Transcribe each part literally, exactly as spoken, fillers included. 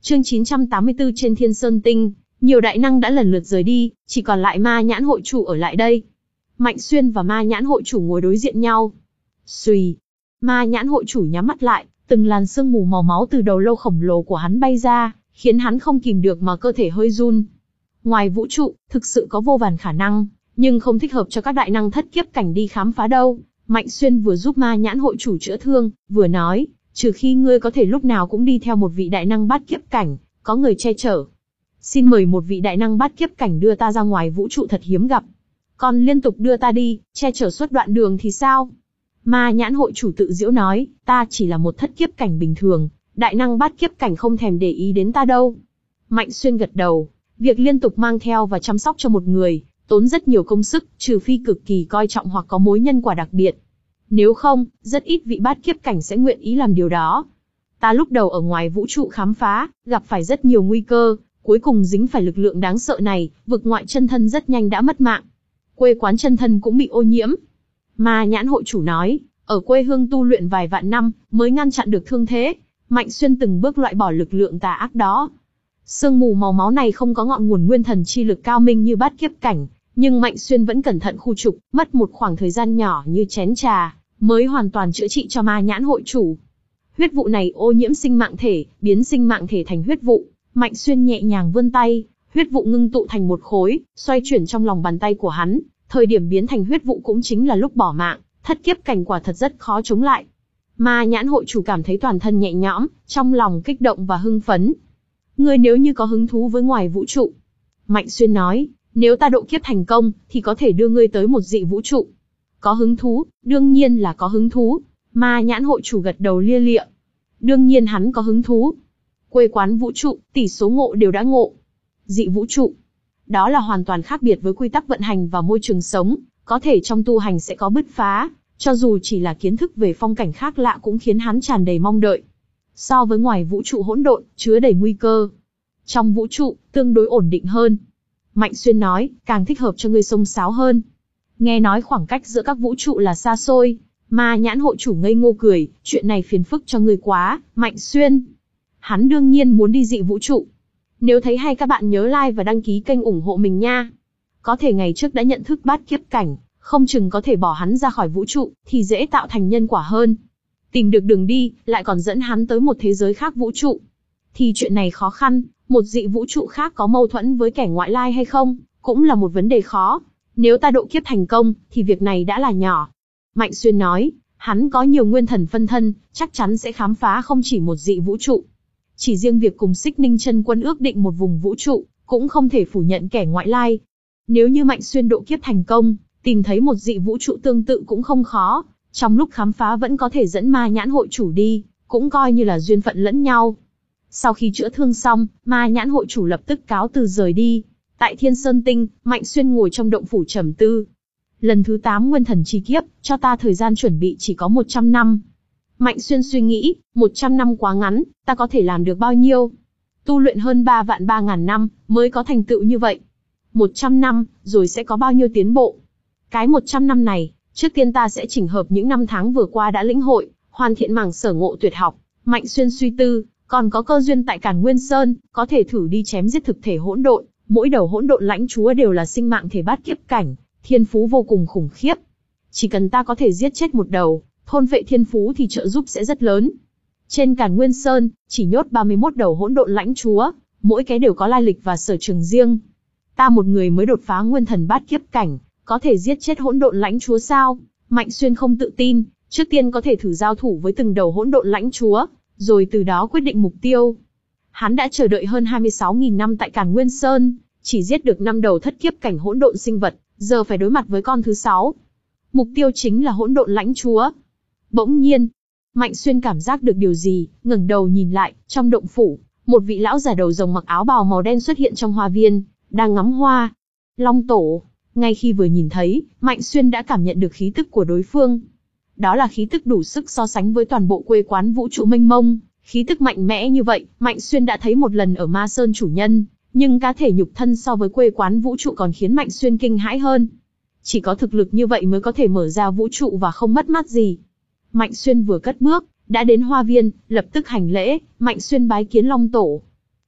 Chương chín trăm tám mươi tư trên Thiên Sơn Tinh, nhiều đại năng đã lần lượt rời đi, chỉ còn lại Ma Nhãn hội chủ ở lại đây. Mạnh Xuyên và Ma Nhãn hội chủ ngồi đối diện nhau. Xùy, Ma Nhãn hội chủ nhắm mắt lại, từng làn sương mù màu máu từ đầu lâu khổng lồ của hắn bay ra, khiến hắn không kìm được mà cơ thể hơi run. Ngoài vũ trụ, thực sự có vô vàn khả năng, nhưng không thích hợp cho các đại năng thất kiếp cảnh đi khám phá đâu. Mạnh Xuyên vừa giúp Ma Nhãn hội chủ chữa thương, vừa nói, trừ khi ngươi có thể lúc nào cũng đi theo một vị đại năng bát kiếp cảnh, có người che chở. Xin mời một vị đại năng bát kiếp cảnh đưa ta ra ngoài vũ trụ thật hiếm gặp. Còn liên tục đưa ta đi, che chở suốt đoạn đường thì sao? Ma Nhãn hội chủ tự giễu nói, ta chỉ là một thất kiếp cảnh bình thường, đại năng bát kiếp cảnh không thèm để ý đến ta đâu. Mạnh Xuyên gật đầu, việc liên tục mang theo và chăm sóc cho một người, tốn rất nhiều công sức, trừ phi cực kỳ coi trọng hoặc có mối nhân quả đặc biệt. Nếu không, rất ít vị bát kiếp cảnh sẽ nguyện ý làm điều đó. Ta lúc đầu ở ngoài vũ trụ khám phá, gặp phải rất nhiều nguy cơ, cuối cùng dính phải lực lượng đáng sợ này, vực ngoại chân thân rất nhanh đã mất mạng. Quê quán chân thân cũng bị ô nhiễm. Ma Nhãn hội chủ nói, ở quê hương tu luyện vài vạn năm, mới ngăn chặn được thương thế. Mạnh Xuyên từng bước loại bỏ lực lượng tà ác đó. Sương mù màu máu này không có ngọn nguồn nguyên thần chi lực cao minh như bát kiếp cảnh, nhưng Mạnh Xuyên vẫn cẩn thận khu trục, mất một khoảng thời gian nhỏ như chén trà, mới hoàn toàn chữa trị cho Ma Nhãn hội chủ. Huyết vụ này ô nhiễm sinh mạng thể, biến sinh mạng thể thành huyết vụ. Mạnh Xuyên nhẹ nhàng vươn tay, huyết vụ ngưng tụ thành một khối, xoay chuyển trong lòng bàn tay của hắn. Thời điểm biến thành huyết vụ cũng chính là lúc bỏ mạng, thất kiếp cảnh quả thật rất khó chống lại. Ma Nhãn hội chủ cảm thấy toàn thân nhẹ nhõm, trong lòng kích động và hưng phấn. Ngươi nếu như có hứng thú với ngoài vũ trụ, Mạnh Xuyên nói, nếu ta độ kiếp thành công, thì có thể đưa ngươi tới một dị vũ trụ. Có hứng thú, đương nhiên là có hứng thú. Ma Nhãn hội chủ gật đầu lia lịa. Đương nhiên hắn có hứng thú. Quê quán vũ trụ, tỷ số ngộ đều đã ngộ. Dị vũ trụ, đó là hoàn toàn khác biệt với quy tắc vận hành và môi trường sống, có thể trong tu hành sẽ có bứt phá, cho dù chỉ là kiến thức về phong cảnh khác lạ cũng khiến hắn tràn đầy mong đợi. So với ngoài vũ trụ hỗn độn, chứa đầy nguy cơ. Trong vũ trụ, tương đối ổn định hơn. Mạnh Xuyên nói, càng thích hợp cho ngươi xông xáo hơn. Nghe nói khoảng cách giữa các vũ trụ là xa xôi. Ma Nhãn hội chủ ngây ngô cười, chuyện này phiền phức cho ngươi quá, Mạnh Xuyên. Hắn đương nhiên muốn đi dị vũ trụ. Nếu thấy hay các bạn nhớ like và đăng ký kênh ủng hộ mình nha. Có thể ngày trước đã nhận thức bát kiếp cảnh, không chừng có thể bỏ hắn ra khỏi vũ trụ, thì dễ tạo thành nhân quả hơn. Tìm được đường đi, lại còn dẫn hắn tới một thế giới khác vũ trụ. Thì chuyện này khó khăn, một dị vũ trụ khác có mâu thuẫn với kẻ ngoại lai hay không, cũng là một vấn đề khó. Nếu ta độ kiếp thành công, thì việc này đã là nhỏ. Mạnh Xuyên nói, hắn có nhiều nguyên thần phân thân, chắc chắn sẽ khám phá không chỉ một dị vũ trụ. Chỉ riêng việc cùng Xích Ninh Chân Quân ước định một vùng vũ trụ, cũng không thể phủ nhận kẻ ngoại lai. Nếu như Mạnh Xuyên độ kiếp thành công, tìm thấy một dị vũ trụ tương tự cũng không khó, trong lúc khám phá vẫn có thể dẫn Ma Nhãn hội chủ đi, cũng coi như là duyên phận lẫn nhau. Sau khi chữa thương xong, Ma Nhãn hội chủ lập tức cáo từ rời đi. Tại Thiên Sơn Tinh, Mạnh Xuyên ngồi trong động phủ trầm tư. Lần thứ tám nguyên thần chi kiếp, cho ta thời gian chuẩn bị chỉ có một trăm năm. Mạnh Xuyên suy nghĩ, một trăm năm quá ngắn, ta có thể làm được bao nhiêu? Tu luyện hơn ba vạn ba ngàn năm, mới có thành tựu như vậy. một trăm năm, rồi sẽ có bao nhiêu tiến bộ? Cái một trăm năm này, trước tiên ta sẽ chỉnh hợp những năm tháng vừa qua đã lĩnh hội, hoàn thiện mảng sở ngộ tuyệt học. Mạnh Xuyên suy tư, còn có cơ duyên tại Càn Nguyên Sơn, có thể thử đi chém giết thực thể hỗn độn. Mỗi đầu hỗn độn lãnh chúa đều là sinh mạng thể bát kiếp cảnh, thiên phú vô cùng khủng khiếp. Chỉ cần ta có thể giết chết một đầu, thôn vệ thiên phú thì trợ giúp sẽ rất lớn. Trên Càn Nguyên Sơn, chỉ nhốt ba mươi mốt đầu hỗn độn lãnh chúa, mỗi cái đều có lai lịch và sở trường riêng. Ta một người mới đột phá nguyên thần bát kiếp cảnh, có thể giết chết hỗn độn lãnh chúa sao? Mạnh Xuyên không tự tin, trước tiên có thể thử giao thủ với từng đầu hỗn độn lãnh chúa, rồi từ đó quyết định mục tiêu. Hắn đã chờ đợi hơn hai mươi sáu nghìn năm tại Càn Nguyên Sơn, chỉ giết được năm đầu thất kiếp cảnh hỗn độn sinh vật, giờ phải đối mặt với con thứ sáu. Mục tiêu chính là hỗn độn lãnh chúa. Bỗng nhiên, Mạnh Xuyên cảm giác được điều gì, ngẩng đầu nhìn lại, trong động phủ, một vị lão già đầu rồng mặc áo bào màu đen xuất hiện trong hoa viên, đang ngắm hoa. Long Tổ. Ngay khi vừa nhìn thấy, Mạnh Xuyên đã cảm nhận được khí tức của đối phương. Đó là khí tức đủ sức so sánh với toàn bộ quê quán vũ trụ mênh mông. Khí tức mạnh mẽ như vậy, Mạnh Xuyên đã thấy một lần ở Ma Sơn chủ nhân, nhưng cá thể nhục thân so với quê quán vũ trụ còn khiến Mạnh Xuyên kinh hãi hơn. Chỉ có thực lực như vậy mới có thể mở ra vũ trụ và không mất mát gì. Mạnh Xuyên vừa cất bước, đã đến hoa viên, lập tức hành lễ, Mạnh Xuyên bái kiến Long Tổ.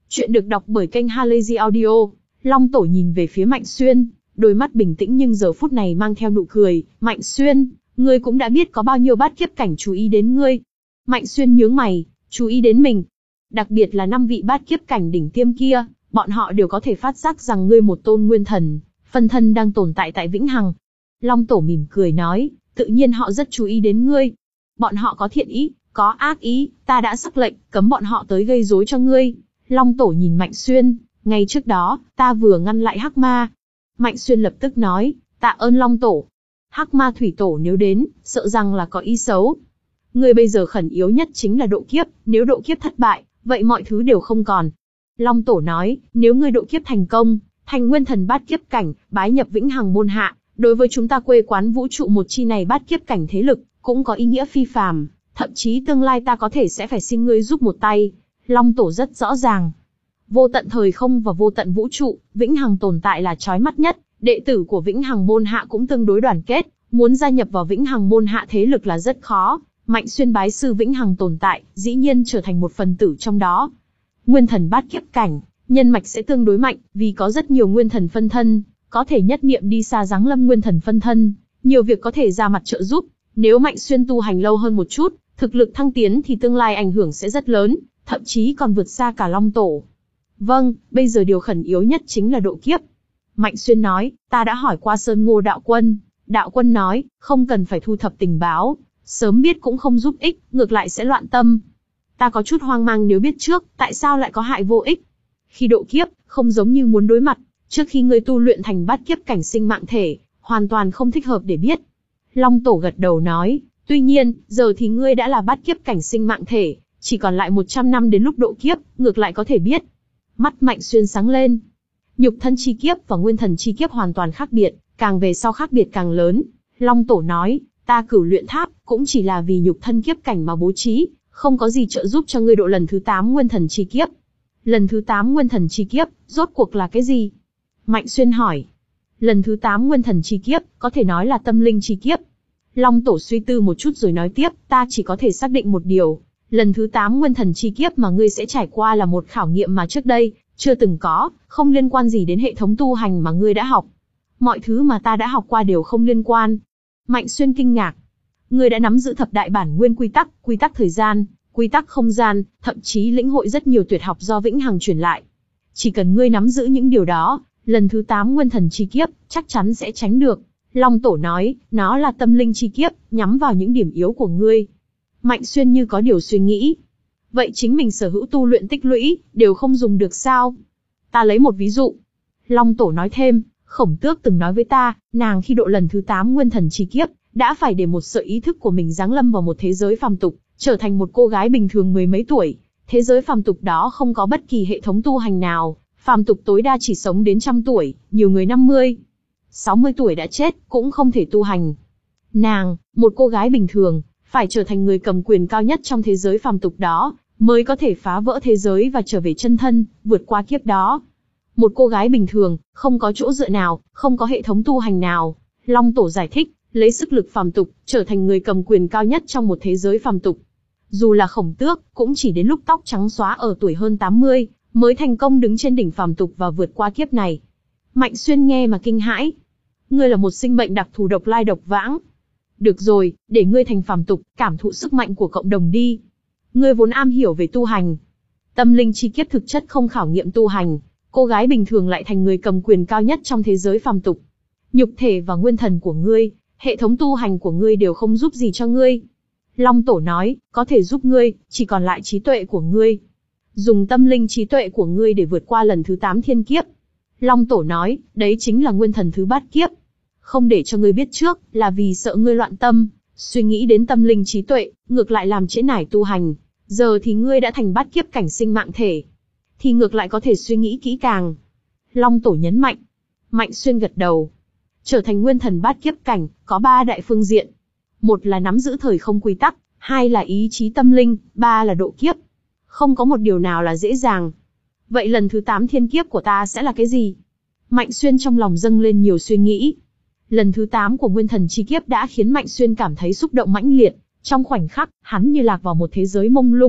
Chuyện được đọc bởi kênh Halazy Audio. Long Tổ nhìn về phía Mạnh Xuyên, đôi mắt bình tĩnh nhưng giờ phút này mang theo nụ cười. Mạnh Xuyên, ngươi cũng đã biết có bao nhiêu bát kiếp cảnh chú ý đến ngươi. Mạnh Xuyên nhướng mày, chú ý đến mình. Đặc biệt là năm vị bát kiếp cảnh đỉnh tiêm kia, bọn họ đều có thể phát giác rằng ngươi một tôn nguyên thần, phân thân đang tồn tại tại Vĩnh Hằng. Long Tổ mỉm cười nói, tự nhiên họ rất chú ý đến ngươi. Bọn họ có thiện ý, có ác ý, ta đã sắc lệnh, cấm bọn họ tới gây rối cho ngươi. Long Tổ nhìn Mạnh Xuyên, ngay trước đó, ta vừa ngăn lại Hắc Ma. Mạnh Xuyên lập tức nói, tạ ơn Long Tổ. Hắc Ma Thủy Tổ nếu đến, sợ rằng là có ý xấu. Ngươi bây giờ khẩn yếu nhất chính là độ kiếp, nếu độ kiếp thất bại, vậy mọi thứ đều không còn. Long Tổ nói, nếu ngươi độ kiếp thành công, thành nguyên thần bát kiếp cảnh, bái nhập Vĩnh Hằng môn hạ, đối với chúng ta quê quán vũ trụ một chi này bát kiếp cảnh thế lực, cũng có ý nghĩa phi phàm, thậm chí tương lai ta có thể sẽ phải xin ngươi giúp một tay. Long Tổ rất rõ ràng. Vô tận thời không và vô tận vũ trụ, Vĩnh Hằng tồn tại là chói mắt nhất, đệ tử của Vĩnh Hằng môn hạ cũng tương đối đoàn kết, muốn gia nhập vào Vĩnh Hằng môn hạ thế lực là rất khó. Mạnh Xuyên bái sư Vĩnh Hằng tồn tại, dĩ nhiên trở thành một phần tử trong đó. Nguyên thần bát kiếp cảnh, nhân mạch sẽ tương đối mạnh, vì có rất nhiều nguyên thần phân thân, có thể nhất niệm đi xa giáng lâm nguyên thần phân thân, nhiều việc có thể ra mặt trợ giúp. Nếu Mạnh Xuyên tu hành lâu hơn một chút, thực lực thăng tiến thì tương lai ảnh hưởng sẽ rất lớn, thậm chí còn vượt xa cả Long Tổ. Vâng, bây giờ điều khẩn yếu nhất chính là độ kiếp. Mạnh Xuyên nói, ta đã hỏi qua Sơn Ngô đạo quân. Đạo quân nói, không cần phải thu thập tình báo, sớm biết cũng không giúp ích, ngược lại sẽ loạn tâm. Ta có chút hoang mang nếu biết trước, tại sao lại có hại vô ích. Khi độ kiếp, không giống như muốn đối mặt, trước khi ngươi tu luyện thành bát kiếp cảnh sinh mạng thể, hoàn toàn không thích hợp để biết. Long Tổ gật đầu nói, tuy nhiên, giờ thì ngươi đã là bát kiếp cảnh sinh mạng thể, chỉ còn lại một trăm năm đến lúc độ kiếp, ngược lại có thể biết. Mắt Mạnh Xuyên sáng lên. Nhục thân chi kiếp và nguyên thần chi kiếp hoàn toàn khác biệt, càng về sau khác biệt càng lớn. Long Tổ nói, ta cửu luyện tháp, cũng chỉ là vì nhục thân kiếp cảnh mà bố trí, không có gì trợ giúp cho ngươi độ lần thứ tám nguyên thần chi kiếp. Lần thứ tám nguyên thần chi kiếp, rốt cuộc là cái gì? Mạnh Xuyên hỏi. Lần thứ tám nguyên thần chi kiếp, có thể nói là tâm linh chi kiếp. Long Tổ suy tư một chút rồi nói tiếp, ta chỉ có thể xác định một điều. Lần thứ tám nguyên thần chi kiếp mà ngươi sẽ trải qua là một khảo nghiệm mà trước đây, chưa từng có, không liên quan gì đến hệ thống tu hành mà ngươi đã học. Mọi thứ mà ta đã học qua đều không liên quan. Mạnh Xuyên kinh ngạc. Ngươi đã nắm giữ thập đại bản nguyên quy tắc, quy tắc thời gian, quy tắc không gian, thậm chí lĩnh hội rất nhiều tuyệt học do Vĩnh Hằng truyền lại. Chỉ cần ngươi nắm giữ những điều đó, lần thứ tám nguyên thần chi kiếp, chắc chắn sẽ tránh được. Long Tổ nói, nó là tâm linh chi kiếp, nhắm vào những điểm yếu của ngươi. Mạnh Xuyên như có điều suy nghĩ. Vậy chính mình sở hữu tu luyện tích lũy, đều không dùng được sao? Ta lấy một ví dụ. Long Tổ nói thêm, Khổng Tước từng nói với ta, nàng khi độ lần thứ tám nguyên thần chi kiếp, đã phải để một sợi ý thức của mình giáng lâm vào một thế giới phàm tục, trở thành một cô gái bình thường mười mấy tuổi. Thế giới phàm tục đó không có bất kỳ hệ thống tu hành nào, phàm tục tối đa chỉ sống đến trăm tuổi, nhiều người năm mươi, sáu mươi tuổi đã chết, cũng không thể tu hành. Nàng, một cô gái bình thường, phải trở thành người cầm quyền cao nhất trong thế giới phàm tục đó, mới có thể phá vỡ thế giới và trở về chân thân, vượt qua kiếp đó. Một cô gái bình thường, không có chỗ dựa nào, không có hệ thống tu hành nào. Long Tổ giải thích, lấy sức lực phàm tục, trở thành người cầm quyền cao nhất trong một thế giới phàm tục. Dù là Khổng Tước, cũng chỉ đến lúc tóc trắng xóa ở tuổi hơn tám mươi, mới thành công đứng trên đỉnh phàm tục và vượt qua kiếp này. Mạnh Xuyên nghe mà kinh hãi. Ngươi là một sinh mệnh đặc thù độc lai độc vãng. Được rồi, để ngươi thành phàm tục, cảm thụ sức mạnh của cộng đồng đi. Ngươi vốn am hiểu về tu hành. Tâm linh chi kiếp thực chất không khảo nghiệm tu hành, cô gái bình thường lại thành người cầm quyền cao nhất trong thế giới phàm tục. Nhục thể và nguyên thần của ngươi, hệ thống tu hành của ngươi đều không giúp gì cho ngươi. Long Tổ nói, có thể giúp ngươi, chỉ còn lại trí tuệ của ngươi. Dùng tâm linh trí tuệ của ngươi để vượt qua lần thứ tám thiên kiếp. Long Tổ nói, đấy chính là nguyên thần thứ bát kiếp. Không để cho ngươi biết trước, là vì sợ ngươi loạn tâm, suy nghĩ đến tâm linh trí tuệ, ngược lại làm trễ nải tu hành. Giờ thì ngươi đã thành bát kiếp cảnh sinh mạng thể, thì ngược lại có thể suy nghĩ kỹ càng. Long Tổ nhấn mạnh. Mạnh Xuyên gật đầu. Trở thành nguyên thần bát kiếp cảnh, có ba đại phương diện. Một là nắm giữ thời không quy tắc, hai là ý chí tâm linh, ba là độ kiếp. Không có một điều nào là dễ dàng. Vậy lần thứ tám thiên kiếp của ta sẽ là cái gì? Mạnh Xuyên trong lòng dâng lên nhiều suy nghĩ. Lần thứ tám của nguyên thần chi kiếp đã khiến Mạnh Xuyên cảm thấy xúc động mãnh liệt. Trong khoảnh khắc, hắn như lạc vào một thế giới mông lung,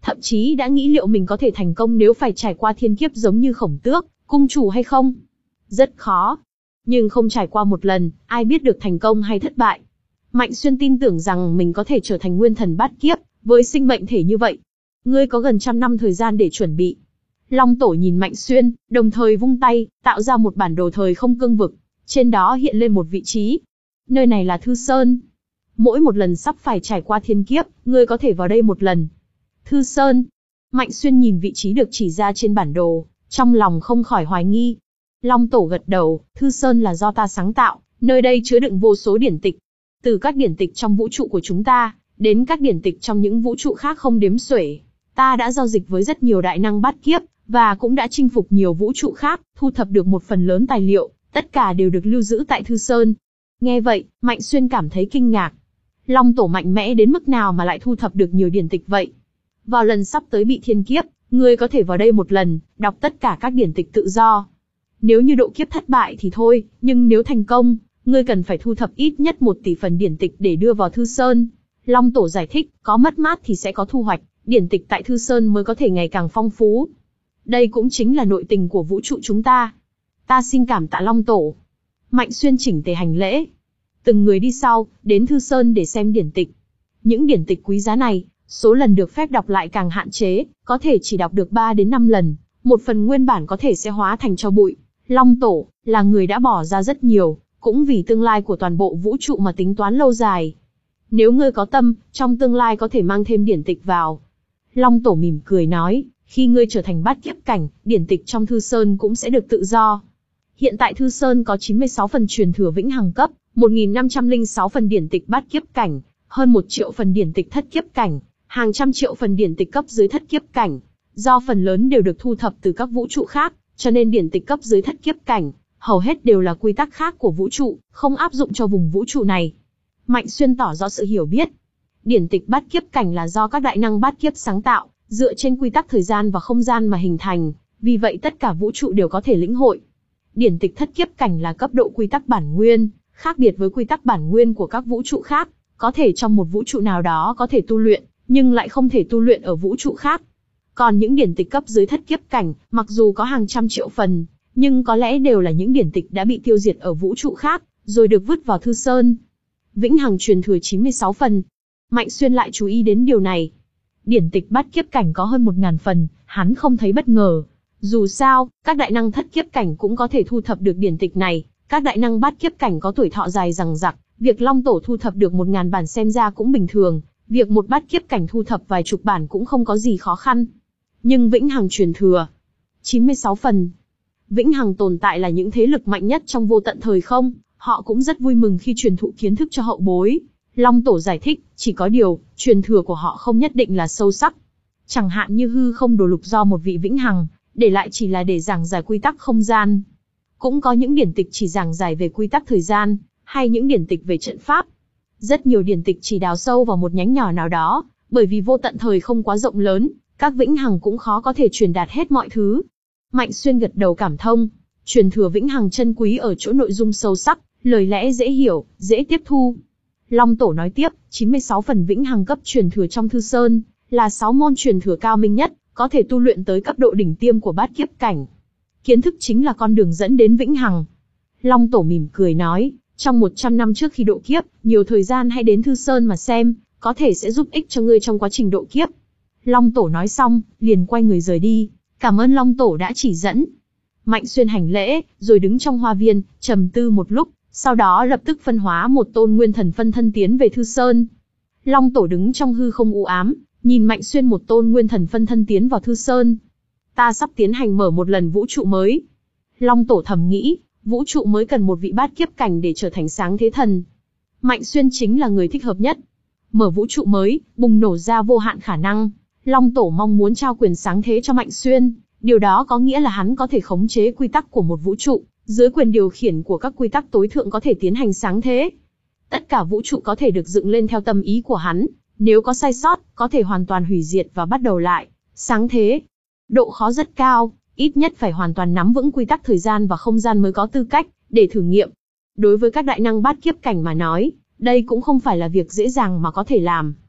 thậm chí đã nghĩ liệu mình có thể thành công nếu phải trải qua thiên kiếp giống như Khổng Tước, cung chủ hay không. Rất khó. Nhưng không trải qua một lần, ai biết được thành công hay thất bại. Mạnh Xuyên tin tưởng rằng mình có thể trở thành nguyên thần bát kiếp, với sinh mệnh thể như vậy. Ngươi có gần trăm năm thời gian để chuẩn bị. Long Tổ nhìn Mạnh Xuyên, đồng thời vung tay, tạo ra một bản đồ thời không cương vực. Trên đó hiện lên một vị trí. Nơi này là Thư Sơn. Mỗi một lần sắp phải trải qua thiên kiếp, ngươi có thể vào đây một lần. Thư Sơn. Mạnh Xuyên nhìn vị trí được chỉ ra trên bản đồ, trong lòng không khỏi hoài nghi. Long Tổ gật đầu, Thư Sơn là do ta sáng tạo, nơi đây chứa đựng vô số điển tịch. Từ các điển tịch trong vũ trụ của chúng ta, đến các điển tịch trong những vũ trụ khác không đếm xuể. Ta đã giao dịch với rất nhiều đại năng bát kiếp, và cũng đã chinh phục nhiều vũ trụ khác, thu thập được một phần lớn tài liệu, tất cả đều được lưu giữ tại Thư Sơn. Nghe vậy, Mạnh Xuyên cảm thấy kinh ngạc. Long Tổ mạnh mẽ đến mức nào mà lại thu thập được nhiều điển tịch vậy? Vào lần sắp tới bị thiên kiếp, ngươi có thể vào đây một lần, đọc tất cả các điển tịch tự do. Nếu như độ kiếp thất bại thì thôi, nhưng nếu thành công, ngươi cần phải thu thập ít nhất một tỷ phần điển tịch để đưa vào Thư Sơn. Long Tổ giải thích, có mất mát thì sẽ có thu hoạch, điển tịch tại Thư Sơn mới có thể ngày càng phong phú. Đây cũng chính là nội tình của vũ trụ chúng ta. Ta xin cảm tạ Long Tổ. Mạnh Xuyên chỉnh tề hành lễ. Từng người đi sau, đến Thư Sơn để xem điển tịch. Những điển tịch quý giá này, số lần được phép đọc lại càng hạn chế, có thể chỉ đọc được ba đến năm lần, một phần nguyên bản có thể sẽ hóa thành tro bụi. Long Tổ, là người đã bỏ ra rất nhiều, cũng vì tương lai của toàn bộ vũ trụ mà tính toán lâu dài. Nếu ngươi có tâm, trong tương lai có thể mang thêm điển tịch vào. Long Tổ mỉm cười nói, khi ngươi trở thành bát kiếp cảnh, điển tịch trong Thư Sơn cũng sẽ được tự do. Hiện tại Thư Sơn có chín mươi sáu phần truyền thừa vĩnh hằng cấp, một nghìn năm trăm lẻ sáu phần điển tịch bát kiếp cảnh, hơn một triệu phần điển tịch thất kiếp cảnh, hàng trăm triệu phần điển tịch cấp dưới thất kiếp cảnh. Do phần lớn đều được thu thập từ các vũ trụ khác, cho nên điển tịch cấp dưới thất kiếp cảnh, hầu hết đều là quy tắc khác của vũ trụ, không áp dụng cho vùng vũ trụ này. Mạnh Xuyên tỏ rõ sự hiểu biết. Điển tịch bát kiếp cảnh là do các đại năng bát kiếp sáng tạo, dựa trên quy tắc thời gian và không gian mà hình thành, vì vậy tất cả vũ trụ đều có thể lĩnh hội. Điển tịch thất kiếp cảnh là cấp độ quy tắc bản nguyên, khác biệt với quy tắc bản nguyên của các vũ trụ khác, có thể trong một vũ trụ nào đó có thể tu luyện, nhưng lại không thể tu luyện ở vũ trụ khác. Còn những điển tịch cấp dưới thất kiếp cảnh, mặc dù có hàng trăm triệu phần, nhưng có lẽ đều là những điển tịch đã bị tiêu diệt ở vũ trụ khác, rồi được vứt vào Thư Sơn. Vĩnh hằng truyền thừa chín mươi sáu phần. Mạnh Xuyên lại chú ý đến điều này. Điển tịch bát kiếp cảnh có hơn một nghìn phần, hắn không thấy bất ngờ. Dù sao, các đại năng thất kiếp cảnh cũng có thể thu thập được điển tịch này, các đại năng bát kiếp cảnh có tuổi thọ dài dằng dặc, việc Long Tổ thu thập được một ngàn bản xem ra cũng bình thường, việc một bát kiếp cảnh thu thập vài chục bản cũng không có gì khó khăn. Nhưng vĩnh hằng truyền thừa, chín mươi sáu phần. Vĩnh hằng tồn tại là những thế lực mạnh nhất trong vô tận thời không, họ cũng rất vui mừng khi truyền thụ kiến thức cho hậu bối. Long Tổ giải thích, chỉ có điều, truyền thừa của họ không nhất định là sâu sắc. Chẳng hạn như hư không đồ lục do một vị vĩnh hằng, để lại chỉ là để giảng giải quy tắc không gian. Cũng có những điển tịch chỉ giảng giải về quy tắc thời gian, hay những điển tịch về trận pháp. Rất nhiều điển tịch chỉ đào sâu vào một nhánh nhỏ nào đó, bởi vì vô tận thời không quá rộng lớn, các vĩnh hằng cũng khó có thể truyền đạt hết mọi thứ. Mạnh Xuyên gật đầu cảm thông, truyền thừa vĩnh hằng chân quý ở chỗ nội dung sâu sắc, lời lẽ dễ hiểu, dễ tiếp thu. Long Tổ nói tiếp, chín mươi sáu phần vĩnh hằng cấp truyền thừa trong Thư Sơn, là sáu môn truyền thừa cao minh nhất, có thể tu luyện tới cấp độ đỉnh tiêm của bát kiếp cảnh. Kiến thức chính là con đường dẫn đến vĩnh hằng. Long Tổ mỉm cười nói, trong một trăm năm trước khi độ kiếp, nhiều thời gian hãy đến Thư Sơn mà xem, có thể sẽ giúp ích cho ngươi trong quá trình độ kiếp. Long Tổ nói xong, liền quay người rời đi, cảm ơn Long Tổ đã chỉ dẫn. Mạnh Xuyên hành lễ, rồi đứng trong hoa viên, trầm tư một lúc, sau đó lập tức phân hóa một tôn nguyên thần phân thân tiến về Thư Sơn. Long Tổ đứng trong hư không u ám, nhìn Mạnh Xuyên một tôn nguyên thần phân thân tiến vào Thư Sơn. Ta sắp tiến hành mở một lần vũ trụ mới. Long Tổ thầm nghĩ, vũ trụ mới cần một vị bát kiếp cảnh để trở thành sáng thế thần. Mạnh Xuyên chính là người thích hợp nhất. Mở vũ trụ mới, bùng nổ ra vô hạn khả năng. Long Tổ mong muốn trao quyền sáng thế cho Mạnh Xuyên, điều đó có nghĩa là hắn có thể khống chế quy tắc của một vũ trụ, dưới quyền điều khiển của các quy tắc tối thượng có thể tiến hành sáng thế. Tất cả vũ trụ có thể được dựng lên theo tâm ý của hắn, nếu có sai sót, có thể hoàn toàn hủy diệt và bắt đầu lại, sáng thế. Độ khó rất cao, ít nhất phải hoàn toàn nắm vững quy tắc thời gian và không gian mới có tư cách để thử nghiệm. Đối với các đại năng bát kiếp cảnh mà nói, đây cũng không phải là việc dễ dàng mà có thể làm.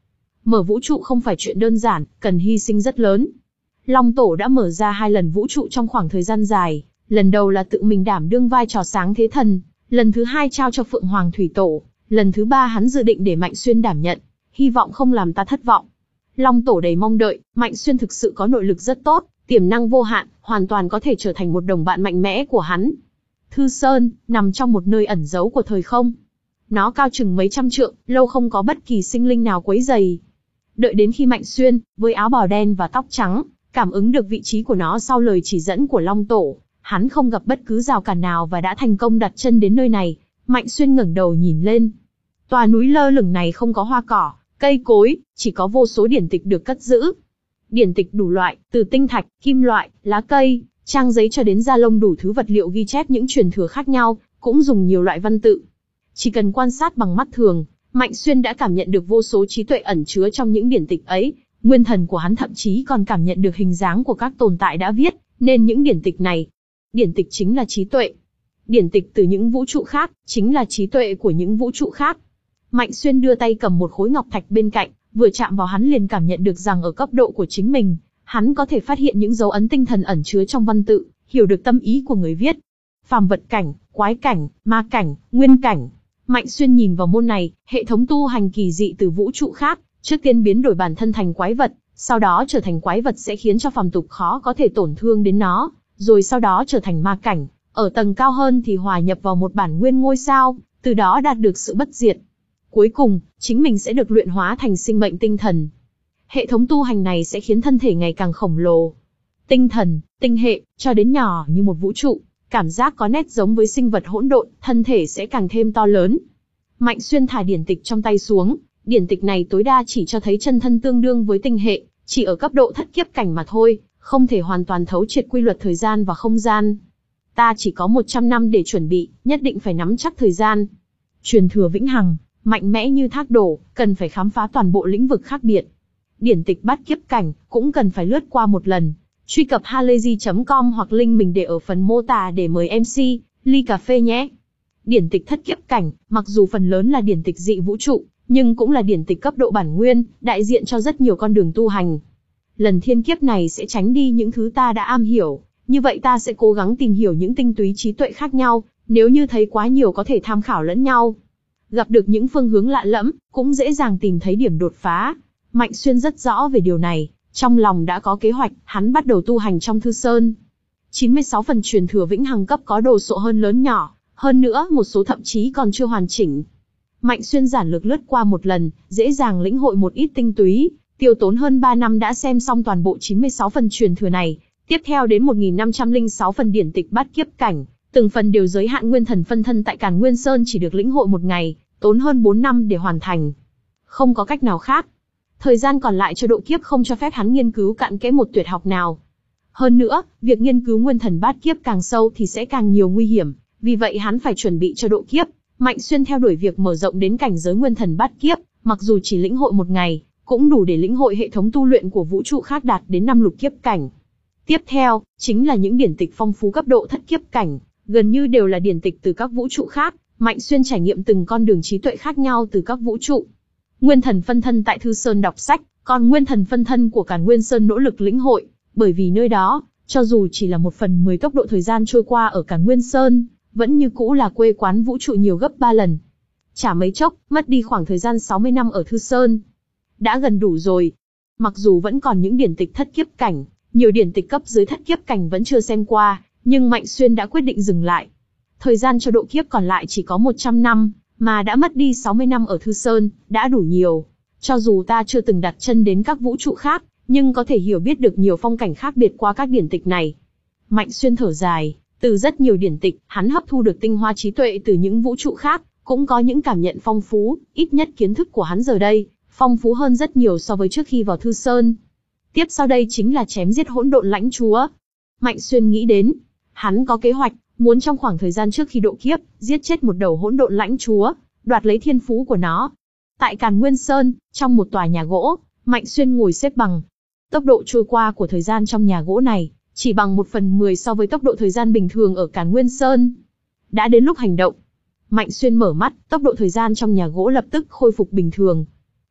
Mở vũ trụ không phải chuyện đơn giản, cần hy sinh rất lớn. Long Tổ đã mở ra hai lần vũ trụ trong khoảng thời gian dài, lần đầu là tự mình đảm đương vai trò sáng thế thần, lần thứ hai trao cho Phượng Hoàng Thủy Tổ, lần thứ ba hắn dự định để Mạnh Xuyên đảm nhận, hy vọng không làm ta thất vọng. Long Tổ đầy mong đợi, Mạnh Xuyên thực sự có nội lực rất tốt, tiềm năng vô hạn, hoàn toàn có thể trở thành một đồng bạn mạnh mẽ của hắn. Thư Sơn, nằm trong một nơi ẩn giấu của thời không. Nó cao chừng mấy trăm trượng, lâu không có bất kỳ sinh linh nào quấy rầy. Đợi đến khi Mạnh Xuyên, với áo bào đen và tóc trắng, cảm ứng được vị trí của nó sau lời chỉ dẫn của Long Tổ, hắn không gặp bất cứ rào cản nào và đã thành công đặt chân đến nơi này. Mạnh Xuyên ngẩng đầu nhìn lên. Tòa núi lơ lửng này không có hoa cỏ, cây cối, chỉ có vô số điển tịch được cất giữ. Điển tịch đủ loại, từ tinh thạch, kim loại, lá cây, trang giấy cho đến da lông, đủ thứ vật liệu ghi chép những truyền thừa khác nhau, cũng dùng nhiều loại văn tự. Chỉ cần quan sát bằng mắt thường, Mạnh Xuyên đã cảm nhận được vô số trí tuệ ẩn chứa trong những điển tịch ấy. Nguyên thần của hắn thậm chí còn cảm nhận được hình dáng của các tồn tại đã viết nên những điển tịch này. Điển tịch chính là trí tuệ. Điển tịch từ những vũ trụ khác, chính là trí tuệ của những vũ trụ khác. Mạnh Xuyên đưa tay cầm một khối ngọc thạch bên cạnh, vừa chạm vào hắn liền cảm nhận được rằng ở cấp độ của chính mình, hắn có thể phát hiện những dấu ấn tinh thần ẩn chứa trong văn tự, hiểu được tâm ý của người viết. Phàm vật cảnh, quái cảnh, ma cảnh, nguyên cảnh. Mạnh Xuyên nhìn vào môn này, hệ thống tu hành kỳ dị từ vũ trụ khác, trước tiên biến đổi bản thân thành quái vật, sau đó trở thành quái vật sẽ khiến cho phàm tục khó có thể tổn thương đến nó, rồi sau đó trở thành ma cảnh, ở tầng cao hơn thì hòa nhập vào một bản nguyên ngôi sao, từ đó đạt được sự bất diệt. Cuối cùng, chính mình sẽ được luyện hóa thành sinh mệnh tinh thần. Hệ thống tu hành này sẽ khiến thân thể ngày càng khổng lồ. Tinh thần, tinh hệ, cho đến nhỏ như một vũ trụ, cảm giác có nét giống với sinh vật hỗn độn, thân thể sẽ càng thêm to lớn. Mạnh Xuyên thả điển tịch trong tay xuống, điển tịch này tối đa chỉ cho thấy chân thân tương đương với tinh hệ, chỉ ở cấp độ thất kiếp cảnh mà thôi, không thể hoàn toàn thấu triệt quy luật thời gian và không gian. Ta chỉ có một trăm năm để chuẩn bị, nhất định phải nắm chắc thời gian. Truyền thừa vĩnh hằng, mạnh mẽ như thác đổ, cần phải khám phá toàn bộ lĩnh vực khác biệt. Điển tịch bát kiếp cảnh, cũng cần phải lướt qua một lần. Truy cập halayzi chấm com hoặc link mình để ở phần mô tả để mời em xê, ly cà phê nhé. Điển tịch thất kiếp cảnh, mặc dù phần lớn là điển tịch dị vũ trụ, nhưng cũng là điển tịch cấp độ bản nguyên, đại diện cho rất nhiều con đường tu hành. Lần thiên kiếp này sẽ tránh đi những thứ ta đã am hiểu, như vậy ta sẽ cố gắng tìm hiểu những tinh túy trí tuệ khác nhau, nếu như thấy quá nhiều có thể tham khảo lẫn nhau. Gặp được những phương hướng lạ lẫm, cũng dễ dàng tìm thấy điểm đột phá. Mạnh Xuyên rất rõ về điều này, trong lòng đã có kế hoạch, hắn bắt đầu tu hành trong Thư Sơn. chín mươi sáu phần truyền thừa vĩnh hằng cấp có đồ sộ hơn lớn nhỏ, hơn nữa một số thậm chí còn chưa hoàn chỉnh. Mạnh Xuyên giản lược lướt qua một lần, dễ dàng lĩnh hội một ít tinh túy, tiêu tốn hơn ba năm đã xem xong toàn bộ chín mươi sáu phần truyền thừa này, tiếp theo đến một nghìn năm trăm lẻ sáu phần điển tịch bát kiếp cảnh, từng phần đều giới hạn nguyên thần phân thân tại Càn Nguyên Sơn chỉ được lĩnh hội một ngày, tốn hơn bốn năm để hoàn thành. Không có cách nào khác. Thời gian còn lại cho độ kiếp không cho phép hắn nghiên cứu cặn kẽ một tuyệt học nào. Hơn nữa, việc nghiên cứu nguyên thần bát kiếp càng sâu thì sẽ càng nhiều nguy hiểm, vì vậy hắn phải chuẩn bị cho độ kiếp. Mạnh Xuyên theo đuổi việc mở rộng đến cảnh giới nguyên thần bát kiếp, mặc dù chỉ lĩnh hội một ngày, cũng đủ để lĩnh hội hệ thống tu luyện của vũ trụ khác đạt đến năm lục kiếp cảnh. Tiếp theo, chính là những điển tịch phong phú cấp độ thất kiếp cảnh, gần như đều là điển tịch từ các vũ trụ khác. Mạnh Xuyên trải nghiệm từng con đường trí tuệ khác nhau từ các vũ trụ. Nguyên thần phân thân tại Thư Sơn đọc sách, còn nguyên thần phân thân của Càn Nguyên Sơn nỗ lực lĩnh hội, bởi vì nơi đó, cho dù chỉ là một phần mười tốc độ thời gian trôi qua ở Càn Nguyên Sơn, vẫn như cũ là quê quán vũ trụ nhiều gấp ba lần. Chả mấy chốc, mất đi khoảng thời gian sáu mươi năm ở Thư Sơn. Đã gần đủ rồi. Mặc dù vẫn còn những điển tịch thất kiếp cảnh, nhiều điển tịch cấp dưới thất kiếp cảnh vẫn chưa xem qua, nhưng Mạnh Xuyên đã quyết định dừng lại. Thời gian cho độ kiếp còn lại chỉ có một trăm năm, mà đã mất đi sáu mươi năm ở Thư Sơn, đã đủ nhiều. Cho dù ta chưa từng đặt chân đến các vũ trụ khác, nhưng có thể hiểu biết được nhiều phong cảnh khác biệt qua các điển tịch này. Mạnh Xuyên thở dài, từ rất nhiều điển tịch, hắn hấp thu được tinh hoa trí tuệ từ những vũ trụ khác, cũng có những cảm nhận phong phú, ít nhất kiến thức của hắn giờ đây, phong phú hơn rất nhiều so với trước khi vào Thư Sơn. Tiếp sau đây chính là chém giết hỗn độn lãnh chúa. Mạnh Xuyên nghĩ đến, hắn có kế hoạch, muốn trong khoảng thời gian trước khi độ kiếp, giết chết một đầu hỗn độn lãnh chúa, đoạt lấy thiên phú của nó. Tại Càn Nguyên Sơn, trong một tòa nhà gỗ, Mạnh Xuyên ngồi xếp bằng. Tốc độ trôi qua của thời gian trong nhà gỗ này, chỉ bằng một phần mười so với tốc độ thời gian bình thường ở Càn Nguyên Sơn. Đã đến lúc hành động. Mạnh Xuyên mở mắt, tốc độ thời gian trong nhà gỗ lập tức khôi phục bình thường.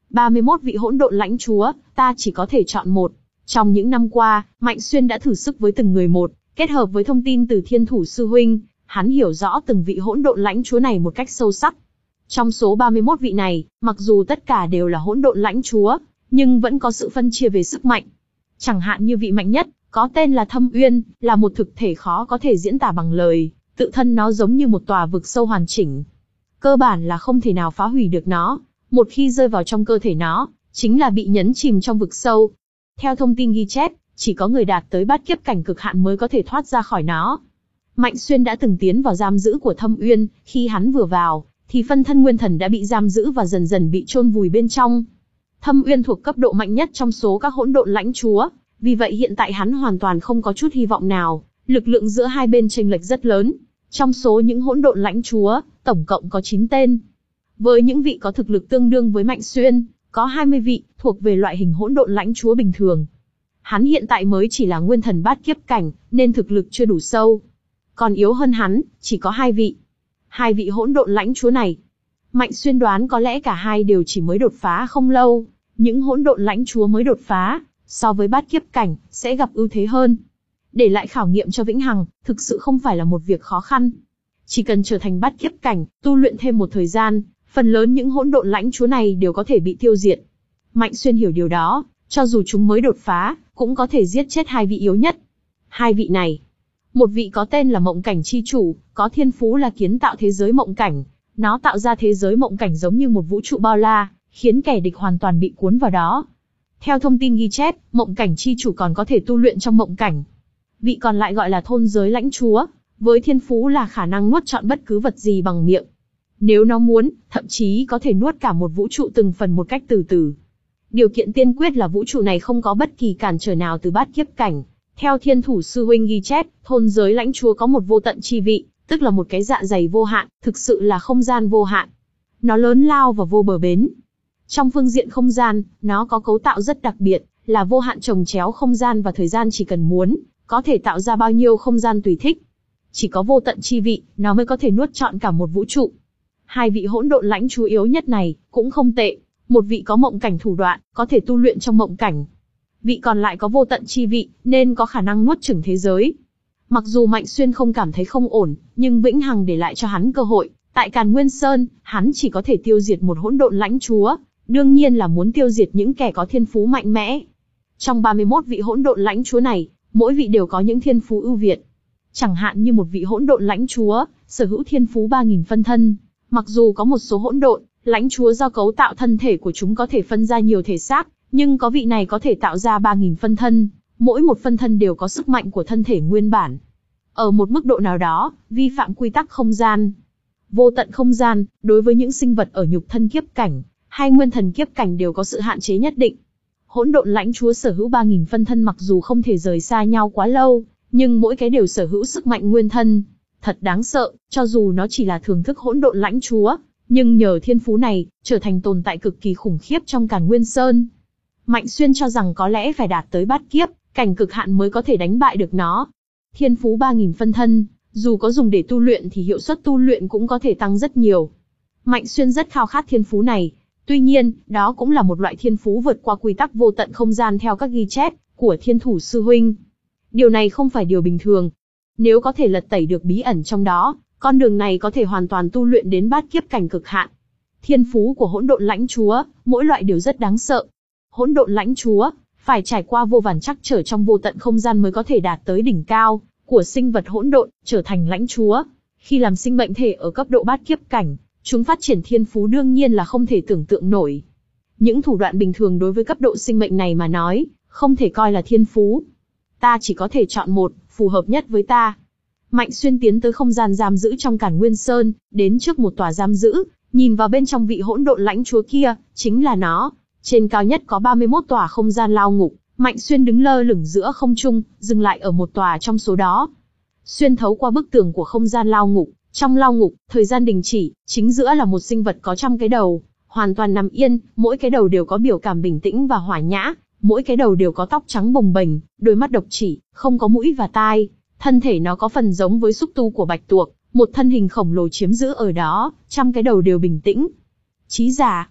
ba mươi mốt vị hỗn độn lãnh chúa, ta chỉ có thể chọn một. Trong những năm qua, Mạnh Xuyên đã thử sức với từng người một, kết hợp với thông tin từ Thiên Thủ Sư Huynh, hắn hiểu rõ từng vị hỗn độn lãnh chúa này một cách sâu sắc. Trong số ba mươi mốt vị này, mặc dù tất cả đều là hỗn độn lãnh chúa, nhưng vẫn có sự phân chia về sức mạnh. Chẳng hạn như vị mạnh nhất, có tên là Thâm Uyên, là một thực thể khó có thể diễn tả bằng lời, tự thân nó giống như một tòa vực sâu hoàn chỉnh. Cơ bản là không thể nào phá hủy được nó, một khi rơi vào trong cơ thể nó, chính là bị nhấn chìm trong vực sâu. Theo thông tin ghi chép, chỉ có người đạt tới bát kiếp cảnh cực hạn mới có thể thoát ra khỏi nó. Mạnh Xuyên đã từng tiến vào giam giữ của Thâm Uyên, khi hắn vừa vào, thì phân thân nguyên thần đã bị giam giữ và dần dần bị chôn vùi bên trong. Thâm Uyên thuộc cấp độ mạnh nhất trong số các hỗn độn lãnh chúa, vì vậy hiện tại hắn hoàn toàn không có chút hy vọng nào, lực lượng giữa hai bên chênh lệch rất lớn. Trong số những hỗn độn lãnh chúa, tổng cộng có chín tên. Với những vị có thực lực tương đương với Mạnh Xuyên, có hai mươi vị thuộc về loại hình hỗn độn lãnh chúa bình thường. Hắn hiện tại mới chỉ là nguyên thần bát kiếp cảnh, nên thực lực chưa đủ sâu. Còn yếu hơn hắn, chỉ có hai vị. Hai vị hỗn độn lãnh chúa này, Mạnh Xuyên đoán có lẽ cả hai đều chỉ mới đột phá không lâu. Những hỗn độn lãnh chúa mới đột phá, so với bát kiếp cảnh, sẽ gặp ưu thế hơn. Để lại khảo nghiệm cho Vĩnh Hằng, thực sự không phải là một việc khó khăn. Chỉ cần trở thành bát kiếp cảnh, tu luyện thêm một thời gian, phần lớn những hỗn độn lãnh chúa này đều có thể bị tiêu diệt. Mạnh Xuyên hiểu điều đó, cho dù chúng mới đột phá, cũng có thể giết chết hai vị yếu nhất. Hai vị này, một vị có tên là Mộng Cảnh Chi Chủ, có thiên phú là kiến tạo thế giới mộng cảnh. Nó tạo ra thế giới mộng cảnh giống như một vũ trụ bao la, khiến kẻ địch hoàn toàn bị cuốn vào đó. Theo thông tin ghi chép, Mộng Cảnh Chi Chủ còn có thể tu luyện trong mộng cảnh. Vị còn lại gọi là Thôn Giới Lãnh Chúa, với thiên phú là khả năng nuốt trọn bất cứ vật gì bằng miệng. Nếu nó muốn, thậm chí có thể nuốt cả một vũ trụ từng phần một cách từ từ. Điều kiện tiên quyết là vũ trụ này không có bất kỳ cản trở nào từ bát kiếp cảnh. Theo Thiên Thủ Sư Huynh ghi chép, Thôn Giới Lãnh Chúa có một vô tận chi vị, tức là một cái dạ dày vô hạn, thực sự là không gian vô hạn. Nó lớn lao và vô bờ bến. Trong phương diện không gian, nó có cấu tạo rất đặc biệt, là vô hạn chồng chéo không gian và thời gian, chỉ cần muốn, có thể tạo ra bao nhiêu không gian tùy thích. Chỉ có vô tận chi vị, nó mới có thể nuốt trọn cả một vũ trụ. Hai vị hỗn độn lãnh chúa yếu nhất này, cũng không tệ. Một vị có mộng cảnh thủ đoạn, có thể tu luyện trong mộng cảnh. Vị còn lại có vô tận chi vị, nên có khả năng nuốt chửng thế giới. Mặc dù Mạnh Xuyên không cảm thấy không ổn, nhưng Vĩnh Hằng để lại cho hắn cơ hội. Tại Càn Nguyên Sơn, hắn chỉ có thể tiêu diệt một hỗn độn lãnh chúa, đương nhiên là muốn tiêu diệt những kẻ có thiên phú mạnh mẽ. Trong ba mươi mốt vị hỗn độn lãnh chúa này, mỗi vị đều có những thiên phú ưu việt. Chẳng hạn như một vị hỗn độn lãnh chúa, sở hữu thiên phú ba nghìn phân thân. Mặc dù có một số hỗn độn lãnh chúa do cấu tạo thân thể của chúng có thể phân ra nhiều thể xác, nhưng có vị này có thể tạo ra ba nghìn phân thân, mỗi một phân thân đều có sức mạnh của thân thể nguyên bản. Ở một mức độ nào đó, vi phạm quy tắc không gian. Vô tận không gian, đối với những sinh vật ở nhục thân kiếp cảnh, hay nguyên thần kiếp cảnh đều có sự hạn chế nhất định. Hỗn độn lãnh chúa sở hữu ba nghìn phân thân mặc dù không thể rời xa nhau quá lâu, nhưng mỗi cái đều sở hữu sức mạnh nguyên thân. Thật đáng sợ, cho dù nó chỉ là thưởng thức hỗn độn lãnh chúa, nhưng nhờ thiên phú này, trở thành tồn tại cực kỳ khủng khiếp trong Càn Nguyên Sơn. Mạnh Xuyên cho rằng có lẽ phải đạt tới bát kiếp cảnh cực hạn mới có thể đánh bại được nó. Thiên phú ba nghìn phân thân, dù có dùng để tu luyện thì hiệu suất tu luyện cũng có thể tăng rất nhiều. Mạnh Xuyên rất khao khát thiên phú này. Tuy nhiên, đó cũng là một loại thiên phú vượt qua quy tắc vô tận không gian theo các ghi chép của Thiên Thủ Sư Huynh. Điều này không phải điều bình thường. Nếu có thể lật tẩy được bí ẩn trong đó, con đường này có thể hoàn toàn tu luyện đến bát kiếp cảnh cực hạn. Thiên phú của hỗn độn lãnh chúa, mỗi loại đều rất đáng sợ. Hỗn độn lãnh chúa phải trải qua vô vàn trắc trở trong vô tận không gian mới có thể đạt tới đỉnh cao của sinh vật hỗn độn, trở thành lãnh chúa. Khi làm sinh mệnh thể ở cấp độ bát kiếp cảnh, chúng phát triển thiên phú đương nhiên là không thể tưởng tượng nổi. Những thủ đoạn bình thường đối với cấp độ sinh mệnh này mà nói, không thể coi là thiên phú. Ta chỉ có thể chọn một, phù hợp nhất với ta. Mạnh Xuyên tiến tới không gian giam giữ trong Càn Nguyên Sơn, đến trước một tòa giam giữ, nhìn vào bên trong vị hỗn độn lãnh chúa kia, chính là nó. Trên cao nhất có ba mươi mốt tòa không gian lao ngục, Mạnh Xuyên đứng lơ lửng giữa không trung, dừng lại ở một tòa trong số đó. Xuyên thấu qua bức tường của không gian lao ngục, trong lao ngục, thời gian đình chỉ, chính giữa là một sinh vật có trăm cái đầu, hoàn toàn nằm yên, mỗi cái đầu đều có biểu cảm bình tĩnh và hòa nhã, mỗi cái đầu đều có tóc trắng bồng bềnh, đôi mắt độc chỉ, không có mũi và tai. Thân thể nó có phần giống với xúc tu của bạch tuộc, một thân hình khổng lồ chiếm giữ ở đó, trăm cái đầu đều bình tĩnh. Chí giả.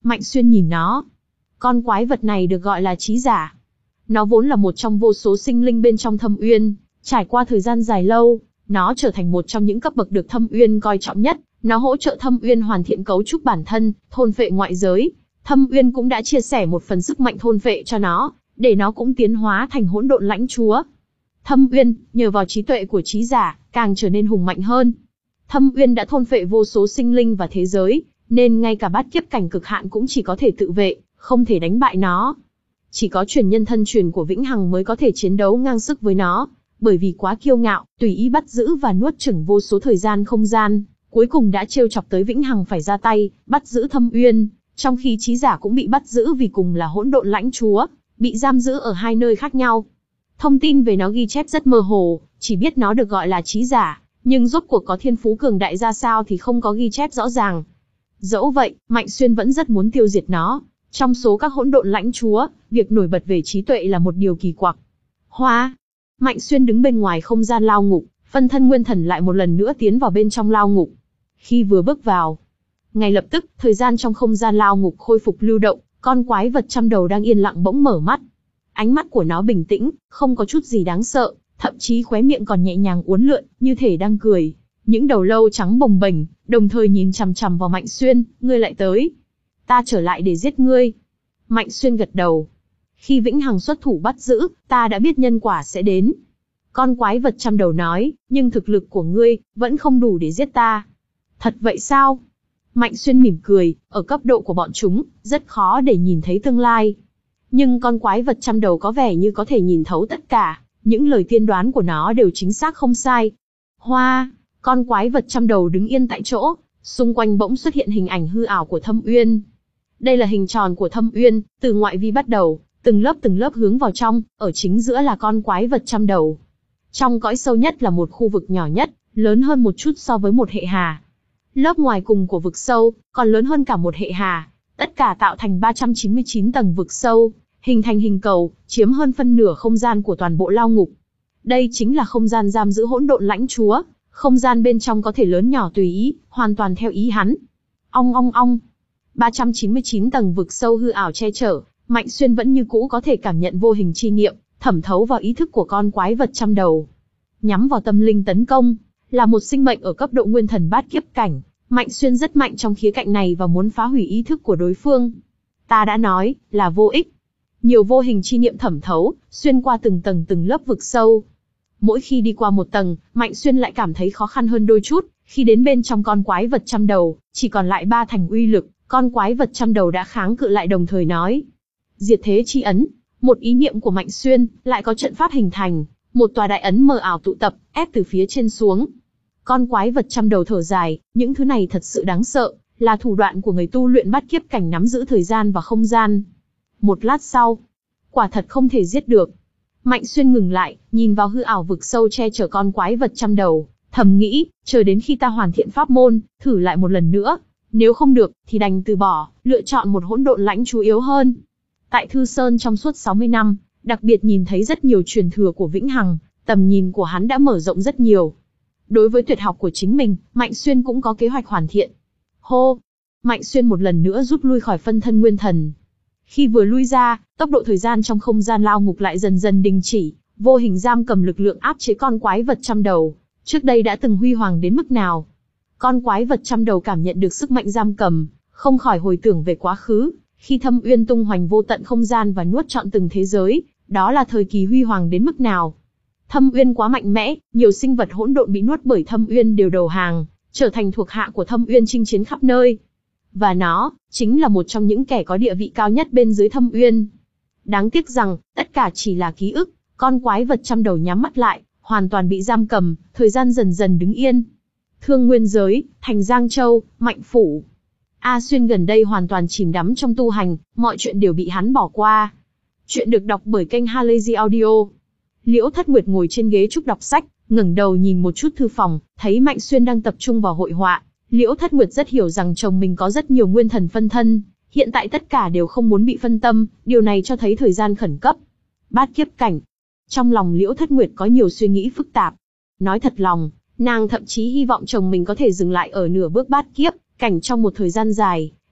Mạnh Xuyên nhìn nó. Con quái vật này được gọi là trí giả. Nó vốn là một trong vô số sinh linh bên trong Thâm Uyên, trải qua thời gian dài lâu, nó trở thành một trong những cấp bậc được Thâm Uyên coi trọng nhất. Nó hỗ trợ Thâm Uyên hoàn thiện cấu trúc bản thân, thôn phệ ngoại giới. Thâm Uyên cũng đã chia sẻ một phần sức mạnh thôn phệ cho nó, để nó cũng tiến hóa thành hỗn độn lãnh chúa. Thâm Uyên, nhờ vào trí tuệ của trí giả, càng trở nên hùng mạnh hơn. Thâm Uyên đã thôn phệ vô số sinh linh và thế giới, nên ngay cả bát kiếp cảnh cực hạn cũng chỉ có thể tự vệ, không thể đánh bại nó. Chỉ có truyền nhân thân truyền của Vĩnh Hằng mới có thể chiến đấu ngang sức với nó, bởi vì quá kiêu ngạo, tùy ý bắt giữ và nuốt chửng vô số thời gian không gian, cuối cùng đã trêu chọc tới Vĩnh Hằng phải ra tay, bắt giữ Thâm Uyên, trong khi trí giả cũng bị bắt giữ vì cùng là hỗn độn lãnh chúa, bị giam giữ ở hai nơi khác nhau. Thông tin về nó ghi chép rất mơ hồ, chỉ biết nó được gọi là trí giả, nhưng rốt cuộc có thiên phú cường đại ra sao thì không có ghi chép rõ ràng. Dẫu vậy, Mạnh Xuyên vẫn rất muốn tiêu diệt nó. Trong số các hỗn độn lãnh chúa, việc nổi bật về trí tuệ là một điều kỳ quặc. Hoa! Mạnh Xuyên đứng bên ngoài không gian lao ngục, phân thân nguyên thần lại một lần nữa tiến vào bên trong lao ngục. Khi vừa bước vào, ngay lập tức, thời gian trong không gian lao ngục khôi phục lưu động, con quái vật trăm đầu đang yên lặng bỗng mở mắt. Ánh mắt của nó bình tĩnh, không có chút gì đáng sợ, thậm chí khóe miệng còn nhẹ nhàng uốn lượn, như thể đang cười. Những đầu lâu trắng bồng bềnh, đồng thời nhìn chằm chằm vào Mạnh Xuyên, ngươi lại tới. Ta trở lại để giết ngươi. Mạnh Xuyên gật đầu. Khi Vĩnh Hằng xuất thủ bắt giữ, ta đã biết nhân quả sẽ đến. Con quái vật trăm đầu nói, nhưng thực lực của ngươi, vẫn không đủ để giết ta. Thật vậy sao? Mạnh Xuyên mỉm cười, ở cấp độ của bọn chúng, rất khó để nhìn thấy tương lai. Nhưng con quái vật trăm đầu có vẻ như có thể nhìn thấu tất cả, những lời tiên đoán của nó đều chính xác không sai. Hoa, con quái vật trăm đầu đứng yên tại chỗ, xung quanh bỗng xuất hiện hình ảnh hư ảo của Thâm Uyên. Đây là hình tròn của Thâm Uyên, từ ngoại vi bắt đầu, từng lớp từng lớp hướng vào trong, ở chính giữa là con quái vật trăm đầu. Trong cõi sâu nhất là một khu vực nhỏ nhất, lớn hơn một chút so với một hệ hà. Lớp ngoài cùng của vực sâu, còn lớn hơn cả một hệ hà, tất cả tạo thành ba trăm chín mươi chín tầng vực sâu, hình thành hình cầu, chiếm hơn phân nửa không gian của toàn bộ lao ngục. Đây chính là không gian giam giữ hỗn độn lãnh chúa, không gian bên trong có thể lớn nhỏ tùy ý, hoàn toàn theo ý hắn. Ong ong ong, ba trăm chín mươi chín tầng vực sâu hư ảo che chở, Mạnh Xuyên vẫn như cũ có thể cảm nhận vô hình chi niệm, thẩm thấu vào ý thức của con quái vật trăm đầu. Nhắm vào tâm linh tấn công, là một sinh mệnh ở cấp độ nguyên thần bát kiếp cảnh, Mạnh Xuyên rất mạnh trong khía cạnh này và muốn phá hủy ý thức của đối phương. Ta đã nói, là vô ích. Nhiều vô hình chi niệm thẩm thấu, xuyên qua từng tầng từng lớp vực sâu. Mỗi khi đi qua một tầng, Mạnh Xuyên lại cảm thấy khó khăn hơn đôi chút, khi đến bên trong con quái vật trăm đầu, chỉ còn lại ba thành uy lực, con quái vật trăm đầu đã kháng cự lại đồng thời nói. Diệt thế chi ấn, một ý niệm của Mạnh Xuyên, lại có trận pháp hình thành, một tòa đại ấn mờ ảo tụ tập, ép từ phía trên xuống. Con quái vật trăm đầu thở dài, những thứ này thật sự đáng sợ, là thủ đoạn của người tu luyện bát kiếp cảnh nắm giữ thời gian và không gian. Một lát sau, quả thật không thể giết được. Mạnh Xuyên ngừng lại, nhìn vào hư ảo vực sâu che chở con quái vật trăm đầu, thầm nghĩ, chờ đến khi ta hoàn thiện pháp môn, thử lại một lần nữa. Nếu không được, thì đành từ bỏ, lựa chọn một hỗn độn lãnh chúa yếu hơn. Tại Thư Sơn trong suốt sáu mươi năm, đặc biệt nhìn thấy rất nhiều truyền thừa của Vĩnh Hằng, tầm nhìn của hắn đã mở rộng rất nhiều. Đối với tuyệt học của chính mình, Mạnh Xuyên cũng có kế hoạch hoàn thiện. Hô! Mạnh Xuyên một lần nữa rút lui khỏi phân thân nguyên thần. Khi vừa lui ra, tốc độ thời gian trong không gian lao ngục lại dần dần đình chỉ, vô hình giam cầm lực lượng áp chế con quái vật trăm đầu. Trước đây đã từng huy hoàng đến mức nào? Con quái vật trăm đầu cảm nhận được sức mạnh giam cầm, không khỏi hồi tưởng về quá khứ, khi Thâm Uyên tung hoành vô tận không gian và nuốt trọn từng thế giới, đó là thời kỳ huy hoàng đến mức nào? Thâm Uyên quá mạnh mẽ, nhiều sinh vật hỗn độn bị nuốt bởi Thâm Uyên đều đầu hàng, trở thành thuộc hạ của Thâm Uyên chinh chiến khắp nơi. Và nó, chính là một trong những kẻ có địa vị cao nhất bên dưới Thâm Uyên. Đáng tiếc rằng, tất cả chỉ là ký ức, con quái vật trăm đầu nhắm mắt lại, hoàn toàn bị giam cầm, thời gian dần dần đứng yên. Thương Nguyên Giới, Thành Giang Châu, Mạnh Phủ. A Xuyên gần đây hoàn toàn chìm đắm trong tu hành, mọi chuyện đều bị hắn bỏ qua. Chuyện được đọc bởi kênh Halazy Audio. Liễu Thất Nguyệt ngồi trên ghế trúc đọc sách, ngẩng đầu nhìn một chút thư phòng, thấy Mạnh Xuyên đang tập trung vào hội họa. Liễu Thất Nguyệt rất hiểu rằng chồng mình có rất nhiều nguyên thần phân thân, hiện tại tất cả đều không muốn bị phân tâm, điều này cho thấy thời gian khẩn cấp. Bát kiếp cảnh. Trong lòng Liễu Thất Nguyệt có nhiều suy nghĩ phức tạp. Nói thật lòng, nàng thậm chí hy vọng chồng mình có thể dừng lại ở nửa bước bát kiếp cảnh trong một thời gian dài,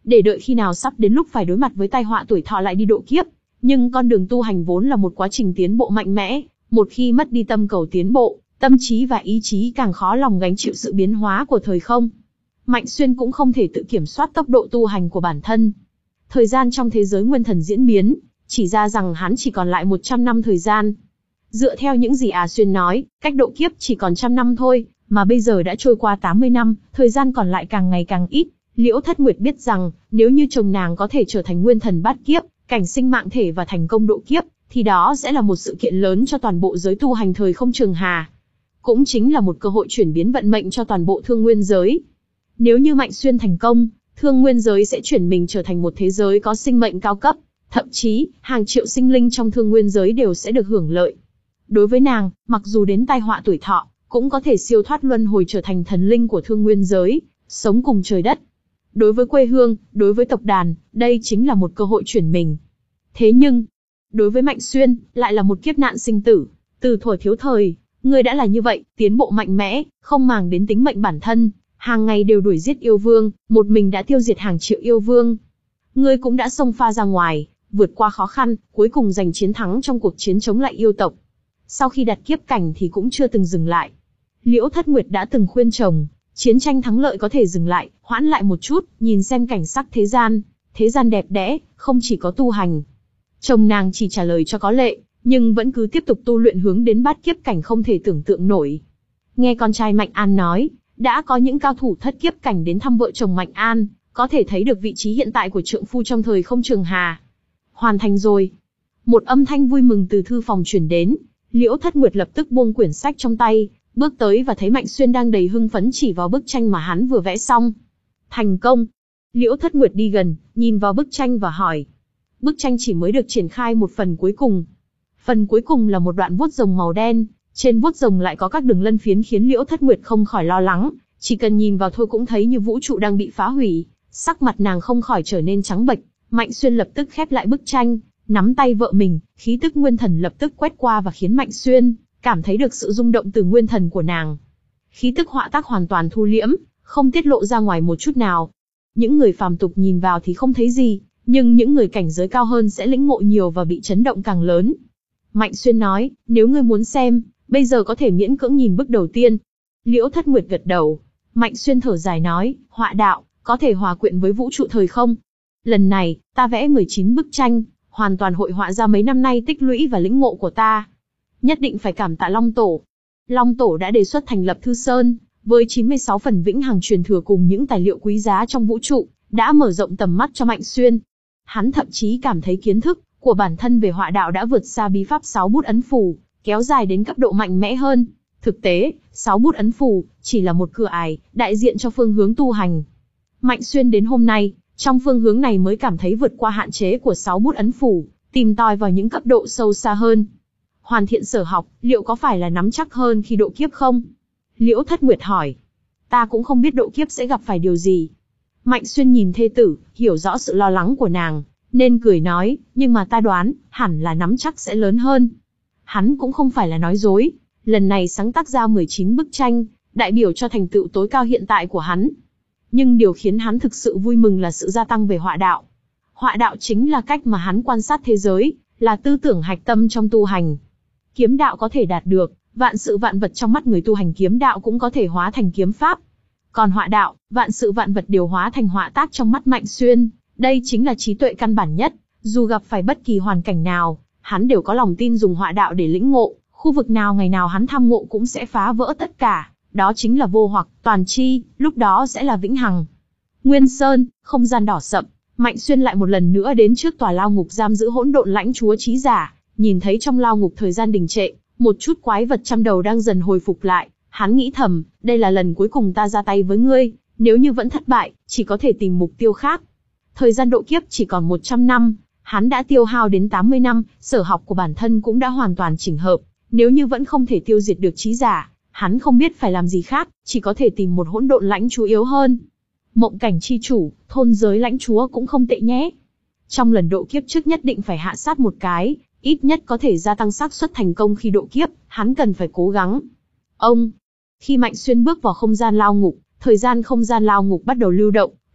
để đợi khi nào sắp đến lúc phải đối mặt với tai họa tuổi thọ lại đi độ kiếp. Nhưng con đường tu hành vốn là một quá trình tiến bộ mạnh mẽ, một khi mất đi tâm cầu tiến bộ, tâm trí và ý chí càng khó lòng gánh chịu sự biến hóa của thời không. Mạnh Xuyên cũng không thể tự kiểm soát tốc độ tu hành của bản thân. Thời gian trong thế giới nguyên thần diễn biến, chỉ ra rằng hắn chỉ còn lại một trăm năm thời gian. Dựa theo những gì À Xuyên nói, cách độ kiếp chỉ còn trăm năm thôi, mà bây giờ đã trôi qua tám mươi năm, thời gian còn lại càng ngày càng ít. Liễu Thất Nguyệt biết rằng, nếu như chồng nàng có thể trở thành nguyên thần bát kiếp, cảnh sinh mạng thể và thành công độ kiếp, thì đó sẽ là một sự kiện lớn cho toàn bộ giới tu hành thời không Trường Hà. Cũng chính là một cơ hội chuyển biến vận mệnh cho toàn bộ thương nguyên giới. Nếu như Mạnh Xuyên thành công, thương nguyên giới sẽ chuyển mình trở thành một thế giới có sinh mệnh cao cấp, thậm chí, hàng triệu sinh linh trong thương nguyên giới đều sẽ được hưởng lợi. Đối với nàng, mặc dù đến tai họa tuổi thọ, cũng có thể siêu thoát luân hồi trở thành thần linh của thương nguyên giới, sống cùng trời đất. Đối với quê hương, đối với tộc đàn, đây chính là một cơ hội chuyển mình. Thế nhưng, đối với Mạnh Xuyên, lại là một kiếp nạn sinh tử. Từ thuở thiếu thời, người đã là như vậy, tiến bộ mạnh mẽ, không màng đến tính mệnh bản thân, hàng ngày đều đuổi giết yêu vương, một mình đã tiêu diệt hàng triệu yêu vương. Ngươi cũng đã xông pha ra ngoài, vượt qua khó khăn, cuối cùng giành chiến thắng trong cuộc chiến chống lại yêu tộc. Sau khi đạt kiếp cảnh thì cũng chưa từng dừng lại. Liễu Thất Nguyệt đã từng khuyên chồng, chiến tranh thắng lợi có thể dừng lại, hoãn lại một chút, nhìn xem cảnh sắc thế gian. Thế gian đẹp đẽ, không chỉ có tu hành. Chồng nàng chỉ trả lời cho có lệ, nhưng vẫn cứ tiếp tục tu luyện hướng đến bát kiếp cảnh không thể tưởng tượng nổi. Nghe con trai Mạnh An nói, đã có những cao thủ thất kiếp cảnh đến thăm vợ chồng Mạnh An, có thể thấy được vị trí hiện tại của trượng phu trong thời không Trường Hà. Hoàn thành rồi. Một âm thanh vui mừng từ thư phòng truyền đến, Liễu Thất Nguyệt lập tức buông quyển sách trong tay, bước tới và thấy Mạnh Xuyên đang đầy hưng phấn chỉ vào bức tranh mà hắn vừa vẽ xong. Thành công. Liễu Thất Nguyệt đi gần, nhìn vào bức tranh và hỏi. Bức tranh chỉ mới được triển khai một phần cuối cùng. Phần cuối cùng là một đoạn vuốt rồng màu đen, trên vuốt rồng lại có các đường lân phiến khiến Liễu Thất Nguyệt không khỏi lo lắng, chỉ cần nhìn vào thôi cũng thấy như vũ trụ đang bị phá hủy, sắc mặt nàng không khỏi trở nên trắng bệch. Mạnh Xuyên lập tức khép lại bức tranh, nắm tay vợ mình, khí tức nguyên thần lập tức quét qua và khiến Mạnh Xuyên cảm thấy được sự rung động từ nguyên thần của nàng. Khí tức họa tác hoàn toàn thu liễm, không tiết lộ ra ngoài một chút nào. Những người phàm tục nhìn vào thì không thấy gì, nhưng những người cảnh giới cao hơn sẽ lĩnh ngộ nhiều và bị chấn động càng lớn. Mạnh Xuyên nói, nếu ngươi muốn xem, bây giờ có thể miễn cưỡng nhìn bức đầu tiên. Liễu Thất Nguyệt gật đầu. Mạnh Xuyên thở dài nói, họa đạo, có thể hòa quyện với vũ trụ thời không. Lần này, ta vẽ mười chín bức tranh, hoàn toàn hội họa ra mấy năm nay tích lũy và lĩnh ngộ của ta. Nhất định phải cảm tạ Long Tổ. Long Tổ đã đề xuất thành lập Thư Sơn, với chín mươi sáu phần vĩnh hằng truyền thừa cùng những tài liệu quý giá trong vũ trụ, đã mở rộng tầm mắt cho Mạnh Xuyên. Hắn thậm chí cảm thấy kiến thức của bản thân về họa đạo đã vượt xa bí pháp sáu bút ấn phù, kéo dài đến cấp độ mạnh mẽ hơn. Thực tế, sáu bút ấn phù chỉ là một cửa ải, đại diện cho phương hướng tu hành. Mạnh Xuyên đến hôm nay, trong phương hướng này mới cảm thấy vượt qua hạn chế của sáu bút ấn phù, tìm tòi vào những cấp độ sâu xa hơn. Hoàn thiện sở học, liệu có phải là nắm chắc hơn khi độ kiếp không? Liễu Thất Nguyệt hỏi. Ta cũng không biết độ kiếp sẽ gặp phải điều gì. Mạnh Xuyên nhìn thê tử, hiểu rõ sự lo lắng của nàng, nên cười nói, nhưng mà ta đoán, hẳn là nắm chắc sẽ lớn hơn. Hắn cũng không phải là nói dối, lần này sáng tác ra mười chín bức tranh, đại biểu cho thành tựu tối cao hiện tại của hắn. Nhưng điều khiến hắn thực sự vui mừng là sự gia tăng về họa đạo. Họa đạo chính là cách mà hắn quan sát thế giới, là tư tưởng hạch tâm trong tu hành. Kiếm đạo có thể đạt được, vạn sự vạn vật trong mắt người tu hành kiếm đạo cũng có thể hóa thành kiếm pháp. Còn họa đạo, vạn sự vạn vật đều hóa thành họa tác trong mắt Mạnh Xuyên, đây chính là trí tuệ căn bản nhất, dù gặp phải bất kỳ hoàn cảnh nào, hắn đều có lòng tin dùng họa đạo để lĩnh ngộ, khu vực nào ngày nào hắn tham ngộ cũng sẽ phá vỡ tất cả, đó chính là vô hoặc, toàn chi, lúc đó sẽ là vĩnh hằng. Nguyên Sơn, không gian đỏ sậm, Mạnh Xuyên lại một lần nữa đến trước tòa lao ngục giam giữ hỗn độn lãnh chúa trí giả, nhìn thấy trong lao ngục thời gian đình trệ, một chút quái vật trăm đầu đang dần hồi phục lại, hắn nghĩ thầm, đây là lần cuối cùng ta ra tay với ngươi, nếu như vẫn thất bại, chỉ có thể tìm mục tiêu khác. Thời gian độ kiếp chỉ còn một trăm năm, hắn đã tiêu hao đến tám mươi năm, sở học của bản thân cũng đã hoàn toàn chỉnh hợp, nếu như vẫn không thể tiêu diệt được trí giả, hắn không biết phải làm gì khác, chỉ có thể tìm một hỗn độn lãnh chúa yếu hơn. Mộng cảnh chi chủ, thôn giới lãnh chúa cũng không tệ nhé. Trong lần độ kiếp trước nhất định phải hạ sát một cái, ít nhất có thể gia tăng xác suất thành công khi độ kiếp, hắn cần phải cố gắng. Ông, khi Mạnh Xuyên bước vào không gian lao ngục, thời gian không gian lao ngục bắt đầu lưu động,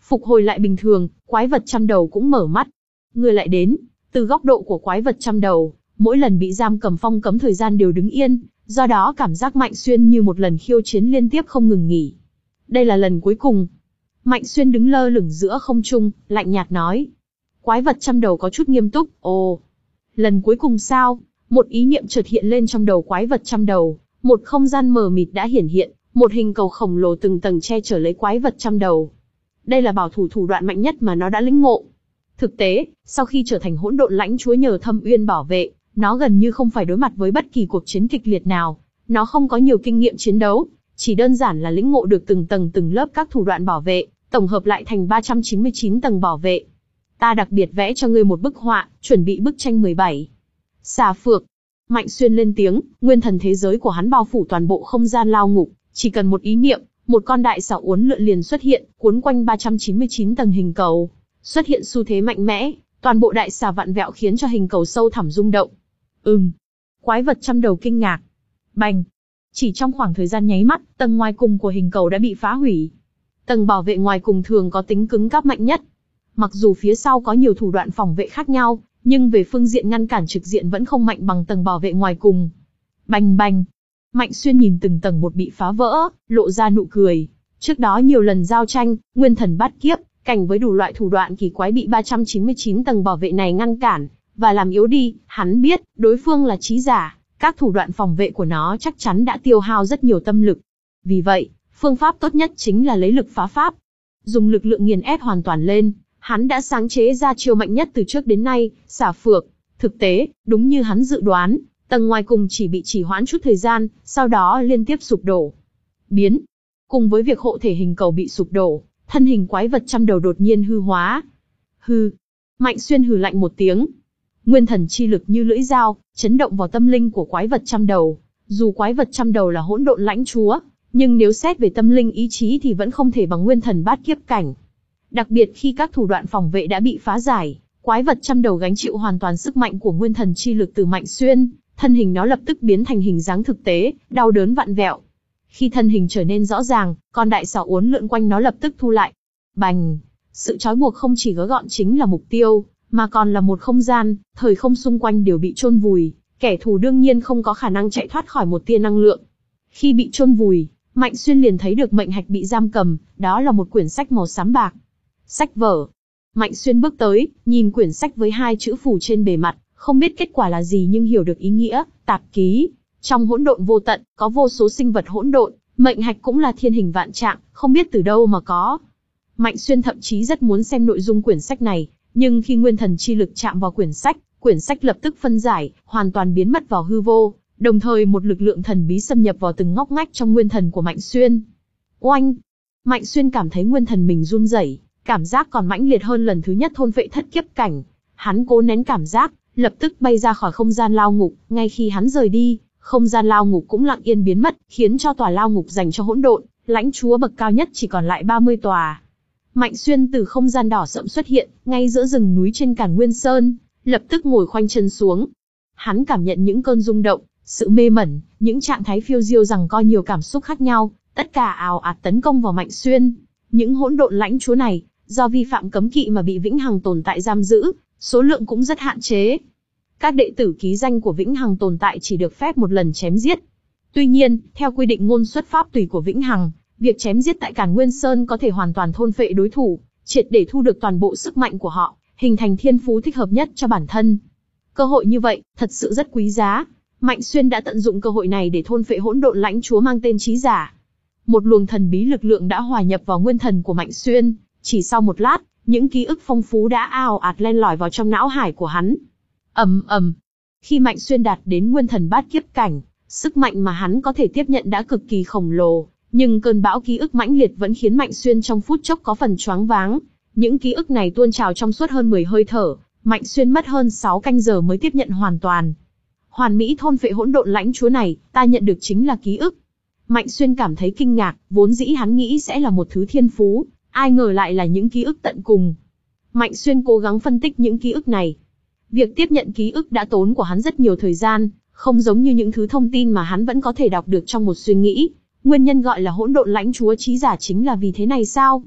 Phục hồi lại bình thường, quái vật trăm đầu cũng mở mắt. Người lại đến. Từ góc độ của quái vật trăm đầu, mỗi lần bị giam cầm phong cấm thời gian đều đứng yên, do đó cảm giác Mạnh Xuyên như một lần khiêu chiến liên tiếp không ngừng nghỉ. Đây là lần cuối cùng. Mạnh Xuyên đứng lơ lửng giữa không trung, lạnh nhạt nói. Quái vật trăm đầu có chút nghiêm túc, ồ. Lần cuối cùng sao? Một ý niệm chợt hiện lên trong đầu quái vật trăm đầu, một không gian mờ mịt đã hiển hiện, một hình cầu khổng lồ từng tầng che chở lấy quái vật trăm đầu. Đây là bảo thủ thủ đoạn mạnh nhất mà nó đã lĩnh ngộ. Thực tế, sau khi trở thành hỗn độn lãnh chúa nhờ Thâm Uyên bảo vệ, nó gần như không phải đối mặt với bất kỳ cuộc chiến kịch liệt nào. Nó không có nhiều kinh nghiệm chiến đấu, chỉ đơn giản là lĩnh ngộ được từng tầng từng lớp các thủ đoạn bảo vệ, tổng hợp lại thành ba trăm chín mươi chín tầng bảo vệ. Ta đặc biệt vẽ cho ngươi một bức họa, chuẩn bị bức tranh mười bảy. Xà Phược. Mạnh Xuyên lên tiếng, nguyên thần thế giới của hắn bao phủ toàn bộ không gian lao ngục, chỉ cần một ý niệm, một con đại xà uốn lượn liền xuất hiện, cuốn quanh ba trăm chín mươi chín tầng hình cầu. Xuất hiện xu thế mạnh mẽ, toàn bộ đại xà vặn vẹo khiến cho hình cầu sâu thẳm rung động. Ừm. Quái vật trăm đầu kinh ngạc. Bành. Chỉ trong khoảng thời gian nháy mắt, tầng ngoài cùng của hình cầu đã bị phá hủy. Tầng bảo vệ ngoài cùng thường có tính cứng cáp mạnh nhất. Mặc dù phía sau có nhiều thủ đoạn phòng vệ khác nhau, nhưng về phương diện ngăn cản trực diện vẫn không mạnh bằng tầng bảo vệ ngoài cùng. Bành bành. Mạnh Xuyên nhìn từng tầng một bị phá vỡ, lộ ra nụ cười. Trước đó nhiều lần giao tranh, nguyên thần bát kiếp, cảnh với đủ loại thủ đoạn kỳ quái bị ba trăm chín mươi chín tầng bảo vệ này ngăn cản, và làm yếu đi, hắn biết, đối phương là trí giả, các thủ đoạn phòng vệ của nó chắc chắn đã tiêu hao rất nhiều tâm lực. Vì vậy, phương pháp tốt nhất chính là lấy lực phá pháp. Dùng lực lượng nghiền ép hoàn toàn lên, hắn đã sáng chế ra chiêu mạnh nhất từ trước đến nay, Xà Phược. Thực tế, đúng như hắn dự đoán, tầng ngoài cùng chỉ bị trì hoãn chút thời gian, sau đó liên tiếp sụp đổ. Biến. Cùng với việc hộ thể hình cầu bị sụp đổ, thân hình quái vật trăm đầu đột nhiên hư hóa. Hư. Mạnh Xuyên hừ lạnh một tiếng. Nguyên thần chi lực như lưỡi dao, chấn động vào tâm linh của quái vật trăm đầu. Dù quái vật trăm đầu là hỗn độn lãnh chúa, nhưng nếu xét về tâm linh ý chí thì vẫn không thể bằng nguyên thần bát kiếp cảnh. Đặc biệt khi các thủ đoạn phòng vệ đã bị phá giải, quái vật trăm đầu gánh chịu hoàn toàn sức mạnh của nguyên thần chi lực từ Mạnh Xuyên, thân hình nó lập tức biến thành hình dáng thực tế, đau đớn vặn vẹo. Khi thân hình trở nên rõ ràng, con đại xà uốn lượn quanh nó lập tức thu lại. Bành! Sự trói buộc không chỉ gói gọn chính là mục tiêu, mà còn là một không gian, thời không xung quanh đều bị chôn vùi, kẻ thù đương nhiên không có khả năng chạy thoát khỏi một tia năng lượng. Khi bị chôn vùi, Mạnh Xuyên liền thấy được mệnh hạch bị giam cầm, đó là một quyển sách màu xám bạc. Sách vở. Mạnh Xuyên bước tới, nhìn quyển sách với hai chữ phù trên bề mặt, không biết kết quả là gì nhưng hiểu được ý nghĩa, tạp ký. Trong hỗn độn vô tận, có vô số sinh vật hỗn độn, mệnh hạch cũng là thiên hình vạn trạng, không biết từ đâu mà có. Mạnh Xuyên thậm chí rất muốn xem nội dung quyển sách này, nhưng khi nguyên thần chi lực chạm vào quyển sách, quyển sách lập tức phân giải, hoàn toàn biến mất vào hư vô, đồng thời một lực lượng thần bí xâm nhập vào từng ngóc ngách trong nguyên thần của Mạnh Xuyên. Oanh! Mạnh Xuyên cảm thấy nguyên thần mình run rẩy, cảm giác còn mãnh liệt hơn lần thứ nhất thôn phệ thất kiếp cảnh. Hắn cố nén cảm giác, lập tức bay ra khỏi không gian lao ngục, ngay khi hắn rời đi, không gian lao ngục cũng lặng yên biến mất, khiến cho tòa lao ngục dành cho hỗn độn lãnh chúa bậc cao nhất chỉ còn lại ba mươi tòa. Mạnh Xuyên từ không gian đỏ sẫm xuất hiện, ngay giữa rừng núi trên Càn Nguyên Sơn, lập tức ngồi khoanh chân xuống. Hắn cảm nhận những cơn rung động, sự mê mẩn, những trạng thái phiêu diêu rằng có nhiều cảm xúc khác nhau, tất cả ào ạt tấn công vào Mạnh Xuyên. Những hỗn độn lãnh chúa này, do vi phạm cấm kỵ mà bị Vĩnh Hằng tồn tại giam giữ, số lượng cũng rất hạn chế. Các đệ tử ký danh của Vĩnh Hằng tồn tại chỉ được phép một lần chém giết. Tuy nhiên, theo quy định ngôn xuất pháp tùy của Vĩnh Hằng, việc chém giết tại Càn Nguyên Sơn có thể hoàn toàn thôn phệ đối thủ, triệt để thu được toàn bộ sức mạnh của họ, hình thành thiên phú thích hợp nhất cho bản thân. Cơ hội như vậy, thật sự rất quý giá. Mạnh Xuyên đã tận dụng cơ hội này để thôn phệ hỗn độn lãnh chúa mang tên Trí Giả. Một luồng thần bí lực lượng đã hòa nhập vào nguyên thần của Mạnh Xuyên, chỉ sau một lát, những ký ức phong phú đã ào ạt len lỏi vào trong não hải của hắn. Ầm ầm. Khi Mạnh Xuyên đạt đến nguyên thần bát kiếp cảnh, sức mạnh mà hắn có thể tiếp nhận đã cực kỳ khổng lồ, nhưng cơn bão ký ức mãnh liệt vẫn khiến Mạnh Xuyên trong phút chốc có phần choáng váng. Những ký ức này tuôn trào trong suốt hơn mười hơi thở, Mạnh Xuyên mất hơn sáu canh giờ mới tiếp nhận hoàn toàn. Hoàn mỹ thôn phệ hỗn độn lãnh chúa này, ta nhận được chính là ký ức. Mạnh Xuyên cảm thấy kinh ngạc, vốn dĩ hắn nghĩ sẽ là một thứ thiên phú, ai ngờ lại là những ký ức tận cùng. Mạnh Xuyên cố gắng phân tích những ký ức này. Việc tiếp nhận ký ức đã tốn của hắn rất nhiều thời gian, không giống như những thứ thông tin mà hắn vẫn có thể đọc được trong một suy nghĩ. Nguyên nhân gọi là hỗn độn lãnh chúa Trí Giả chính là vì thế này sao?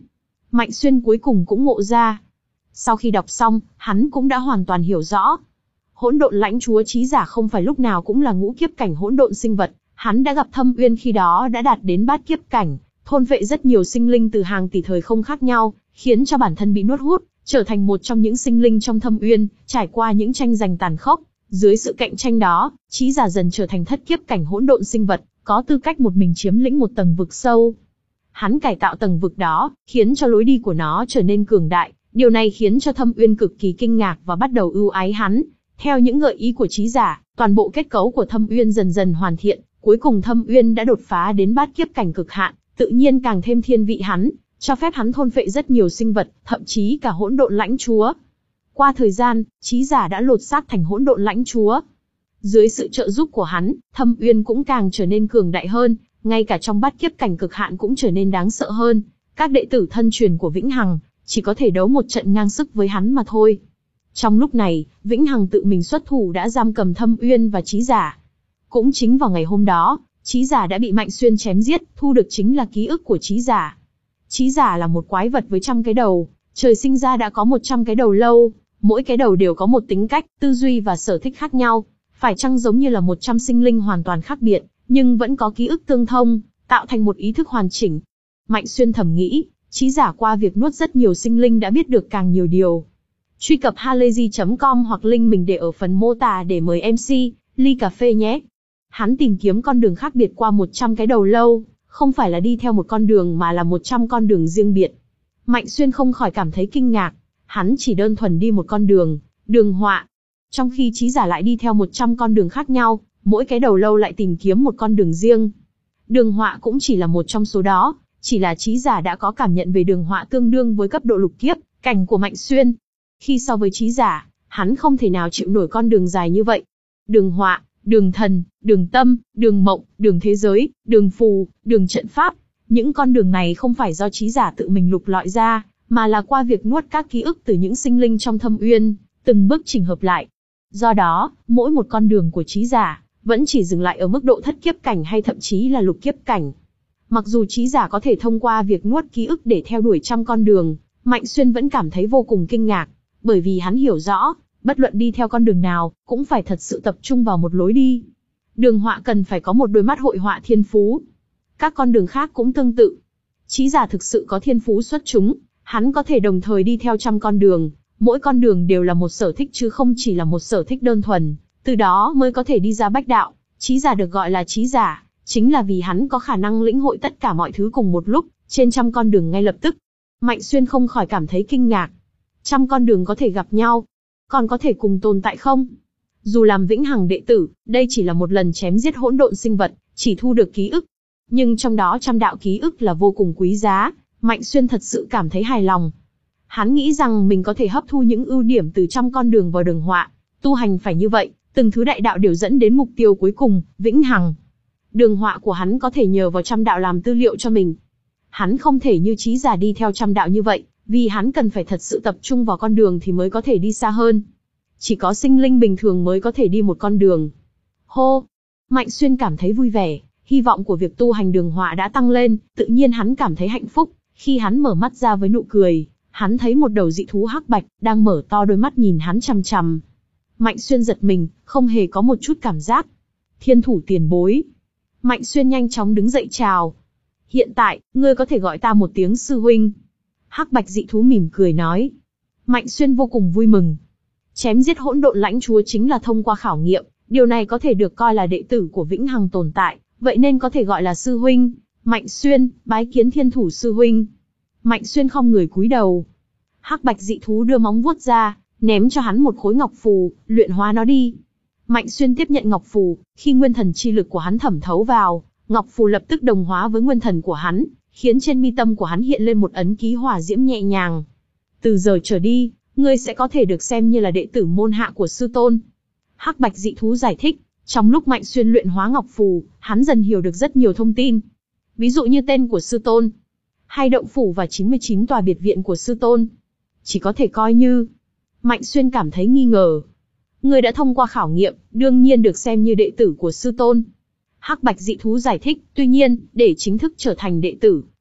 Mạnh Xuyên cuối cùng cũng ngộ ra. Sau khi đọc xong, hắn cũng đã hoàn toàn hiểu rõ. Hỗn độn lãnh chúa Trí Giả không phải lúc nào cũng là ngũ kiếp cảnh hỗn độn sinh vật, hắn đã gặp Thâm Uyên khi đó đã đạt đến bát kiếp cảnh, thôn vệ rất nhiều sinh linh từ hàng tỷ thời không khác nhau, khiến cho bản thân bị nuốt hút, trở thành một trong những sinh linh trong Thâm Uyên, trải qua những tranh giành tàn khốc. Dưới sự cạnh tranh đó, Trí Giả dần trở thành thất kiếp cảnh hỗn độn sinh vật, có tư cách một mình chiếm lĩnh một tầng vực sâu. Hắn cải tạo tầng vực đó, khiến cho lối đi của nó trở nên cường đại, điều này khiến cho Thâm Uyên cực kỳ kinh ngạc và bắt đầu ưu ái hắn. Theo những gợi ý của Trí Giả, toàn bộ kết cấu của Thâm Uyên dần dần hoàn thiện, cuối cùng Thâm Uyên đã đột phá đến bát kiếp cảnh cực hạn, tự nhiên càng thêm thiên vị hắn, cho phép hắn thôn phệ rất nhiều sinh vật, thậm chí cả hỗn độn lãnh chúa. Qua thời gian, Trí Giả đã lột xác thành hỗn độn lãnh chúa. Dưới sự trợ giúp của hắn, Thâm Uyên cũng càng trở nên cường đại hơn, ngay cả trong bát kiếp cảnh cực hạn cũng trở nên đáng sợ hơn. Các đệ tử thân truyền của Vĩnh Hằng chỉ có thể đấu một trận ngang sức với hắn mà thôi. Trong lúc này, Vĩnh Hằng tự mình xuất thủ đã giam cầm Thâm Uyên và Trí Giả. Cũng chính vào ngày hôm đó, Trí Giả đã bị Mạnh Xuyên chém giết, thu được chính là ký ức của Trí Giả. Trí Giả là một quái vật với trăm cái đầu, trời sinh ra đã có một trăm cái đầu lâu, mỗi cái đầu đều có một tính cách, tư duy và sở thích khác nhau. Phải chăng giống như là một trăm sinh linh hoàn toàn khác biệt, nhưng vẫn có ký ức tương thông, tạo thành một ý thức hoàn chỉnh. Mạnh Xuyên thầm nghĩ, Trí Giả qua việc nuốt rất nhiều sinh linh đã biết được càng nhiều điều. Truy cập halayzi chấm com hoặc link mình để ở phần mô tả để mời em xê, ly cà phê nhé. Hắn tìm kiếm con đường khác biệt qua một trăm cái đầu lâu, không phải là đi theo một con đường mà là một trăm con đường riêng biệt. Mạnh Xuyên không khỏi cảm thấy kinh ngạc, hắn chỉ đơn thuần đi một con đường, đường họa. Trong khi Trí Giả lại đi theo một trăm con đường khác nhau, mỗi cái đầu lâu lại tìm kiếm một con đường riêng. Đường họa cũng chỉ là một trong số đó, chỉ là Trí Giả đã có cảm nhận về đường họa tương đương với cấp độ lục kiếp, cảnh của Mạnh Xuyên. Khi so với Trí Giả, hắn không thể nào chịu nổi con đường dài như vậy. Đường họa, đường thần, đường tâm, đường mộng, đường thế giới, đường phù, đường trận pháp. Những con đường này không phải do Trí Giả tự mình lục lọi ra, mà là qua việc nuốt các ký ức từ những sinh linh trong Thâm Uyên, từng bước chỉnh hợp lại. Do đó, mỗi một con đường của Trí Giả vẫn chỉ dừng lại ở mức độ thất kiếp cảnh hay thậm chí là lục kiếp cảnh. Mặc dù Trí Giả có thể thông qua việc nuốt ký ức để theo đuổi trăm con đường, Mạnh Xuyên vẫn cảm thấy vô cùng kinh ngạc, bởi vì hắn hiểu rõ, bất luận đi theo con đường nào, cũng phải thật sự tập trung vào một lối đi. Đường họa cần phải có một đôi mắt hội họa thiên phú. Các con đường khác cũng tương tự. Trí Giả thực sự có thiên phú xuất chúng, hắn có thể đồng thời đi theo trăm con đường, mỗi con đường đều là một sở thích chứ không chỉ là một sở thích đơn thuần, từ đó mới có thể đi ra bách đạo. Trí Giả được gọi là Trí Giả, chính là vì hắn có khả năng lĩnh hội tất cả mọi thứ cùng một lúc, trên trăm con đường ngay lập tức. Mạnh Xuyên không khỏi cảm thấy kinh ngạc. Trăm con đường có thể gặp nhau, còn có thể cùng tồn tại không? Dù làm Vĩnh Hằng đệ tử, đây chỉ là một lần chém giết hỗn độn sinh vật, chỉ thu được ký ức. Nhưng trong đó trăm đạo ký ức là vô cùng quý giá, Mạnh Xuyên thật sự cảm thấy hài lòng. Hắn nghĩ rằng mình có thể hấp thu những ưu điểm từ trăm con đường vào đường họa, tu hành phải như vậy, từng thứ đại đạo đều dẫn đến mục tiêu cuối cùng, Vĩnh Hằng. Đường họa của hắn có thể nhờ vào trăm đạo làm tư liệu cho mình. Hắn không thể như Trí Giả đi theo trăm đạo như vậy, vì hắn cần phải thật sự tập trung vào con đường thì mới có thể đi xa hơn. Chỉ có sinh linh bình thường mới có thể đi một con đường. Hô! Mạnh Xuyên cảm thấy vui vẻ, hy vọng của việc tu hành đường họa đã tăng lên, tự nhiên hắn cảm thấy hạnh phúc. Khi hắn mở mắt ra với nụ cười, hắn thấy một đầu dị thú hắc bạch, đang mở to đôi mắt nhìn hắn chằm chằm. Mạnh Xuyên giật mình, không hề có một chút cảm giác. Thiên thủ tiền bối. Mạnh Xuyên nhanh chóng đứng dậy chào. Hiện tại, ngươi có thể gọi ta một tiếng sư huynh. Hắc bạch dị thú mỉm cười nói. Mạnh Xuyên vô cùng vui mừng. Chém giết hỗn độn lãnh chúa chính là thông qua khảo nghiệm, điều này có thể được coi là đệ tử của Vĩnh Hằng tồn tại, vậy nên có thể gọi là sư huynh. Mạnh Xuyên, bái kiến thiên thủ sư huynh. Mạnh Xuyên không người cúi đầu. Hắc bạch dị thú đưa móng vuốt ra, ném cho hắn một khối ngọc phù, luyện hóa nó đi. Mạnh Xuyên tiếp nhận ngọc phù, khi nguyên thần chi lực của hắn thẩm thấu vào, ngọc phù lập tức đồng hóa với nguyên thần của hắn, khiến trên mi tâm của hắn hiện lên một ấn ký hỏa diễm nhẹ nhàng. Từ giờ trở đi, ngươi sẽ có thể được xem như là đệ tử môn hạ của sư tôn. Hắc bạch dị thú giải thích, trong lúc Mạnh Xuyên luyện hóa ngọc phù, hắn dần hiểu được rất nhiều thông tin. Ví dụ như tên của sư tôn, hay động phủ và chín mươi chín tòa biệt viện của sư tôn. Chỉ có thể coi như... Mạnh Xuyên cảm thấy nghi ngờ. Ngươi đã thông qua khảo nghiệm, đương nhiên được xem như đệ tử của sư tôn. Hắc bạch dị thú giải thích, tuy nhiên, để chính thức trở thành đệ tử,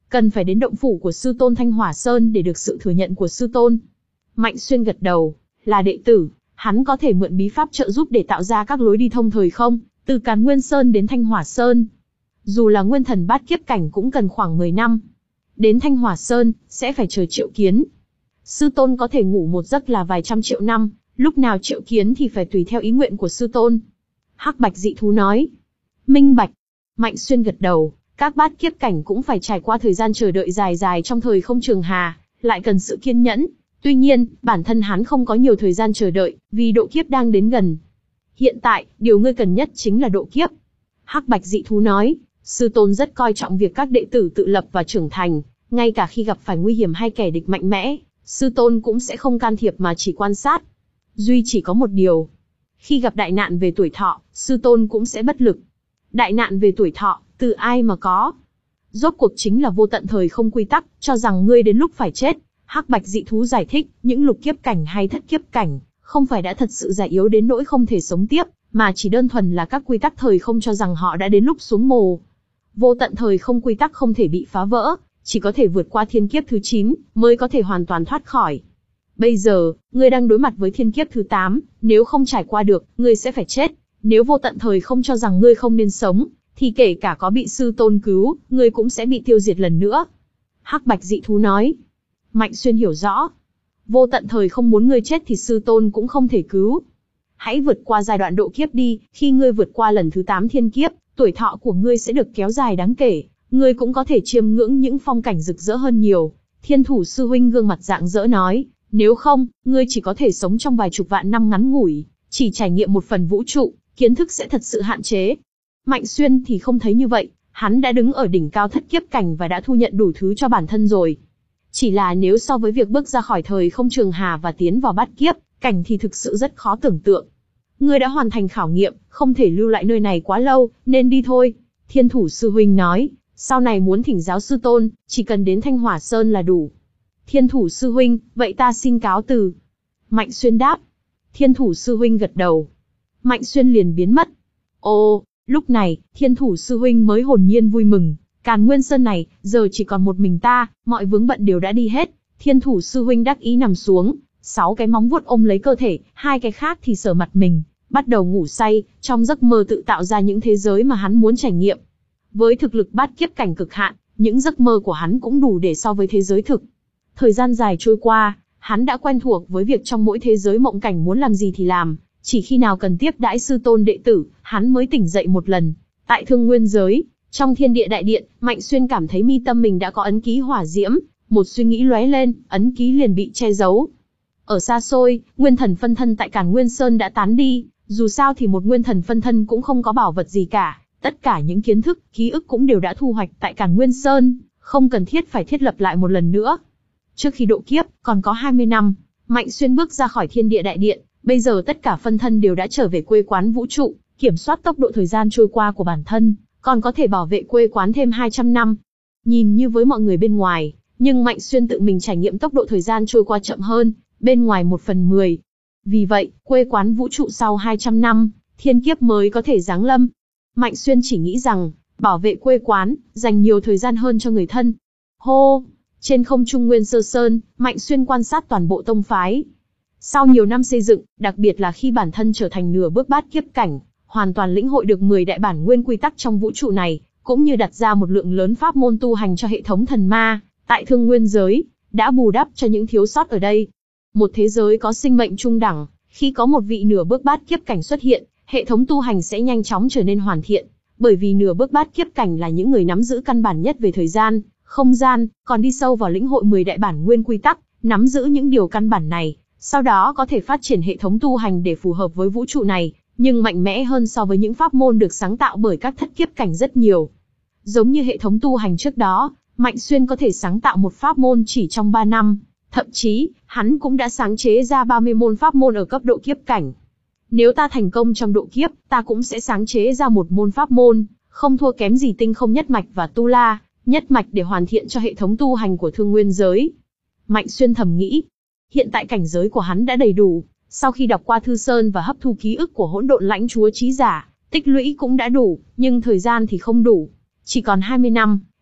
cần phải đến động phủ của sư tôn Thanh Hỏa Sơn để được sự thừa nhận của sư tôn. Mạnh Xuyên gật đầu, là đệ tử, hắn có thể mượn bí pháp trợ giúp để tạo ra các lối đi thông thời không, từ Càn Nguyên Sơn đến Thanh Hỏa Sơn. Dù là nguyên thần bát kiếp cảnh cũng cần khoảng mười năm. Đến Thanh Hỏa Sơn, sẽ phải chờ triệu kiến. Sư tôn có thể ngủ một giấc là vài trăm triệu năm, lúc nào triệu kiến thì phải tùy theo ý nguyện của sư tôn. Hắc Bạch dị thú nói. Minh bạch. Mạnh Xuyên gật đầu, các bát kiếp cảnh cũng phải trải qua thời gian chờ đợi dài dài trong thời không trường hà, lại cần sự kiên nhẫn. Tuy nhiên, bản thân hắn không có nhiều thời gian chờ đợi, vì độ kiếp đang đến gần. Hiện tại, điều ngươi cần nhất chính là độ kiếp. Hắc Bạch dị thú nói, sư tôn rất coi trọng việc các đệ tử tự lập và trưởng thành, ngay cả khi gặp phải nguy hiểm hay kẻ địch mạnh mẽ, sư tôn cũng sẽ không can thiệp mà chỉ quan sát. Duy chỉ có một điều, khi gặp đại nạn về tuổi thọ, sư tôn cũng sẽ bất lực. Đại nạn về tuổi thọ, từ ai mà có? Rốt cuộc chính là vô tận thời không quy tắc, cho rằng ngươi đến lúc phải chết. Hắc Bạch dị thú giải thích, những lục kiếp cảnh hay thất kiếp cảnh, không phải đã thật sự già yếu đến nỗi không thể sống tiếp, mà chỉ đơn thuần là các quy tắc thời không cho rằng họ đã đến lúc xuống mồ. Vô tận thời không quy tắc không thể bị phá vỡ, chỉ có thể vượt qua thiên kiếp thứ chín, mới có thể hoàn toàn thoát khỏi. Bây giờ, ngươi đang đối mặt với thiên kiếp thứ tám, nếu không trải qua được, ngươi sẽ phải chết. Nếu vô tận thời không cho rằng ngươi không nên sống, thì kể cả có bị sư tôn cứu, ngươi cũng sẽ bị tiêu diệt lần nữa. Hắc Bạch dị thú nói. Mạnh Xuyên hiểu rõ. Vô tận thời không muốn ngươi chết thì sư tôn cũng không thể cứu. Hãy vượt qua giai đoạn độ kiếp đi, khi ngươi vượt qua lần thứ tám thiên kiếp, tuổi thọ của ngươi sẽ được kéo dài đáng kể, ngươi cũng có thể chiêm ngưỡng những phong cảnh rực rỡ hơn nhiều. Thiên Thủ sư huynh gương mặt rạng rỡ nói, nếu không, ngươi chỉ có thể sống trong vài chục vạn năm ngắn ngủi, chỉ trải nghiệm một phần vũ trụ, kiến thức sẽ thật sự hạn chế. Mạnh Xuyên thì không thấy như vậy, hắn đã đứng ở đỉnh cao thất kiếp cảnh và đã thu nhận đủ thứ cho bản thân rồi. Chỉ là nếu so với việc bước ra khỏi thời không trường hà và tiến vào bát kiếp cảnh thì thực sự rất khó tưởng tượng. Ngươi đã hoàn thành khảo nghiệm, không thể lưu lại nơi này quá lâu, nên đi thôi. Thiên Thủ sư huynh nói, sau này muốn thỉnh giáo sư tôn, chỉ cần đến Thanh Hỏa Sơn là đủ. Thiên Thủ sư huynh, vậy ta xin cáo từ. Mạnh Xuyên đáp. Thiên Thủ sư huynh gật đầu. Mạnh Xuyên liền biến mất. Ô, lúc này, Thiên Thủ sư huynh mới hồn nhiên vui mừng. Càn Nguyên Sơn này, giờ chỉ còn một mình ta, mọi vướng bận đều đã đi hết. Thiên Thủ sư huynh đắc ý nằm xuống, sáu cái móng vuốt ôm lấy cơ thể, hai cái khác thì sờ mặt mình, bắt đầu ngủ say, trong giấc mơ tự tạo ra những thế giới mà hắn muốn trải nghiệm. Với thực lực bát kiếp cảnh cực hạn, những giấc mơ của hắn cũng đủ để so với thế giới thực. Thời gian dài trôi qua, hắn đã quen thuộc với việc trong mỗi thế giới mộng cảnh muốn làm gì thì làm, chỉ khi nào cần tiếp đãi sư tôn đệ tử, hắn mới tỉnh dậy một lần. Tại Thương Nguyên giới, trong Thiên Địa Đại Điện, Mạnh Xuyên cảm thấy mi tâm mình đã có ấn ký hỏa diễm, một suy nghĩ lóe lên, ấn ký liền bị che giấu. Ở xa xôi, nguyên thần phân thân tại Càn Nguyên Sơn đã tán đi, dù sao thì một nguyên thần phân thân cũng không có bảo vật gì cả, tất cả những kiến thức, ký ức cũng đều đã thu hoạch tại Càn Nguyên Sơn, không cần thiết phải thiết lập lại một lần nữa. Trước khi độ kiếp, còn có hai mươi năm, Mạnh Xuyên bước ra khỏi Thiên Địa Đại Điện, bây giờ tất cả phân thân đều đã trở về quê quán vũ trụ, kiểm soát tốc độ thời gian trôi qua của bản thân, còn có thể bảo vệ quê quán thêm hai trăm năm. Nhìn như với mọi người bên ngoài, nhưng Mạnh Xuyên tự mình trải nghiệm tốc độ thời gian trôi qua chậm hơn, bên ngoài một phần mười. Vì vậy, quê quán vũ trụ sau hai trăm năm, thiên kiếp mới có thể giáng lâm. Mạnh Xuyên chỉ nghĩ rằng, bảo vệ quê quán, dành nhiều thời gian hơn cho người thân. Hô! Trên không trung Nguyên Sơ Sơn, Mạnh Xuyên quan sát toàn bộ tông phái. Sau nhiều năm xây dựng, đặc biệt là khi bản thân trở thành nửa bước bát kiếp cảnh, hoàn toàn lĩnh hội được mười đại bản nguyên quy tắc trong vũ trụ này, cũng như đặt ra một lượng lớn pháp môn tu hành cho hệ thống thần ma, tại Thương Nguyên giới, đã bù đắp cho những thiếu sót ở đây. Một thế giới có sinh mệnh trung đẳng, khi có một vị nửa bước bát kiếp cảnh xuất hiện, hệ thống tu hành sẽ nhanh chóng trở nên hoàn thiện, bởi vì nửa bước bát kiếp cảnh là những người nắm giữ căn bản nhất về thời gian, không gian, còn đi sâu vào lĩnh hội mười đại bản nguyên quy tắc, nắm giữ những điều căn bản này, sau đó có thể phát triển hệ thống tu hành để phù hợp với vũ trụ này, nhưng mạnh mẽ hơn so với những pháp môn được sáng tạo bởi các thất kiếp cảnh rất nhiều. Giống như hệ thống tu hành trước đó, Mạnh Xuyên có thể sáng tạo một pháp môn chỉ trong ba năm, thậm chí, hắn cũng đã sáng chế ra ba mươi môn pháp môn ở cấp độ kiếp cảnh. Nếu ta thành công trong độ kiếp, ta cũng sẽ sáng chế ra một môn pháp môn, không thua kém gì tinh không nhất mạch và tu la, nhất mạch để hoàn thiện cho hệ thống tu hành của Thương Nguyên giới. Mạnh Xuyên thầm nghĩ, hiện tại cảnh giới của hắn đã đầy đủ, sau khi đọc qua Thư Sơn và hấp thu ký ức của hỗn độn lãnh chúa trí giả, tích lũy cũng đã đủ, nhưng thời gian thì không đủ. Chỉ còn hai mươi năm,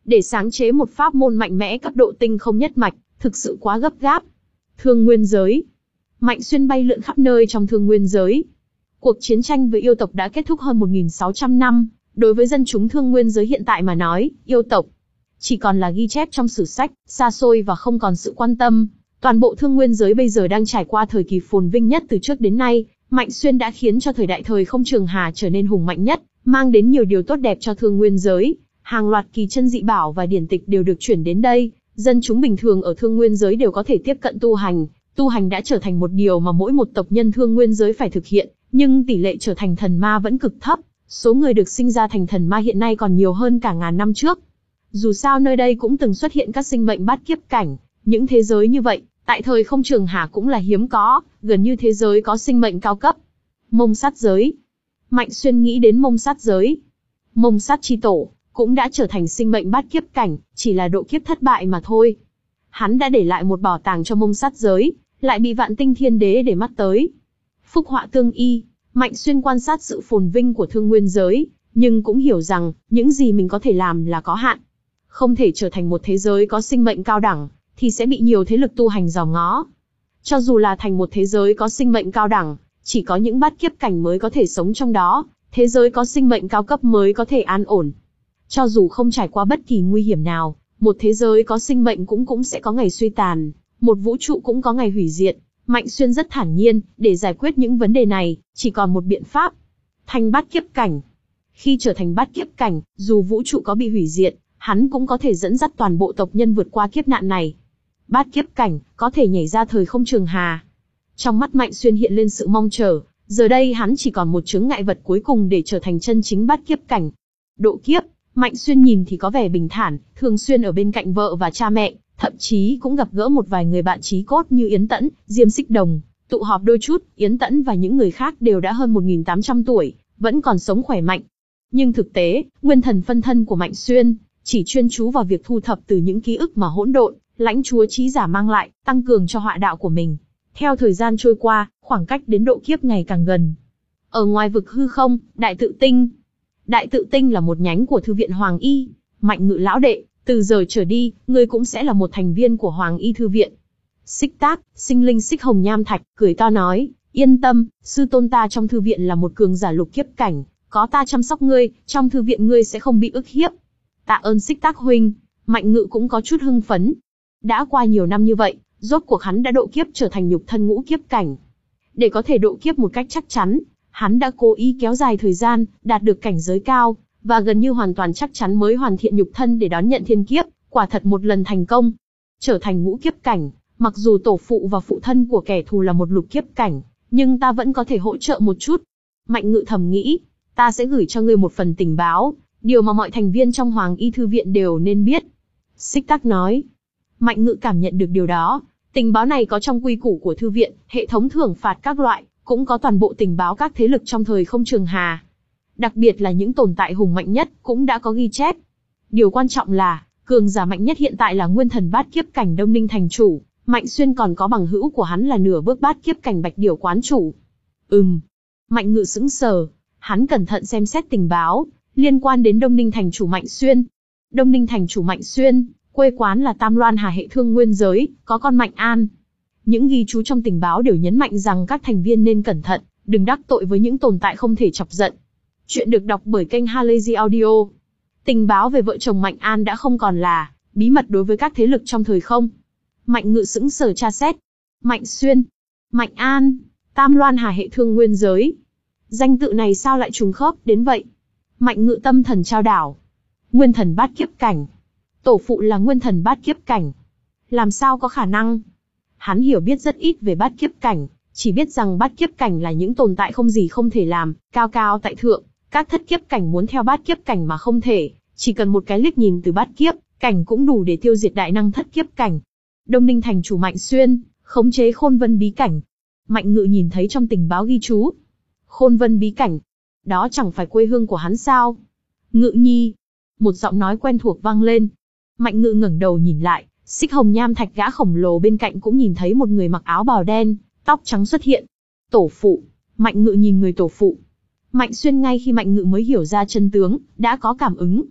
để sáng chế một pháp môn mạnh mẽ cấp độ tinh không nhất mạch, thực sự quá gấp gáp. Thương nguyên giới. Mạnh Xuyên bay lượn khắp nơi trong thương nguyên giới. Cuộc chiến tranh với yêu tộc đã kết thúc hơn một nghìn sáu trăm năm, đối với dân chúng thương nguyên giới hiện tại mà nói, yêu tộc chỉ còn là ghi chép trong sử sách, xa xôi và không còn sự quan tâm. Toàn bộ thương nguyên giới bây giờ đang trải qua thời kỳ phồn vinh nhất từ trước đến nay, Mạnh Xuyên đã khiến cho thời đại thời không trường hà trở nên hùng mạnh nhất, mang đến nhiều điều tốt đẹp cho thương nguyên giới. Hàng loạt kỳ chân dị bảo và điển tịch đều được chuyển đến đây, dân chúng bình thường ở thương nguyên giới đều có thể tiếp cận tu hành. Tu hành đã trở thành một điều mà mỗi một tộc nhân thương nguyên giới phải thực hiện, nhưng tỷ lệ trở thành thần ma vẫn cực thấp. Số người được sinh ra thành thần ma hiện nay còn nhiều hơn cả ngàn năm trước. Dù sao nơi đây cũng từng xuất hiện các sinh mệnh bát kiếp cảnh, những thế giới như vậy, tại thời không trường hà cũng là hiếm có, gần như thế giới có sinh mệnh cao cấp. Mông sát giới. Mạnh Xuyên nghĩ đến mông sát giới. Mông sát chi tổ cũng đã trở thành sinh mệnh bát kiếp cảnh, chỉ là độ kiếp thất bại mà thôi. Hắn đã để lại một bảo tàng cho mông sát giới, lại bị Vạn Tinh Thiên Đế để mắt tới. Phúc họa tương y. Mạnh Xuyên quan sát sự phồn vinh của thương nguyên giới, nhưng cũng hiểu rằng, những gì mình có thể làm là có hạn. Không thể trở thành một thế giới có sinh mệnh cao đẳng, thì sẽ bị nhiều thế lực tu hành dòm ngó. Cho dù là thành một thế giới có sinh mệnh cao đẳng, chỉ có những bát kiếp cảnh mới có thể sống trong đó, thế giới có sinh mệnh cao cấp mới có thể an ổn. Cho dù không trải qua bất kỳ nguy hiểm nào, một thế giới có sinh mệnh cũng cũng sẽ có ngày suy tàn, một vũ trụ cũng có ngày hủy diệt. Mạnh Xuyên rất thản nhiên, để giải quyết những vấn đề này, chỉ còn một biện pháp. Thành bát kiếp cảnh. Khi trở thành bát kiếp cảnh, dù vũ trụ có bị hủy diệt, hắn cũng có thể dẫn dắt toàn bộ tộc nhân vượt qua kiếp nạn này. Bát kiếp cảnh, có thể nhảy ra thời không trường hà. Trong mắt Mạnh Xuyên hiện lên sự mong chờ, giờ đây hắn chỉ còn một chướng ngại vật cuối cùng để trở thành chân chính bát kiếp cảnh. Độ kiếp, Mạnh Xuyên nhìn thì có vẻ bình thản, thường xuyên ở bên cạnh vợ và cha mẹ, thậm chí cũng gặp gỡ một vài người bạn chí cốt như Yến Tẫn, Diêm Xích Đồng, tụ họp đôi chút. Yến Tẫn và những người khác đều đã hơn một nghìn tám trăm tuổi, vẫn còn sống khỏe mạnh. Nhưng thực tế, nguyên thần phân thân của Mạnh Xuyên chỉ chuyên chú vào việc thu thập từ những ký ức mà hỗn độn, lãnh chúa trí giả mang lại, tăng cường cho họa đạo của mình. Theo thời gian trôi qua, khoảng cách đến độ kiếp ngày càng gần. Ở ngoài vực hư không, Đại Tự Tinh. Đại Tự Tinh là một nhánh của Thư viện Hoàng Y. Mạnh Ngự lão đệ, từ giờ trở đi, ngươi cũng sẽ là một thành viên của Hoàng Y Thư viện. Xích Tác, sinh linh xích hồng nham thạch, cười to nói, yên tâm, sư tôn ta trong thư viện là một cường giả lục kiếp cảnh, có ta chăm sóc ngươi, trong thư viện ngươi sẽ không bị ức hiếp. Tạ ơn Xích Tác huynh. Mạnh Ngự cũng có chút hưng phấn. Đã qua nhiều năm như vậy, rốt cuộc hắn đã độ kiếp trở thành nhục thân ngũ kiếp cảnh. Để có thể độ kiếp một cách chắc chắn, hắn đã cố ý kéo dài thời gian, đạt được cảnh giới cao, và gần như hoàn toàn chắc chắn mới hoàn thiện nhục thân để đón nhận thiên kiếp, quả thật một lần thành công. Trở thành ngũ kiếp cảnh, mặc dù tổ phụ và phụ thân của kẻ thù là một lục kiếp cảnh, nhưng ta vẫn có thể hỗ trợ một chút. Mạnh Ngự thầm nghĩ, ta sẽ gửi cho ngươi một phần tình báo, điều mà mọi thành viên trong Hoàng Y Thư viện đều nên biết. Xích Tác nói. Mạnh Ngự cảm nhận được điều đó. Tình báo này có trong quy củ của thư viện, hệ thống thưởng phạt các loại, cũng có toàn bộ tình báo các thế lực trong thời không trường hà. Đặc biệt là những tồn tại hùng mạnh nhất, cũng đã có ghi chép. Điều quan trọng là, cường giả mạnh nhất hiện tại là nguyên thần bát kiếp cảnh Đông Ninh thành chủ, Mạnh Xuyên còn có bằng hữu của hắn là nửa bước bát kiếp cảnh Bạch Điểu quán chủ. Ừm. Mạnh Ngự sững sờ, hắn cẩn thận xem xét tình báo, liên quan đến Đông Ninh thành chủ Mạnh Xuyên. Đông Ninh thành chủ Mạnh Xuyên, quê quán là Tam Loan Hà hệ thương nguyên giới, có con Mạnh An. Những ghi chú trong tình báo đều nhấn mạnh rằng các thành viên nên cẩn thận, đừng đắc tội với những tồn tại không thể chọc giận. Chuyện được đọc bởi kênh Halazy Audio. Tình báo về vợ chồng Mạnh An đã không còn là bí mật đối với các thế lực trong thời không. Mạnh Ngự sững sờ tra xét. Mạnh Xuyên, Mạnh An, Tam Loan Hà hệ thương nguyên giới. Danh tự này sao lại trùng khớp đến vậy? Mạnh Ngự tâm thần trao đảo. Nguyên thần bát kiếp cảnh. Tổ phụ là nguyên thần bát kiếp cảnh. Làm sao có khả năng? Hắn hiểu biết rất ít về bát kiếp cảnh, chỉ biết rằng bát kiếp cảnh là những tồn tại không gì không thể làm, cao cao tại thượng. Các thất kiếp cảnh muốn theo bát kiếp cảnh mà không thể, chỉ cần một cái liếc nhìn từ bát kiếp cảnh cũng đủ để tiêu diệt đại năng thất kiếp cảnh. Đông Ninh thành chủ Mạnh Xuyên, khống chế Khôn Vân bí cảnh. Mạnh Ngự nhìn thấy trong tình báo ghi chú. Khôn Vân bí cảnh, đó chẳng phải quê hương của hắn sao? Ngự nhi. Một giọng nói quen thuộc vang lên. Mạnh Ngự ngẩng đầu nhìn lại, xích hồng nham thạch gã khổng lồ bên cạnh cũng nhìn thấy một người mặc áo bào đen, tóc trắng xuất hiện. Tổ phụ. Mạnh Ngự nhìn người tổ phụ. Mạnh Xuyên ngay khi Mạnh Ngự mới hiểu ra chân tướng, đã có cảm ứng.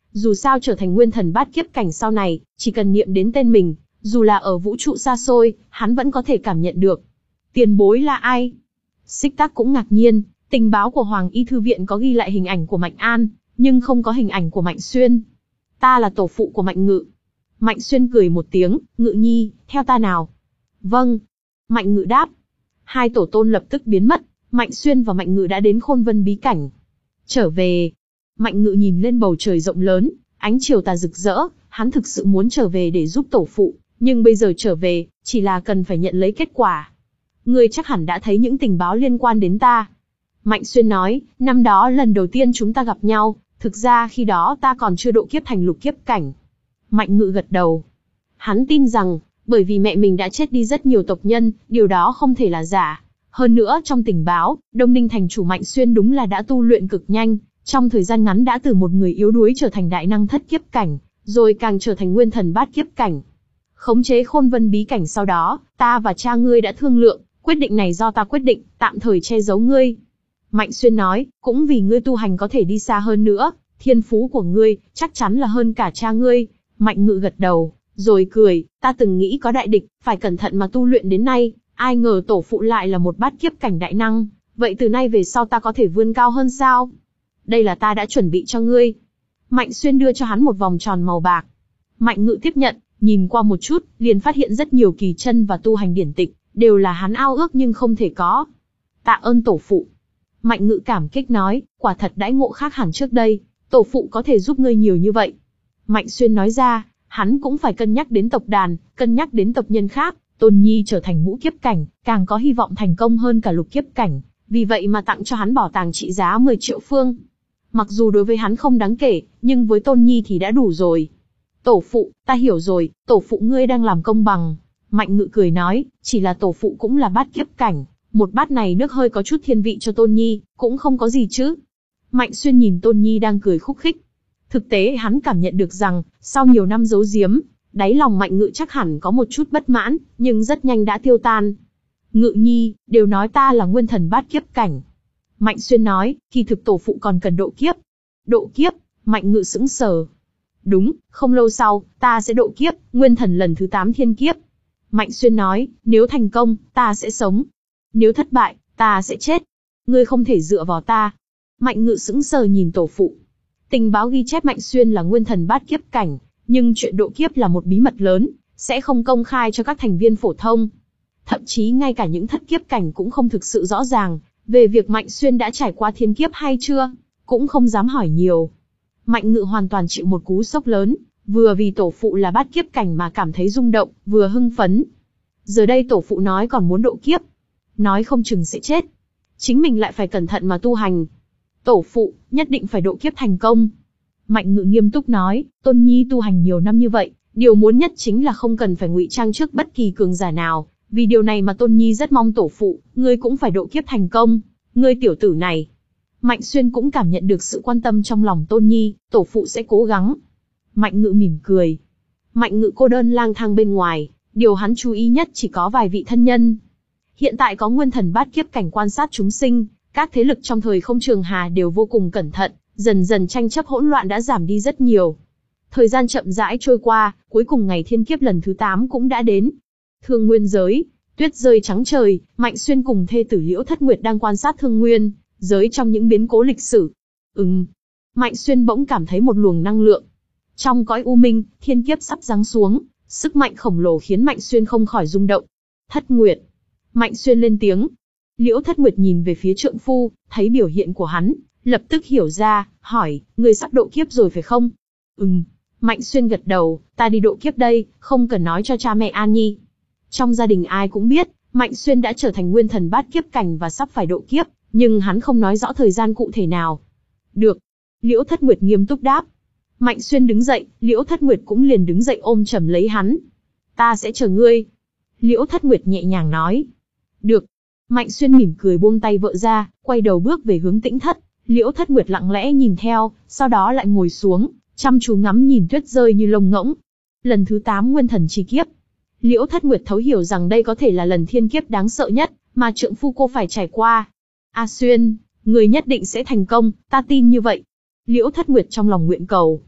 Dù sao trở thành nguyên thần bát kiếp cảnh sau này, chỉ cần niệm đến tên mình, dù là ở vũ trụ xa xôi, hắn vẫn có thể cảm nhận được. Tiền bối là ai? Xích Tắc cũng ngạc nhiên, tình báo của Hoàng Y Thư Viện có ghi lại hình ảnh của Mạnh An, nhưng không có hình ảnh của Mạnh Xuyên. Ta là tổ phụ của Mạnh Ngự. Mạnh Xuyên cười một tiếng, Ngự nhi, theo ta nào. Vâng. Mạnh Ngự đáp. Hai tổ tôn lập tức biến mất, Mạnh Xuyên và Mạnh Ngự đã đến Khôn Vân bí cảnh. Trở về. Mạnh Ngự nhìn lên bầu trời rộng lớn, ánh chiều tà rực rỡ, hắn thực sự muốn trở về để giúp tổ phụ, nhưng bây giờ trở về, chỉ là cần phải nhận lấy kết quả. Ngươi chắc hẳn đã thấy những tình báo liên quan đến ta. Mạnh Xuyên nói, năm đó lần đầu tiên chúng ta gặp nhau, thực ra khi đó ta còn chưa độ kiếp thành lục kiếp cảnh. Mạnh Ngự gật đầu. Hắn tin rằng, bởi vì mẹ mình đã chết đi rất nhiều tộc nhân, điều đó không thể là giả. Hơn nữa trong tình báo, Đông Ninh thành chủ Mạnh Xuyên đúng là đã tu luyện cực nhanh, trong thời gian ngắn đã từ một người yếu đuối trở thành đại năng thất kiếp cảnh, rồi càng trở thành nguyên thần bát kiếp cảnh. Khống chế Khôn Vân bí cảnh sau đó, ta và cha ngươi đã thương lượng, quyết định này do ta quyết định, tạm thời che giấu ngươi. Mạnh Xuyên nói, cũng vì ngươi tu hành có thể đi xa hơn nữa, thiên phú của ngươi, chắc chắn là hơn cả cha ngươi. Mạnh Ngự gật đầu, rồi cười, ta từng nghĩ có đại địch, phải cẩn thận mà tu luyện đến nay, ai ngờ tổ phụ lại là một bát kiếp cảnh đại năng, vậy từ nay về sau ta có thể vươn cao hơn sao? Đây là ta đã chuẩn bị cho ngươi. Mạnh Xuyên đưa cho hắn một vòng tròn màu bạc. Mạnh Ngự tiếp nhận, nhìn qua một chút, liền phát hiện rất nhiều kỳ chân và tu hành điển tịch, đều là hắn ao ước nhưng không thể có. Tạ ơn tổ phụ. Mạnh Ngự cảm kích nói, quả thật đãi ngộ khác hẳn trước đây, tổ phụ có thể giúp ngươi nhiều như vậy. Mạnh Xuyên nói ra, hắn cũng phải cân nhắc đến tộc đàn, cân nhắc đến tộc nhân khác, Tôn Nhi trở thành ngũ kiếp cảnh, càng có hy vọng thành công hơn cả lục kiếp cảnh, vì vậy mà tặng cho hắn bảo tàng trị giá mười triệu phương. Mặc dù đối với hắn không đáng kể, nhưng với Tôn Nhi thì đã đủ rồi. Tổ phụ, ta hiểu rồi, tổ phụ ngươi đang làm công bằng. Mạnh Ngự cười nói, chỉ là tổ phụ cũng là bát kiếp cảnh, một bát này nước hơi có chút thiên vị cho Tôn Nhi, cũng không có gì chứ. Mạnh Xuyên nhìn Tôn Nhi đang cười khúc khích. Thực tế hắn cảm nhận được rằng, sau nhiều năm giấu giếm, đáy lòng Mạnh Ngự chắc hẳn có một chút bất mãn, nhưng rất nhanh đã tiêu tan. Ngự nhi, đều nói ta là nguyên thần bát kiếp cảnh. Mạnh Xuyên nói, kỳ thực tổ phụ còn cần độ kiếp. Độ kiếp, Mạnh Ngự sững sờ. Đúng, không lâu sau, ta sẽ độ kiếp, nguyên thần lần thứ tám thiên kiếp. Mạnh Xuyên nói, nếu thành công, ta sẽ sống. Nếu thất bại, ta sẽ chết. Ngươi không thể dựa vào ta. Mạnh Ngự sững sờ nhìn tổ phụ. Tình báo ghi chép Mạnh Xuyên là nguyên thần bát kiếp cảnh, nhưng chuyện độ kiếp là một bí mật lớn, sẽ không công khai cho các thành viên phổ thông. Thậm chí ngay cả những thất kiếp cảnh cũng không thực sự rõ ràng về việc Mạnh Xuyên đã trải qua thiên kiếp hay chưa, cũng không dám hỏi nhiều. Mạnh Ngự hoàn toàn chịu một cú sốc lớn, vừa vì tổ phụ là bát kiếp cảnh mà cảm thấy rung động, vừa hưng phấn. Giờ đây tổ phụ nói còn muốn độ kiếp, nói không chừng sẽ chết, chính mình lại phải cẩn thận mà tu hành. Tổ phụ, nhất định phải độ kiếp thành công. Mạnh Ngự nghiêm túc nói, Tôn Nhi tu hành nhiều năm như vậy, điều muốn nhất chính là không cần phải ngụy trang trước bất kỳ cường giả nào, vì điều này mà Tôn Nhi rất mong tổ phụ, ngươi cũng phải độ kiếp thành công, ngươi tiểu tử này. Mạnh Xuyên cũng cảm nhận được sự quan tâm trong lòng Tôn Nhi, tổ phụ sẽ cố gắng. Mạnh Ngự mỉm cười. Mạnh Ngự cô đơn lang thang bên ngoài, điều hắn chú ý nhất chỉ có vài vị thân nhân. Hiện tại có nguyên thần bát kiếp cảnh quan sát chúng sinh, các thế lực trong thời không trường hà đều vô cùng cẩn thận, dần dần tranh chấp hỗn loạn đã giảm đi rất nhiều. Thời gian chậm rãi trôi qua, cuối cùng ngày thiên kiếp lần thứ tám cũng đã đến. Thương Nguyên giới, tuyết rơi trắng trời, Mạnh Xuyên cùng thê tử Liễu Thất Nguyệt đang quan sát Thương Nguyên giới trong những biến cố lịch sử. Ừm. Mạnh Xuyên bỗng cảm thấy một luồng năng lượng. Trong cõi u minh, thiên kiếp sắp giáng xuống, sức mạnh khổng lồ khiến Mạnh Xuyên không khỏi rung động. Thất Nguyệt. Mạnh Xuyên lên tiếng. Liễu Thất Nguyệt nhìn về phía trượng phu, thấy biểu hiện của hắn, lập tức hiểu ra, hỏi, người sắp độ kiếp rồi phải không? Ừm. Mạnh Xuyên gật đầu, ta đi độ kiếp đây, không cần nói cho cha mẹ An Nhi. Trong gia đình ai cũng biết, Mạnh Xuyên đã trở thành nguyên thần bát kiếp cảnh và sắp phải độ kiếp, nhưng hắn không nói rõ thời gian cụ thể nào. Được. Liễu Thất Nguyệt nghiêm túc đáp. Mạnh Xuyên đứng dậy, Liễu Thất Nguyệt cũng liền đứng dậy ôm chầm lấy hắn. Ta sẽ chờ ngươi. Liễu Thất Nguyệt nhẹ nhàng nói. Được. Mạnh Xuyên mỉm cười buông tay vợ ra, quay đầu bước về hướng Tĩnh Thất. Liễu Thất Nguyệt lặng lẽ nhìn theo, sau đó lại ngồi xuống, chăm chú ngắm nhìn tuyết rơi như lông ngỗng. Lần thứ tám nguyên thần chi kiếp. Liễu Thất Nguyệt thấu hiểu rằng đây có thể là lần thiên kiếp đáng sợ nhất mà trượng phu cô phải trải qua. A Xuyên, người nhất định sẽ thành công, ta tin như vậy. Liễu Thất Nguyệt trong lòng nguyện cầu.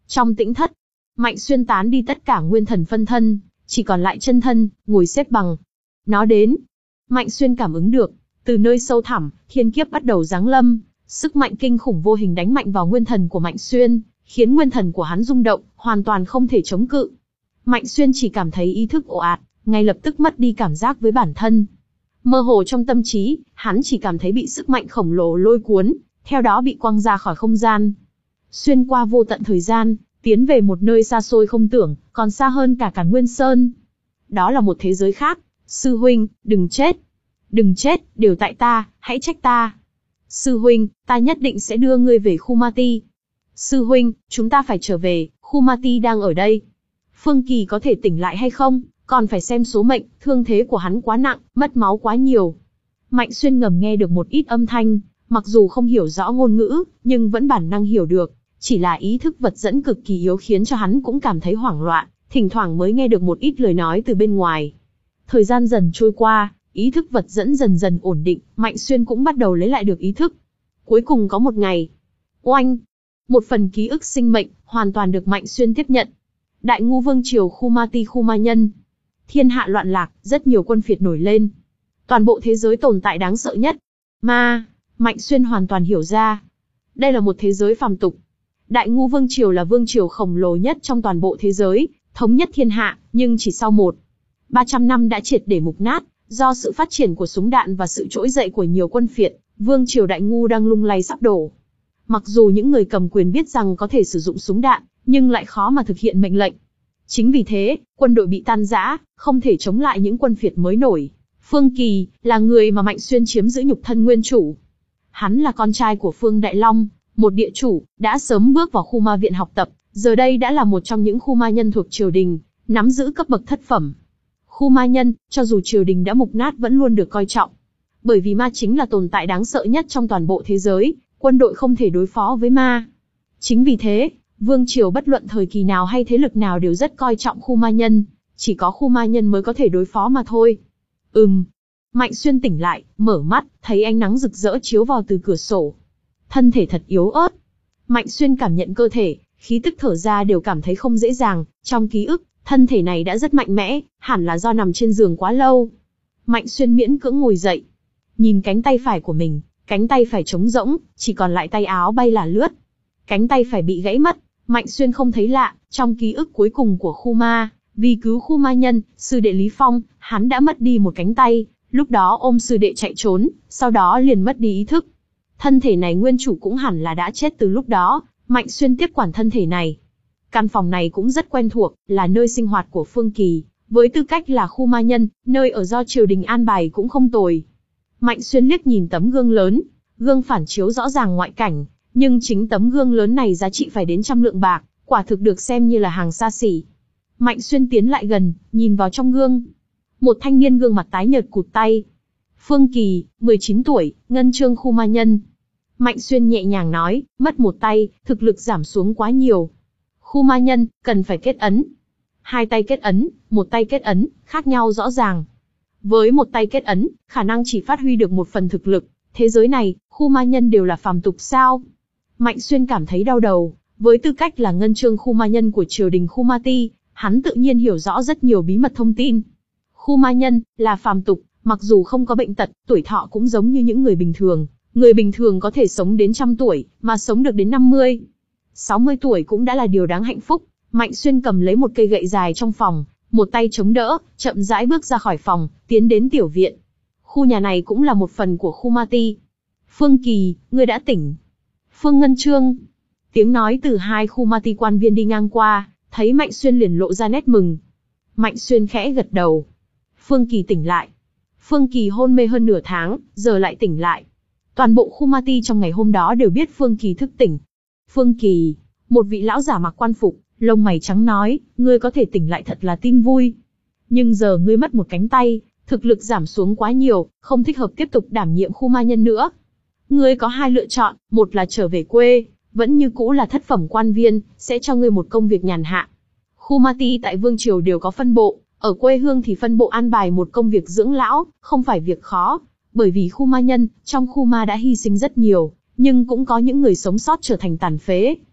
Trong tĩnh thất, Mạnh Xuyên tán đi tất cả nguyên thần phân thân, chỉ còn lại chân thân, ngồi xếp bằng. Nó đến. Mạnh Xuyên cảm ứng được, từ nơi sâu thẳm, thiên kiếp bắt đầu giáng lâm, sức mạnh kinh khủng vô hình đánh mạnh vào nguyên thần của Mạnh Xuyên, khiến nguyên thần của hắn rung động, hoàn toàn không thể chống cự. Mạnh Xuyên chỉ cảm thấy ý thức ồ ạt, ngay lập tức mất đi cảm giác với bản thân. Mơ hồ trong tâm trí, hắn chỉ cảm thấy bị sức mạnh khổng lồ lôi cuốn, theo đó bị quăng ra khỏi không gian. Xuyên qua vô tận thời gian, tiến về một nơi xa xôi không tưởng, còn xa hơn cả Càn Nguyên Sơn. Đó là một thế giới khác. Sư huynh, đừng chết. Đừng chết, đều tại ta, hãy trách ta. Sư huynh, ta nhất định sẽ đưa ngươi về khu ma ti. Sư huynh, chúng ta phải trở về, khu ma ti đang ở đây. Phương Kỳ có thể tỉnh lại hay không, còn phải xem số mệnh, thương thế của hắn quá nặng, mất máu quá nhiều. Mạnh Xuyên ngầm nghe được một ít âm thanh, mặc dù không hiểu rõ ngôn ngữ, nhưng vẫn bản năng hiểu được. Chỉ là ý thức vật dẫn cực kỳ yếu khiến cho hắn cũng cảm thấy hoảng loạn, thỉnh thoảng mới nghe được một ít lời nói từ bên ngoài. Thời gian dần trôi qua, ý thức vật dẫn dần dần ổn định, Mạnh Xuyên cũng bắt đầu lấy lại được ý thức. Cuối cùng có một ngày, oanh, một phần ký ức sinh mệnh, hoàn toàn được Mạnh Xuyên tiếp nhận. Đại Ngu Vương Triều khu ma ti khu ma nhân. Thiên hạ loạn lạc, rất nhiều quân phiệt nổi lên. Toàn bộ thế giới tồn tại đáng sợ nhất. Ma, Mạnh Xuyên hoàn toàn hiểu ra. Đây là một thế giới phàm tục. Đại Ngu Vương Triều là vương triều khổng lồ nhất trong toàn bộ thế giới, thống nhất thiên hạ, nhưng chỉ sau một ba trăm năm đã triệt để mục nát, do sự phát triển của súng đạn và sự trỗi dậy của nhiều quân phiệt, vương triều Đại Ngu đang lung lay sắp đổ. Mặc dù những người cầm quyền biết rằng có thể sử dụng súng đạn, nhưng lại khó mà thực hiện mệnh lệnh. Chính vì thế, quân đội bị tan rã, không thể chống lại những quân phiệt mới nổi. Phương Kỳ là người mà Mạnh Xuyên chiếm giữ nhục thân nguyên chủ. Hắn là con trai của Phương Đại Long, một địa chủ, đã sớm bước vào khu ma viện học tập, giờ đây đã là một trong những khu ma nhân thuộc triều đình, nắm giữ cấp bậc thất phẩm. Khu ma nhân, cho dù triều đình đã mục nát vẫn luôn được coi trọng. Bởi vì ma chính là tồn tại đáng sợ nhất trong toàn bộ thế giới, quân đội không thể đối phó với ma. Chính vì thế, vương triều bất luận thời kỳ nào hay thế lực nào đều rất coi trọng khu ma nhân, chỉ có khu ma nhân mới có thể đối phó mà thôi. Ừm. Mạnh Xuyên tỉnh lại, mở mắt, thấy ánh nắng rực rỡ chiếu vào từ cửa sổ. Thân thể thật yếu ớt. Mạnh Xuyên cảm nhận cơ thể, khí tức thở ra đều cảm thấy không dễ dàng, trong ký ức, thân thể này đã rất mạnh mẽ, hẳn là do nằm trên giường quá lâu. Mạnh Xuyên miễn cưỡng ngồi dậy. Nhìn cánh tay phải của mình, cánh tay phải trống rỗng, chỉ còn lại tay áo bay là lướt. Cánh tay phải bị gãy mất, Mạnh Xuyên không thấy lạ, trong ký ức cuối cùng của khu ma, vì cứu khu ma nhân, sư đệ Lý Phong, hắn đã mất đi một cánh tay, lúc đó ôm sư đệ chạy trốn, sau đó liền mất đi ý thức. Thân thể này nguyên chủ cũng hẳn là đã chết từ lúc đó, Mạnh Xuyên tiếp quản thân thể này. Căn phòng này cũng rất quen thuộc, là nơi sinh hoạt của Phương Kỳ, với tư cách là khu ma nhân, nơi ở do triều đình an bài cũng không tồi. Mạnh Xuyên liếc nhìn tấm gương lớn, gương phản chiếu rõ ràng ngoại cảnh, nhưng chính tấm gương lớn này giá trị phải đến trăm lượng bạc, quả thực được xem như là hàng xa xỉ. Mạnh Xuyên tiến lại gần, nhìn vào trong gương. Một thanh niên gương mặt tái nhợt cụt tay. Phương Kỳ, mười chín tuổi, ngân chương khu ma nhân. Mạnh Xuyên nhẹ nhàng nói, mất một tay, thực lực giảm xuống quá nhiều. Khu ma nhân, cần phải kết ấn. Hai tay kết ấn, một tay kết ấn, khác nhau rõ ràng. Với một tay kết ấn, khả năng chỉ phát huy được một phần thực lực. Thế giới này, khu ma nhân đều là phàm tục sao? Mạnh Xuyên cảm thấy đau đầu, với tư cách là ngân chương khu ma nhân của triều đình khu ma ti, hắn tự nhiên hiểu rõ rất nhiều bí mật thông tin. Khu ma nhân, là phàm tục, mặc dù không có bệnh tật, tuổi thọ cũng giống như những người bình thường. Người bình thường có thể sống đến trăm tuổi, mà sống được đến năm mươi, sáu mươi tuổi cũng đã là điều đáng hạnh phúc. Mạnh Xuyên cầm lấy một cây gậy dài trong phòng, một tay chống đỡ, chậm rãi bước ra khỏi phòng, tiến đến tiểu viện. Khu nhà này cũng là một phần của khu ma ti. Phương Kỳ, ngươi đã tỉnh. Phương Ngân Chương. Tiếng nói từ hai khu ma ti quan viên đi ngang qua, thấy Mạnh Xuyên liền lộ ra nét mừng. Mạnh Xuyên khẽ gật đầu. Phương Kỳ tỉnh lại. Phương Kỳ hôn mê hơn nửa tháng, giờ lại tỉnh lại. Toàn bộ khu ma ti trong ngày hôm đó đều biết Phương Kỳ thức tỉnh. Phương Kỳ, một vị lão giả mặc quan phục, lông mày trắng nói, ngươi có thể tỉnh lại thật là tin vui. Nhưng giờ ngươi mất một cánh tay, thực lực giảm xuống quá nhiều, không thích hợp tiếp tục đảm nhiệm khu ma nhân nữa. Ngươi có hai lựa chọn, một là trở về quê, vẫn như cũ là thất phẩm quan viên, sẽ cho ngươi một công việc nhàn hạ. Khu ma ti tại vương triều đều có phân bộ, ở quê hương thì phân bộ an bài một công việc dưỡng lão, không phải việc khó. Bởi vì khu ma nhân, trong khu ma đã hy sinh rất nhiều, nhưng cũng có những người sống sót trở thành tàn phế.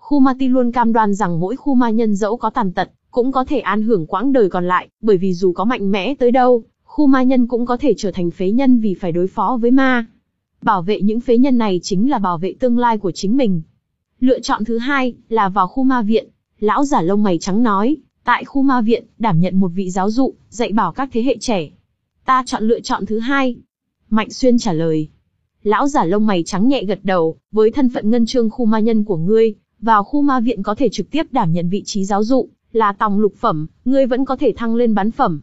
Khu ma ti luôn cam đoan rằng mỗi khu ma nhân dẫu có tàn tật, cũng có thể an hưởng quãng đời còn lại, bởi vì dù có mạnh mẽ tới đâu, khu ma nhân cũng có thể trở thành phế nhân vì phải đối phó với ma. Bảo vệ những phế nhân này chính là bảo vệ tương lai của chính mình. Lựa chọn thứ hai là vào khu ma viện. Lão giả lông mày trắng nói, tại khu ma viện, đảm nhận một vị giáo dụ, dạy bảo các thế hệ trẻ. Ta chọn lựa chọn thứ hai. Mạnh Xuyên trả lời. Lão giả lông mày trắng nhẹ gật đầu, với thân phận ngân chương khu ma nhân của ngươi, vào khu ma viện có thể trực tiếp đảm nhận vị trí giáo dụ, là tòng lục phẩm, ngươi vẫn có thể thăng lên bán phẩm.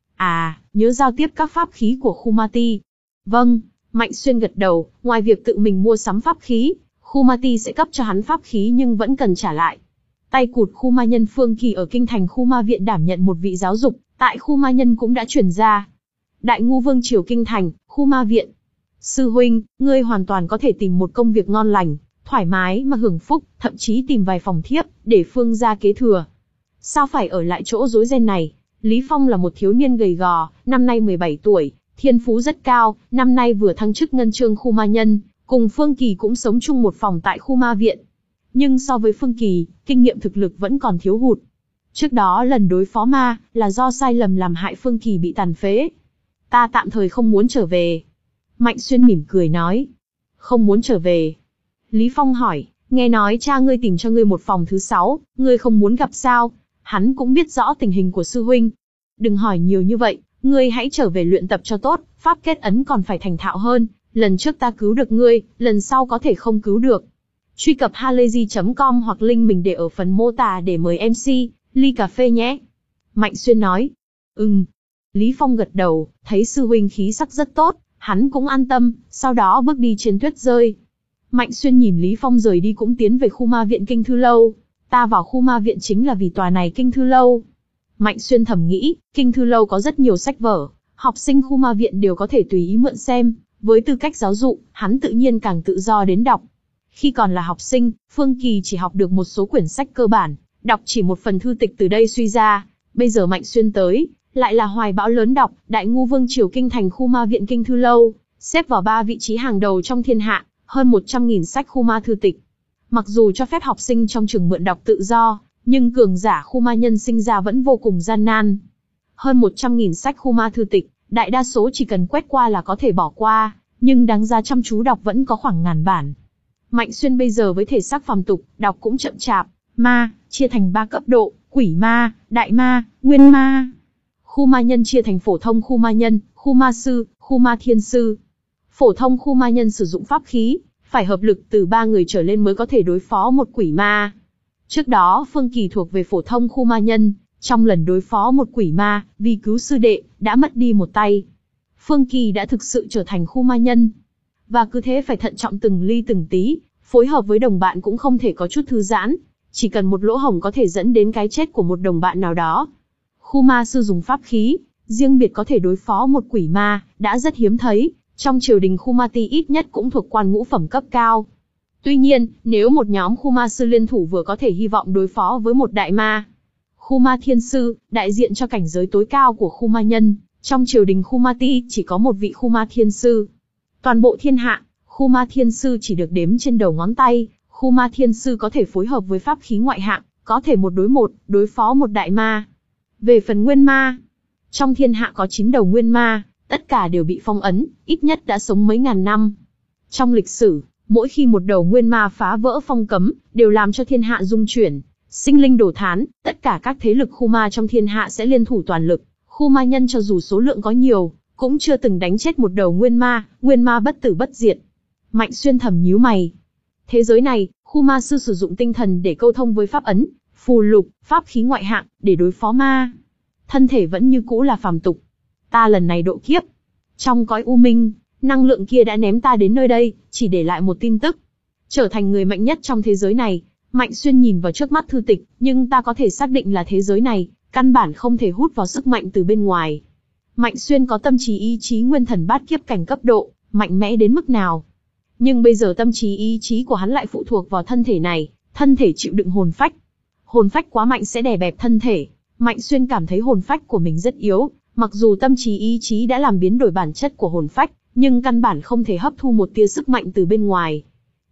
À, nhớ giao tiếp các pháp khí của khu ma ti. Vâng, Mạnh Xuyên gật đầu, ngoài việc tự mình mua sắm pháp khí, khu ma ti sẽ cấp cho hắn pháp khí nhưng vẫn cần trả lại. Tay cụt khu ma nhân Phương Kỳ ở kinh thành khu ma viện đảm nhận một vị giáo dục, tại khu ma nhân cũng đã chuyển ra. Đại Ngu Vương triều kinh thành, khu ma viện. Sư huynh, ngươi hoàn toàn có thể tìm một công việc ngon lành, thoải mái mà hưởng phúc, thậm chí tìm vài phòng thiếp, để Phương gia kế thừa. Sao phải ở lại chỗ rối ren này? Lý Phong là một thiếu niên gầy gò, năm nay mười bảy tuổi, thiên phú rất cao, năm nay vừa thăng chức ngân chương khu ma nhân, cùng Phương Kỳ cũng sống chung một phòng tại khu ma viện. Nhưng so với Phương Kỳ, kinh nghiệm thực lực vẫn còn thiếu hụt. Trước đó lần đối phó ma, là do sai lầm làm hại Phương Kỳ bị tàn phế. Ta tạm thời không muốn trở về. Mạnh Xuyên mỉm cười nói. Không muốn trở về. Lý Phong hỏi, nghe nói cha ngươi tìm cho ngươi một phòng thứ sáu, ngươi không muốn gặp sao? Hắn cũng biết rõ tình hình của sư huynh. Đừng hỏi nhiều như vậy, ngươi hãy trở về luyện tập cho tốt, pháp kết ấn còn phải thành thạo hơn. Lần trước ta cứu được ngươi, lần sau có thể không cứu được. Truy cập halayzi chấm com hoặc link mình để ở phần mô tả để mời em xê, ly cà phê nhé. Mạnh Xuyên nói. Ừm. Lý Phong gật đầu, thấy sư huynh khí sắc rất tốt, hắn cũng an tâm, sau đó bước đi trên tuyết rơi. Mạnh Xuyên nhìn Lý Phong rời đi cũng tiến về khu ma viện Kinh Thư Lâu. Ta vào khu ma viện chính là vì tòa này Kinh Thư Lâu. Mạnh Xuyên thầm nghĩ, Kinh Thư Lâu có rất nhiều sách vở, học sinh khu ma viện đều có thể tùy ý mượn xem. Với tư cách giáo dụ, hắn tự nhiên càng tự do đến đọc. Khi còn là học sinh, Phương Kỳ chỉ học được một số quyển sách cơ bản, đọc chỉ một phần thư tịch từ đây suy ra. Bây giờ Mạnh Xuyên tới, lại là hoài bão lớn đọc, Đại Ngu Vương triều kinh thành khu ma viện Kinh Thư Lâu, xếp vào ba vị trí hàng đầu trong thiên hạ, hơn một trăm nghìn sách khu ma thư tịch. Mặc dù cho phép học sinh trong trường mượn đọc tự do, nhưng cường giả khu ma nhân sinh ra vẫn vô cùng gian nan. Hơn một trăm nghìn sách khu ma thư tịch, đại đa số chỉ cần quét qua là có thể bỏ qua, nhưng đáng ra chăm chú đọc vẫn có khoảng ngàn bản. Mạnh Xuyên bây giờ với thể xác phàm tục, đọc cũng chậm chạp. Ma, chia thành ba cấp độ, quỷ ma, đại ma, nguyên ma. Khu ma nhân chia thành phổ thông khu ma nhân, khu ma sư, khu ma thiên sư. Phổ thông khu ma nhân sử dụng pháp khí, phải hợp lực từ ba người trở lên mới có thể đối phó một quỷ ma. Trước đó Phương Kỳ thuộc về phổ thông khu ma nhân, trong lần đối phó một quỷ ma, vì cứu sư đệ, đã mất đi một tay. Phương Kỳ đã thực sự trở thành khu ma nhân. Và cứ thế phải thận trọng từng ly từng tí, phối hợp với đồng bạn cũng không thể có chút thư giãn. Chỉ cần một lỗ hổng có thể dẫn đến cái chết của một đồng bạn nào đó. Khu ma sư dùng pháp khí, riêng biệt có thể đối phó một quỷ ma, đã rất hiếm thấy. Trong triều đình khu ma ti ít nhất cũng thuộc quan ngũ phẩm cấp cao. Tuy nhiên, nếu một nhóm khu ma sư liên thủ vừa có thể hy vọng đối phó với một đại ma. Khu ma thiên sư, đại diện cho cảnh giới tối cao của khu ma nhân, trong triều đình khu ma ti chỉ có một vị khu ma thiên sư. Toàn bộ thiên hạ, khu ma thiên sư chỉ được đếm trên đầu ngón tay, khu ma thiên sư có thể phối hợp với pháp khí ngoại hạng, có thể một đối một, đối phó một đại ma. Về phần nguyên ma, trong thiên hạ có chín đầu nguyên ma, tất cả đều bị phong ấn, ít nhất đã sống mấy ngàn năm. Trong lịch sử, mỗi khi một đầu nguyên ma phá vỡ phong cấm, đều làm cho thiên hạ rung chuyển, sinh linh đổ thán, tất cả các thế lực khu ma trong thiên hạ sẽ liên thủ toàn lực. Khu ma nhân cho dù số lượng có nhiều, cũng chưa từng đánh chết một đầu nguyên ma, nguyên ma bất tử bất diệt. Mạnh Xuyên thầm nhíu mày. Thế giới này, khu ma sư sử dụng tinh thần để câu thông với pháp ấn, phù lục, pháp khí ngoại hạng, để đối phó ma. Thân thể vẫn như cũ là phàm tục. Ta lần này độ kiếp. Trong cõi u minh, năng lượng kia đã ném ta đến nơi đây, chỉ để lại một tin tức. Trở thành người mạnh nhất trong thế giới này. Mạnh Xuyên nhìn vào trước mắt thư tịch, nhưng ta có thể xác định là thế giới này, căn bản không thể hút vào sức mạnh từ bên ngoài. Mạnh Xuyên có tâm trí ý chí nguyên thần bát kiếp cảnh cấp độ, mạnh mẽ đến mức nào. Nhưng bây giờ tâm trí ý chí của hắn lại phụ thuộc vào thân thể này, thân thể chịu đựng hồn phách. Hồn phách quá mạnh sẽ đè bẹp thân thể. Mạnh Xuyên cảm thấy hồn phách của mình rất yếu, mặc dù tâm trí ý chí đã làm biến đổi bản chất của hồn phách, nhưng căn bản không thể hấp thu một tia sức mạnh từ bên ngoài.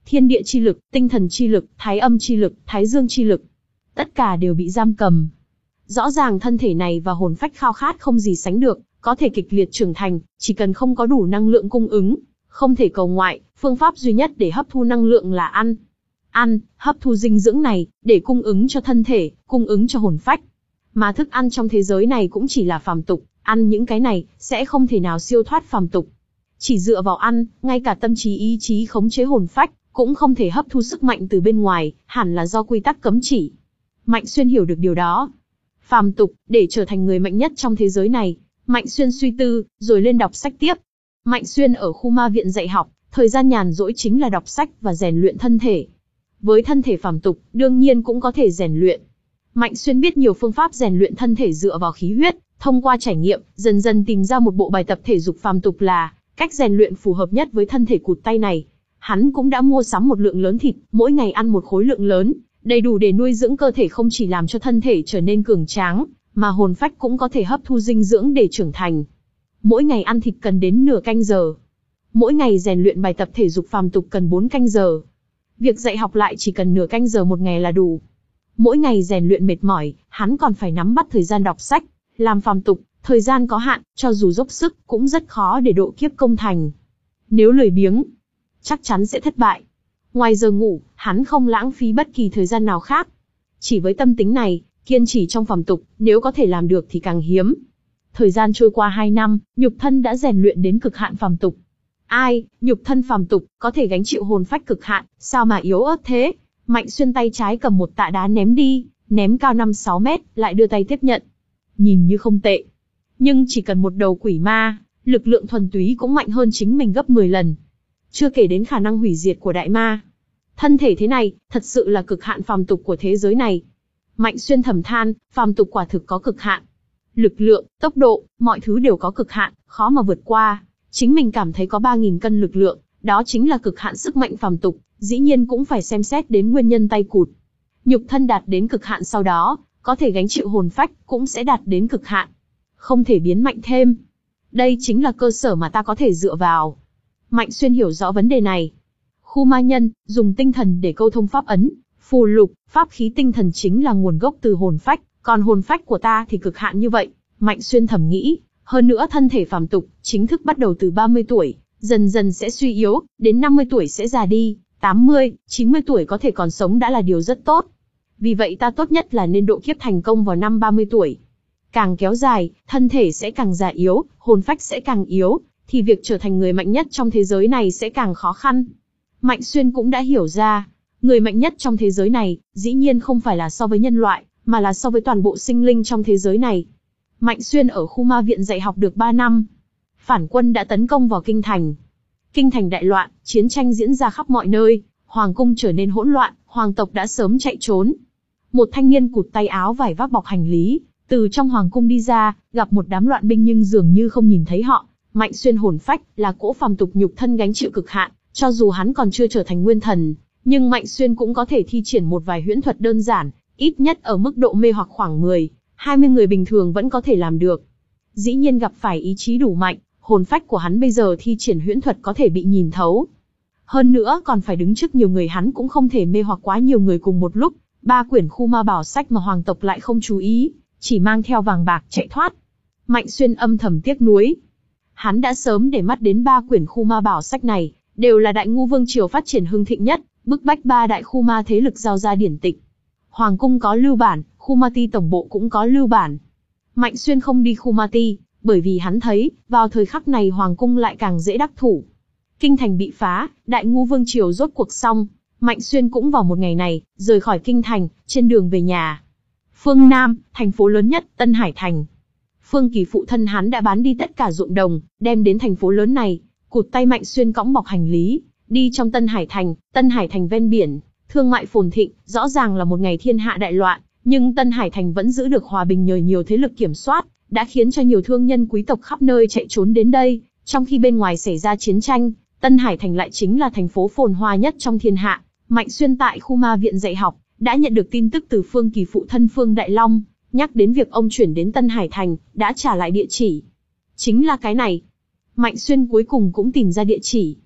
thiên địa chi lực, tinh thần chi lực, thái âm chi lực, thái dương chi lực. Tất cả đều bị giam cầm. Rõ ràng thân thể này và hồn phách khao khát không gì sánh được, có thể kịch liệt trưởng thành, chỉ cần không có đủ năng lượng cung ứng, không thể cầu ngoại, phương pháp duy nhất để hấp thu năng lượng là ăn. Ăn, hấp thu dinh dưỡng này, để cung ứng cho thân thể, cung ứng cho hồn phách. Mà thức ăn trong thế giới này cũng chỉ là phàm tục, ăn những cái này, sẽ không thể nào siêu thoát phàm tục. Chỉ dựa vào ăn, ngay cả tâm trí ý chí khống chế hồn phách, cũng không thể hấp thu sức mạnh từ bên ngoài, hẳn là do quy tắc cấm chỉ. Mạnh Xuyên hiểu được điều đó. Phàm tục, để trở thành người mạnh nhất trong thế giới này, Mạnh Xuyên suy tư, rồi lên đọc sách tiếp. Mạnh Xuyên ở khu ma viện dạy học, thời gian nhàn rỗi chính là đọc sách và rèn luyện thân thể. Với thân thể phàm tục, đương nhiên cũng có thể rèn luyện. Mạnh Xuyên biết nhiều phương pháp rèn luyện thân thể dựa vào khí huyết, thông qua trải nghiệm, dần dần tìm ra một bộ bài tập thể dục phàm tục là cách rèn luyện phù hợp nhất với thân thể cụt tay này. Hắn cũng đã mua sắm một lượng lớn thịt, mỗi ngày ăn một khối lượng lớn, đầy đủ để nuôi dưỡng cơ thể, không chỉ làm cho thân thể trở nên cường tráng, mà hồn phách cũng có thể hấp thu dinh dưỡng để trưởng thành. Mỗi ngày ăn thịt cần đến nửa canh giờ. Mỗi ngày rèn luyện bài tập thể dục phàm tục cần bốn canh giờ. Việc dạy học lại chỉ cần nửa canh giờ một ngày là đủ. Mỗi ngày rèn luyện mệt mỏi, hắn còn phải nắm bắt thời gian đọc sách, làm phàm tục, thời gian có hạn, cho dù dốc sức, cũng rất khó để độ kiếp công thành. Nếu lười biếng, chắc chắn sẽ thất bại. Ngoài giờ ngủ, hắn không lãng phí bất kỳ thời gian nào khác. Chỉ với tâm tính này, kiên trì trong phàm tục, nếu có thể làm được thì càng hiếm. Thời gian trôi qua hai năm, nhục thân đã rèn luyện đến cực hạn phàm tục. Ai, nhục thân phàm tục, có thể gánh chịu hồn phách cực hạn, sao mà yếu ớt thế? Mạnh Xuyên tay trái cầm một tạ đá ném đi, ném cao năm sáu mét, lại đưa tay tiếp nhận. Nhìn như không tệ. Nhưng chỉ cần một đầu quỷ ma, lực lượng thuần túy cũng mạnh hơn chính mình gấp mười lần. Chưa kể đến khả năng hủy diệt của đại ma. Thân thể thế này, thật sự là cực hạn phàm tục của thế giới này. Mạnh Xuyên thầm than, phàm tục quả thực có cực hạn. Lực lượng, tốc độ, mọi thứ đều có cực hạn, khó mà vượt qua. Chính mình cảm thấy có ba nghìn cân lực lượng, đó chính là cực hạn sức mạnh phàm tục, dĩ nhiên cũng phải xem xét đến nguyên nhân tay cụt. Nhục thân đạt đến cực hạn sau đó, có thể gánh chịu hồn phách, cũng sẽ đạt đến cực hạn. Không thể biến mạnh thêm. Đây chính là cơ sở mà ta có thể dựa vào. Mạnh Xuyên hiểu rõ vấn đề này. Khu ma nhân, dùng tinh thần để câu thông pháp ấn, phù lục, pháp khí tinh thần chính là nguồn gốc từ hồn phách, còn hồn phách của ta thì cực hạn như vậy. Mạnh Xuyên thầm nghĩ, hơn nữa thân thể phàm tục, chính thức bắt đầu từ ba mươi tuổi, dần dần sẽ suy yếu, đến năm mươi tuổi sẽ già đi, tám mươi, chín mươi tuổi có thể còn sống đã là điều rất tốt. Vì vậy ta tốt nhất là nên độ kiếp thành công vào năm ba mươi tuổi. Càng kéo dài, thân thể sẽ càng già yếu, hồn phách sẽ càng yếu, thì việc trở thành người mạnh nhất trong thế giới này sẽ càng khó khăn. Mạnh Xuyên cũng đã hiểu ra, người mạnh nhất trong thế giới này, dĩ nhiên không phải là so với nhân loại, mà là so với toàn bộ sinh linh trong thế giới này. Mạnh Xuyên ở khu ma viện dạy học được ba năm. Phản quân đã tấn công vào kinh thành. Kinh thành đại loạn, chiến tranh diễn ra khắp mọi nơi, hoàng cung trở nên hỗn loạn, hoàng tộc đã sớm chạy trốn. Một thanh niên cụt tay áo vải vác bọc hành lý, từ trong hoàng cung đi ra, gặp một đám loạn binh nhưng dường như không nhìn thấy họ. Mạnh Xuyên hồn phách là cỗ phàm tục nhục thân gánh chịu cực hạn, cho dù hắn còn chưa trở thành nguyên thần, nhưng Mạnh Xuyên cũng có thể thi triển một vài huyễn thuật đơn giản, ít nhất ở mức độ mê hoặc khoảng mười, hai mươi người bình thường vẫn có thể làm được. Dĩ nhiên gặp phải ý chí đủ mạnh, hồn phách của hắn bây giờ thi triển huyễn thuật có thể bị nhìn thấu. Hơn nữa còn phải đứng trước nhiều người, hắn cũng không thể mê hoặc quá nhiều người cùng một lúc. Ba quyển khu ma bảo sách mà hoàng tộc lại không chú ý, chỉ mang theo vàng bạc chạy thoát. Mạnh Xuyên âm thầm tiếc nuối. Hắn đã sớm để mắt đến ba quyển khu ma bảo sách này, đều là Đại Ngu Vương triều phát triển hưng thịnh nhất, bức bách ba đại khu ma thế lực giao ra điển tịch. Hoàng cung có lưu bản, khu ma ti tổng bộ cũng có lưu bản. Mạnh Xuyên không đi khu ma ti, bởi vì hắn thấy, vào thời khắc này hoàng cung lại càng dễ đắc thủ. Kinh thành bị phá, Đại Ngu Vương triều rốt cuộc xong. Mạnh Xuyên cũng vào một ngày này, rời khỏi kinh thành, trên đường về nhà. Phương Nam, thành phố lớn nhất, Tân Hải Thành. Phương Kỳ phụ thân hắn đã bán đi tất cả ruộng đồng, đem đến thành phố lớn này. Cụt tay Mạnh Xuyên cõng bọc hành lý, đi trong Tân Hải Thành. Tân Hải Thành ven biển, thương mại phồn thịnh, rõ ràng là một ngày thiên hạ đại loạn, nhưng Tân Hải Thành vẫn giữ được hòa bình nhờ nhiều thế lực kiểm soát, đã khiến cho nhiều thương nhân quý tộc khắp nơi chạy trốn đến đây. Trong khi bên ngoài xảy ra chiến tranh, Tân Hải Thành lại chính là thành phố phồn hoa nhất trong thiên hạ. Mạnh Xuyên tại khu ma viện dạy học, đã nhận được tin tức từ Phương Kỳ phụ thân Phương Đại Long, nhắc đến việc ông chuyển đến Tân Hải Thành, đã trả lại địa chỉ. Chính là cái này. Mạnh Xuyên cuối cùng cũng tìm ra địa chỉ.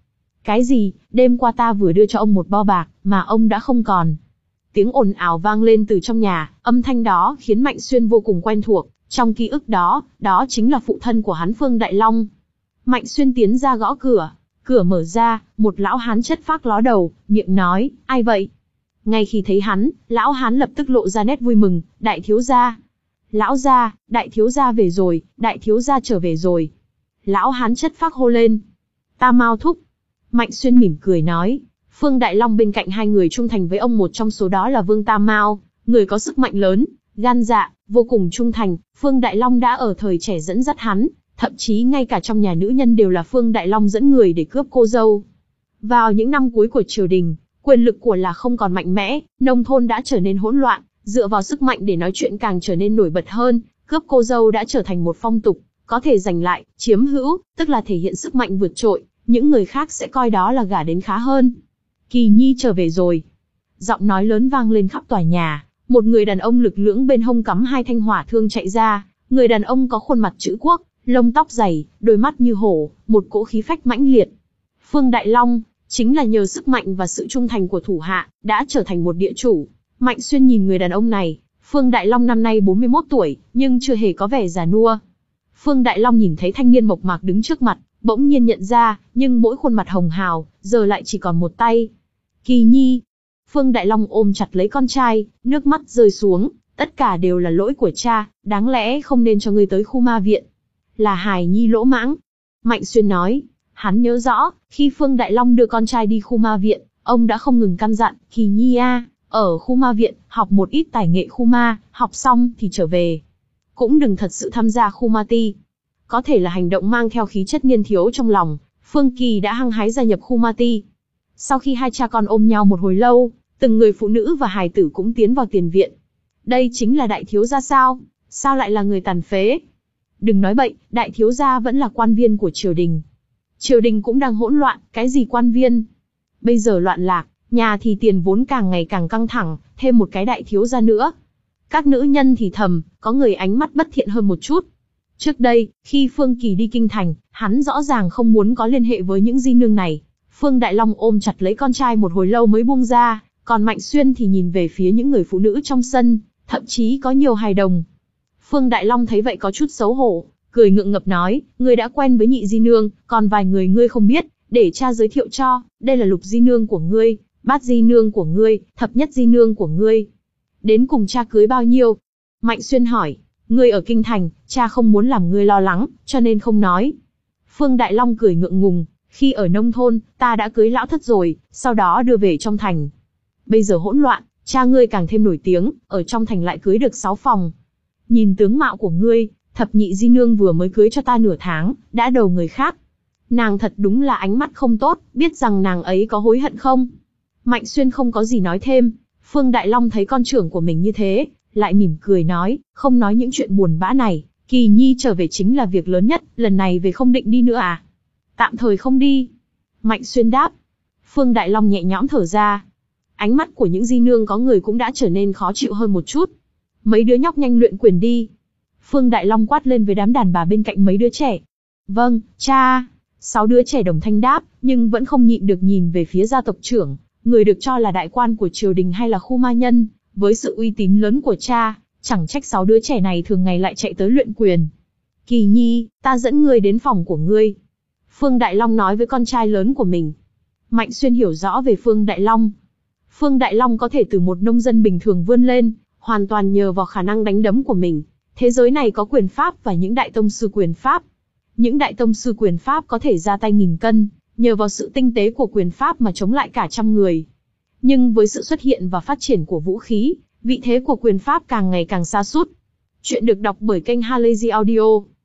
Cái gì, đêm qua ta vừa đưa cho ông một bao bạc, mà ông đã không còn. Tiếng ồn ào vang lên từ trong nhà, âm thanh đó khiến Mạnh Xuyên vô cùng quen thuộc, trong ký ức đó, đó chính là phụ thân của hắn Phương Đại Long. Mạnh Xuyên tiến ra gõ cửa, cửa mở ra, một lão hán chất phác ló đầu, miệng nói, ai vậy? Ngay khi thấy hắn, lão hán lập tức lộ ra nét vui mừng, đại thiếu gia. Lão gia, đại thiếu gia về rồi, đại thiếu gia trở về rồi. Lão hán chất phác hô lên. Ta Mao thúc. Mạnh Xuyên mỉm cười nói, Phương Đại Long bên cạnh hai người trung thành với ông, một trong số đó là Vương Tam Mao, người có sức mạnh lớn, gan dạ, vô cùng trung thành. Phương Đại Long đã ở thời trẻ dẫn dắt hắn, thậm chí ngay cả trong nhà nữ nhân đều là Phương Đại Long dẫn người để cướp cô dâu. Vào những năm cuối của triều đình, quyền lực của là không còn mạnh mẽ, nông thôn đã trở nên hỗn loạn, dựa vào sức mạnh để nói chuyện càng trở nên nổi bật hơn, cướp cô dâu đã trở thành một phong tục, có thể giành lại, chiếm hữu, tức là thể hiện sức mạnh vượt trội, những người khác sẽ coi đó là gả đến khá hơn. Kỳ Nhi trở về rồi. Giọng nói lớn vang lên khắp tòa nhà, một người đàn ông lực lưỡng bên hông cắm hai thanh hỏa thương chạy ra, người đàn ông có khuôn mặt chữ quốc, lông tóc dày, đôi mắt như hổ, một cỗ khí phách mãnh liệt. Phương Đại Long, chính là nhờ sức mạnh và sự trung thành của thủ hạ, đã trở thành một địa chủ. Mạnh Xuyên nhìn người đàn ông này, Phương Đại Long năm nay bốn mươi mốt tuổi, nhưng chưa hề có vẻ già nua. Phương Đại Long nhìn thấy thanh niên mộc mạc đứng trước mặt, bỗng nhiên nhận ra, nhưng mỗi khuôn mặt hồng hào, giờ lại chỉ còn một tay. Kỳ Nhi. Phương Đại Long ôm chặt lấy con trai, nước mắt rơi xuống, tất cả đều là lỗi của cha, đáng lẽ không nên cho ngươi tới khu ma viện. Là hài nhi lỗ mãng. Mạnh Xuyên nói, hắn nhớ rõ, khi Phương Đại Long đưa con trai đi khu ma viện, ông đã không ngừng căn dặn, Kỳ Nhi a, ở khu ma viện, học một ít tài nghệ khu ma, học xong thì trở về. Cũng đừng thật sự tham gia khu ma ti. Có thể là hành động mang theo khí chất niên thiếu trong lòng, Phương Kỳ đã hăng hái gia nhập khu ma ti. Sau khi hai cha con ôm nhau một hồi lâu, từng người phụ nữ và hài tử cũng tiến vào tiền viện. Đây chính là đại thiếu gia sao? Sao lại là người tàn phế? Đừng nói bậy, đại thiếu gia vẫn là quan viên của triều đình. Triều đình cũng đang hỗn loạn, cái gì quan viên? Bây giờ loạn lạc, nhà thì tiền vốn càng ngày càng căng thẳng, thêm một cái đại thiếu gia nữa. Các nữ nhân thì thầm, có người ánh mắt bất thiện hơn một chút. Trước đây, khi Phương Kỳ đi kinh thành, hắn rõ ràng không muốn có liên hệ với những di nương này. Phương Đại Long ôm chặt lấy con trai một hồi lâu mới buông ra, còn Mạnh Xuyên thì nhìn về phía những người phụ nữ trong sân, thậm chí có nhiều hài đồng. Phương Đại Long thấy vậy có chút xấu hổ, cười ngượng ngập nói, ngươi đã quen với nhị di nương, còn vài người ngươi không biết, để cha giới thiệu cho, đây là lục di nương của ngươi, bát di nương của ngươi, thập nhất di nương của ngươi. Đến cùng cha cưới bao nhiêu? Mạnh Xuyên hỏi, ngươi ở kinh thành, cha không muốn làm ngươi lo lắng, cho nên không nói. Phương Đại Long cười ngượng ngùng, khi ở nông thôn, ta đã cưới lão thất rồi, sau đó đưa về trong thành. Bây giờ hỗn loạn, cha ngươi càng thêm nổi tiếng, ở trong thành lại cưới được sáu phòng. Nhìn tướng mạo của ngươi, thập nhị di nương vừa mới cưới cho ta nửa tháng, đã đầu người khác. Nàng thật đúng là ánh mắt không tốt, biết rằng nàng ấy có hối hận không? Mạnh Xuyên không có gì nói thêm. Phương Đại Long thấy con trưởng của mình như thế, lại mỉm cười nói, không nói những chuyện buồn bã này, Kỳ Nhi trở về chính là việc lớn nhất, lần này về không định đi nữa à? Tạm thời không đi. Mạnh Xuyên đáp. Phương Đại Long nhẹ nhõm thở ra. Ánh mắt của những di nương có người cũng đã trở nên khó chịu hơn một chút. Mấy đứa nhóc nhanh luyện quyền đi. Phương Đại Long quát lên với đám đàn bà bên cạnh mấy đứa trẻ. Vâng, cha. Sáu đứa trẻ đồng thanh đáp, nhưng vẫn không nhịn được nhìn về phía gia tộc trưởng, người được cho là đại quan của triều đình hay là khu ma nhân. Với sự uy tín lớn của cha, chẳng trách sáu đứa trẻ này thường ngày lại chạy tới luyện quyền. Kỳ Nhi, ta dẫn ngươi đến phòng của ngươi. Phương Đại Long nói với con trai lớn của mình. Mạnh Xuyên hiểu rõ về Phương Đại Long. Phương Đại Long có thể từ một nông dân bình thường vươn lên, hoàn toàn nhờ vào khả năng đánh đấm của mình. Thế giới này có quyền pháp và những đại tông sư quyền pháp. Những đại tông sư quyền pháp có thể ra tay nghìn cân, nhờ vào sự tinh tế của quyền pháp mà chống lại cả trăm người. Nhưng với sự xuất hiện và phát triển của vũ khí, vị thế của quyền pháp càng ngày càng sa sút. Chuyện được đọc bởi kênh Halazy Audio.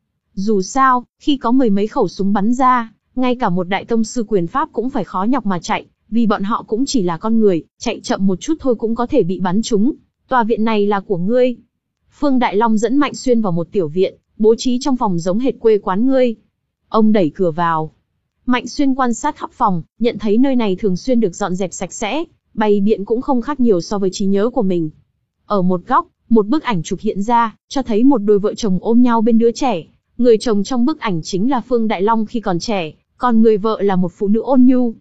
Dù sao, khi có mười mấy khẩu súng bắn ra, ngay cả một đại tông sư quyền pháp cũng phải khó nhọc mà chạy, vì bọn họ cũng chỉ là con người, chạy chậm một chút thôi cũng có thể bị bắn trúng. Tòa viện này là của ngươi. Phương Đại Long dẫn Mạnh Xuyên vào một tiểu viện, bố trí trong phòng giống hệt quê quán ngươi. Ông đẩy cửa vào. Mạnh Xuyên quan sát khắp phòng, nhận thấy nơi này thường xuyên được dọn dẹp sạch sẽ, bày biện cũng không khác nhiều so với trí nhớ của mình. Ở một góc, một bức ảnh chụp hiện ra, cho thấy một đôi vợ chồng ôm nhau bên đứa trẻ. Người chồng trong bức ảnh chính là Phương Đại Long khi còn trẻ, còn người vợ là một phụ nữ ôn nhu.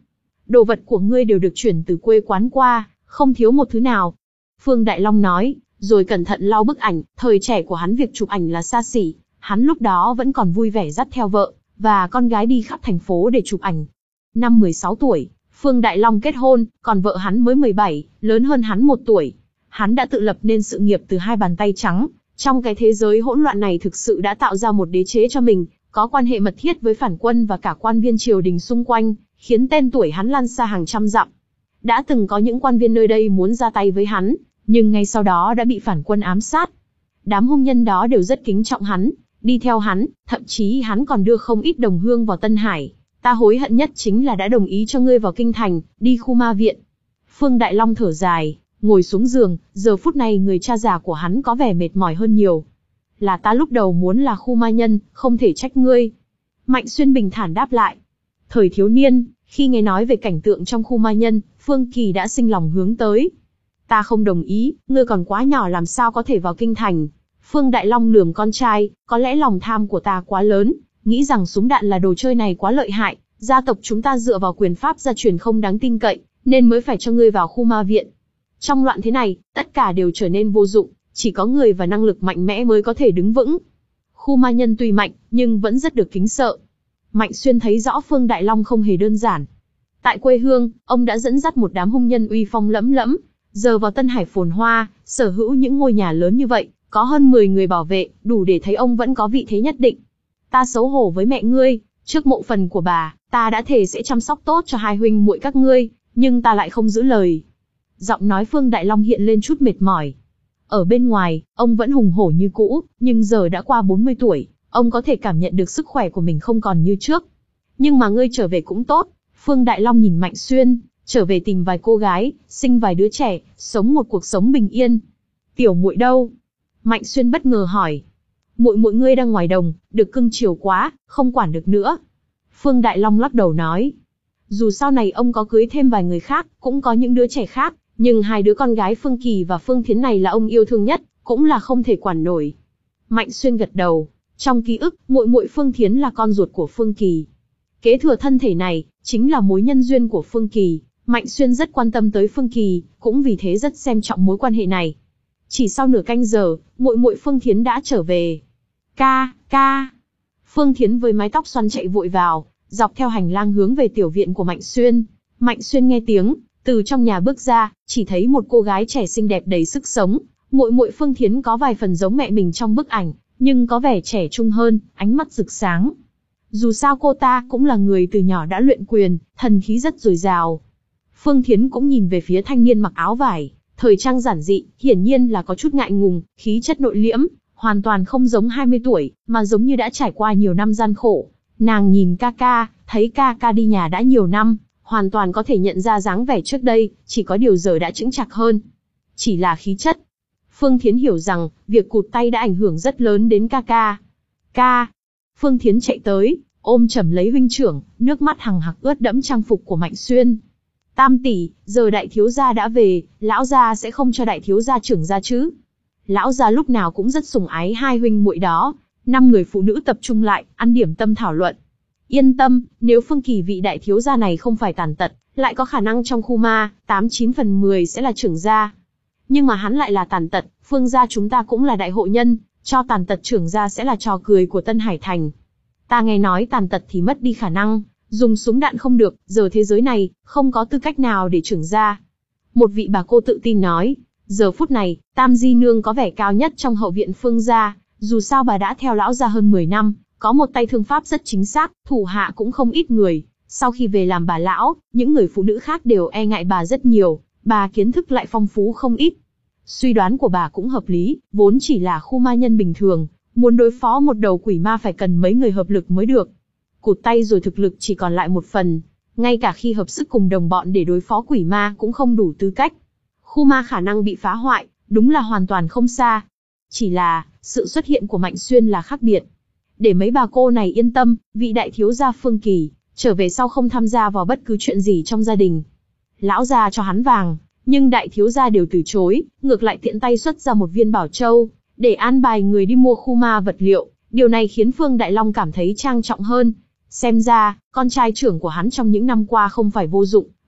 đồ vật của ngươi đều được chuyển từ quê quán qua, không thiếu một thứ nào. Phương Đại Long nói, rồi cẩn thận lau bức ảnh, thời trẻ của hắn việc chụp ảnh là xa xỉ, hắn lúc đó vẫn còn vui vẻ dắt theo vợ và con gái đi khắp thành phố để chụp ảnh. Năm mười sáu tuổi, Phương Đại Long kết hôn, còn vợ hắn mới mười bảy, lớn hơn hắn một tuổi. Hắn đã tự lập nên sự nghiệp từ hai bàn tay trắng, trong cái thế giới hỗn loạn này thực sự đã tạo ra một đế chế cho mình, có quan hệ mật thiết với phản quân và cả quan viên triều đình xung quanh, khiến tên tuổi hắn lan xa hàng trăm dặm. Đã từng có những quan viên nơi đây muốn ra tay với hắn, nhưng ngay sau đó đã bị phản quân ám sát. Đám hung nhân đó đều rất kính trọng hắn, đi theo hắn, thậm chí hắn còn đưa không ít đồng hương vào Tân Hải. Ta hối hận nhất chính là đã đồng ý cho ngươi vào kinh thành, đi khu ma viện. Phương Đại Long thở dài, ngồi xuống giường, giờ phút này người cha già của hắn có vẻ mệt mỏi hơn nhiều. Là ta lúc đầu muốn là khu ma nhân, không thể trách ngươi. Mạnh Xuyên bình thản đáp lại. Thời thiếu niên, khi nghe nói về cảnh tượng trong khu ma nhân, Phương Kỳ đã sinh lòng hướng tới. Ta không đồng ý, ngươi còn quá nhỏ làm sao có thể vào kinh thành. Phương Đại Long lườm con trai, có lẽ lòng tham của ta quá lớn, nghĩ rằng súng đạn là đồ chơi này quá lợi hại, gia tộc chúng ta dựa vào quyền pháp gia truyền không đáng tin cậy, nên mới phải cho ngươi vào khu ma viện. Trong loạn thế này, tất cả đều trở nên vô dụng, chỉ có người và năng lực mạnh mẽ mới có thể đứng vững. Khu ma nhân tuy mạnh, nhưng vẫn rất được kính sợ. Mạnh Xuyên thấy rõ Phương Đại Long không hề đơn giản. Tại quê hương, ông đã dẫn dắt một đám hung nhân uy phong lẫm lẫm, giờ vào Tân Hải phồn hoa, sở hữu những ngôi nhà lớn như vậy, có hơn mười người bảo vệ, đủ để thấy ông vẫn có vị thế nhất định. Ta xấu hổ với mẹ ngươi, trước mộ phần của bà, ta đã thề sẽ chăm sóc tốt cho hai huynh muội các ngươi, nhưng ta lại không giữ lời. Giọng nói Phương Đại Long hiện lên chút mệt mỏi. Ở bên ngoài, ông vẫn hùng hổ như cũ, nhưng giờ đã qua bốn mươi tuổi, ông có thể cảm nhận được sức khỏe của mình không còn như trước. Nhưng mà ngươi trở về cũng tốt. Phương Đại Long nhìn Mạnh Xuyên, trở về tìm vài cô gái, sinh vài đứa trẻ, sống một cuộc sống bình yên. Tiểu muội đâu? Mạnh Xuyên bất ngờ hỏi. Muội muội ngươi đang ngoài đồng, được cưng chiều quá, không quản được nữa. Phương Đại Long lắc đầu nói. Dù sau này ông có cưới thêm vài người khác, cũng có những đứa trẻ khác, nhưng hai đứa con gái Phương Kỳ và Phương Thiến này là ông yêu thương nhất, cũng là không thể quản nổi. Mạnh Xuyên gật đầu, trong ký ức, muội muội Phương Thiến là con ruột của Phương Kỳ. Kế thừa thân thể này, chính là mối nhân duyên của Phương Kỳ. Mạnh Xuyên rất quan tâm tới Phương Kỳ, cũng vì thế rất xem trọng mối quan hệ này. Chỉ sau nửa canh giờ, muội muội Phương Thiến đã trở về. Ca, ca. Phương Thiến với mái tóc xoăn chạy vội vào, dọc theo hành lang hướng về tiểu viện của Mạnh Xuyên. Mạnh Xuyên nghe tiếng, từ trong nhà bước ra, chỉ thấy một cô gái trẻ xinh đẹp đầy sức sống. Muội muội Phương Thiến có vài phần giống mẹ mình trong bức ảnh, nhưng có vẻ trẻ trung hơn, ánh mắt rực sáng. Dù sao cô ta cũng là người từ nhỏ đã luyện quyền, thần khí rất dồi dào. Phương Thiến cũng nhìn về phía thanh niên mặc áo vải, thời trang giản dị, hiển nhiên là có chút ngại ngùng, khí chất nội liễm, hoàn toàn không giống hai mươi tuổi, mà giống như đã trải qua nhiều năm gian khổ. Nàng nhìn ca ca, thấy ca ca đi nhà đã nhiều năm, hoàn toàn có thể nhận ra dáng vẻ trước đây, chỉ có điều giờ đã chững chạc hơn. Chỉ là khí chất. Phương Thiến hiểu rằng, việc cụt tay đã ảnh hưởng rất lớn đến ca ca. Ca. Phương Thiến chạy tới, ôm chầm lấy huynh trưởng, nước mắt hằng hặc ướt đẫm trang phục của Mạnh Xuyên. Tam tỷ, giờ đại thiếu gia đã về, lão gia sẽ không cho đại thiếu gia trưởng ra chứ? Lão gia lúc nào cũng rất sủng ái hai huynh muội đó. Năm người phụ nữ tập trung lại, ăn điểm tâm thảo luận. Yên tâm, nếu Phương Kỳ vị đại thiếu gia này không phải tàn tật, lại có khả năng trong khu ma, tám chín phần mười sẽ là trưởng gia. Nhưng mà hắn lại là tàn tật, Phương gia chúng ta cũng là đại hộ nhân, cho tàn tật trưởng gia sẽ là trò cười của Tân Hải Thành. Ta nghe nói tàn tật thì mất đi khả năng, dùng súng đạn không được, giờ thế giới này, không có tư cách nào để trưởng gia. Một vị bà cô tự tin nói, giờ phút này, Tam Di Nương có vẻ cao nhất trong hậu viện Phương gia, dù sao bà đã theo lão gia hơn mười năm, có một tay thương pháp rất chính xác, thủ hạ cũng không ít người. Sau khi về làm bà lão, những người phụ nữ khác đều e ngại bà rất nhiều, bà kiến thức lại phong phú không ít. Suy đoán của bà cũng hợp lý, vốn chỉ là khu ma nhân bình thường, muốn đối phó một đầu quỷ ma phải cần mấy người hợp lực mới được. Cụt tay rồi thực lực chỉ còn lại một phần, ngay cả khi hợp sức cùng đồng bọn để đối phó quỷ ma cũng không đủ tư cách. Khu ma khả năng bị phá hoại, đúng là hoàn toàn không xa. Chỉ là, sự xuất hiện của Mạnh Xuyên là khác biệt. Để mấy bà cô này yên tâm, vị đại thiếu gia Phương Kỳ, trở về sau không tham gia vào bất cứ chuyện gì trong gia đình. Lão gia cho hắn vàng, nhưng đại thiếu gia đều từ chối, ngược lại tiện tay xuất ra một viên bảo châu, để an bài người đi mua khu ma vật liệu. Điều này khiến Phương Đại Long cảm thấy trang trọng hơn. Xem ra, con trai trưởng của hắn trong những năm qua không phải vô dụng,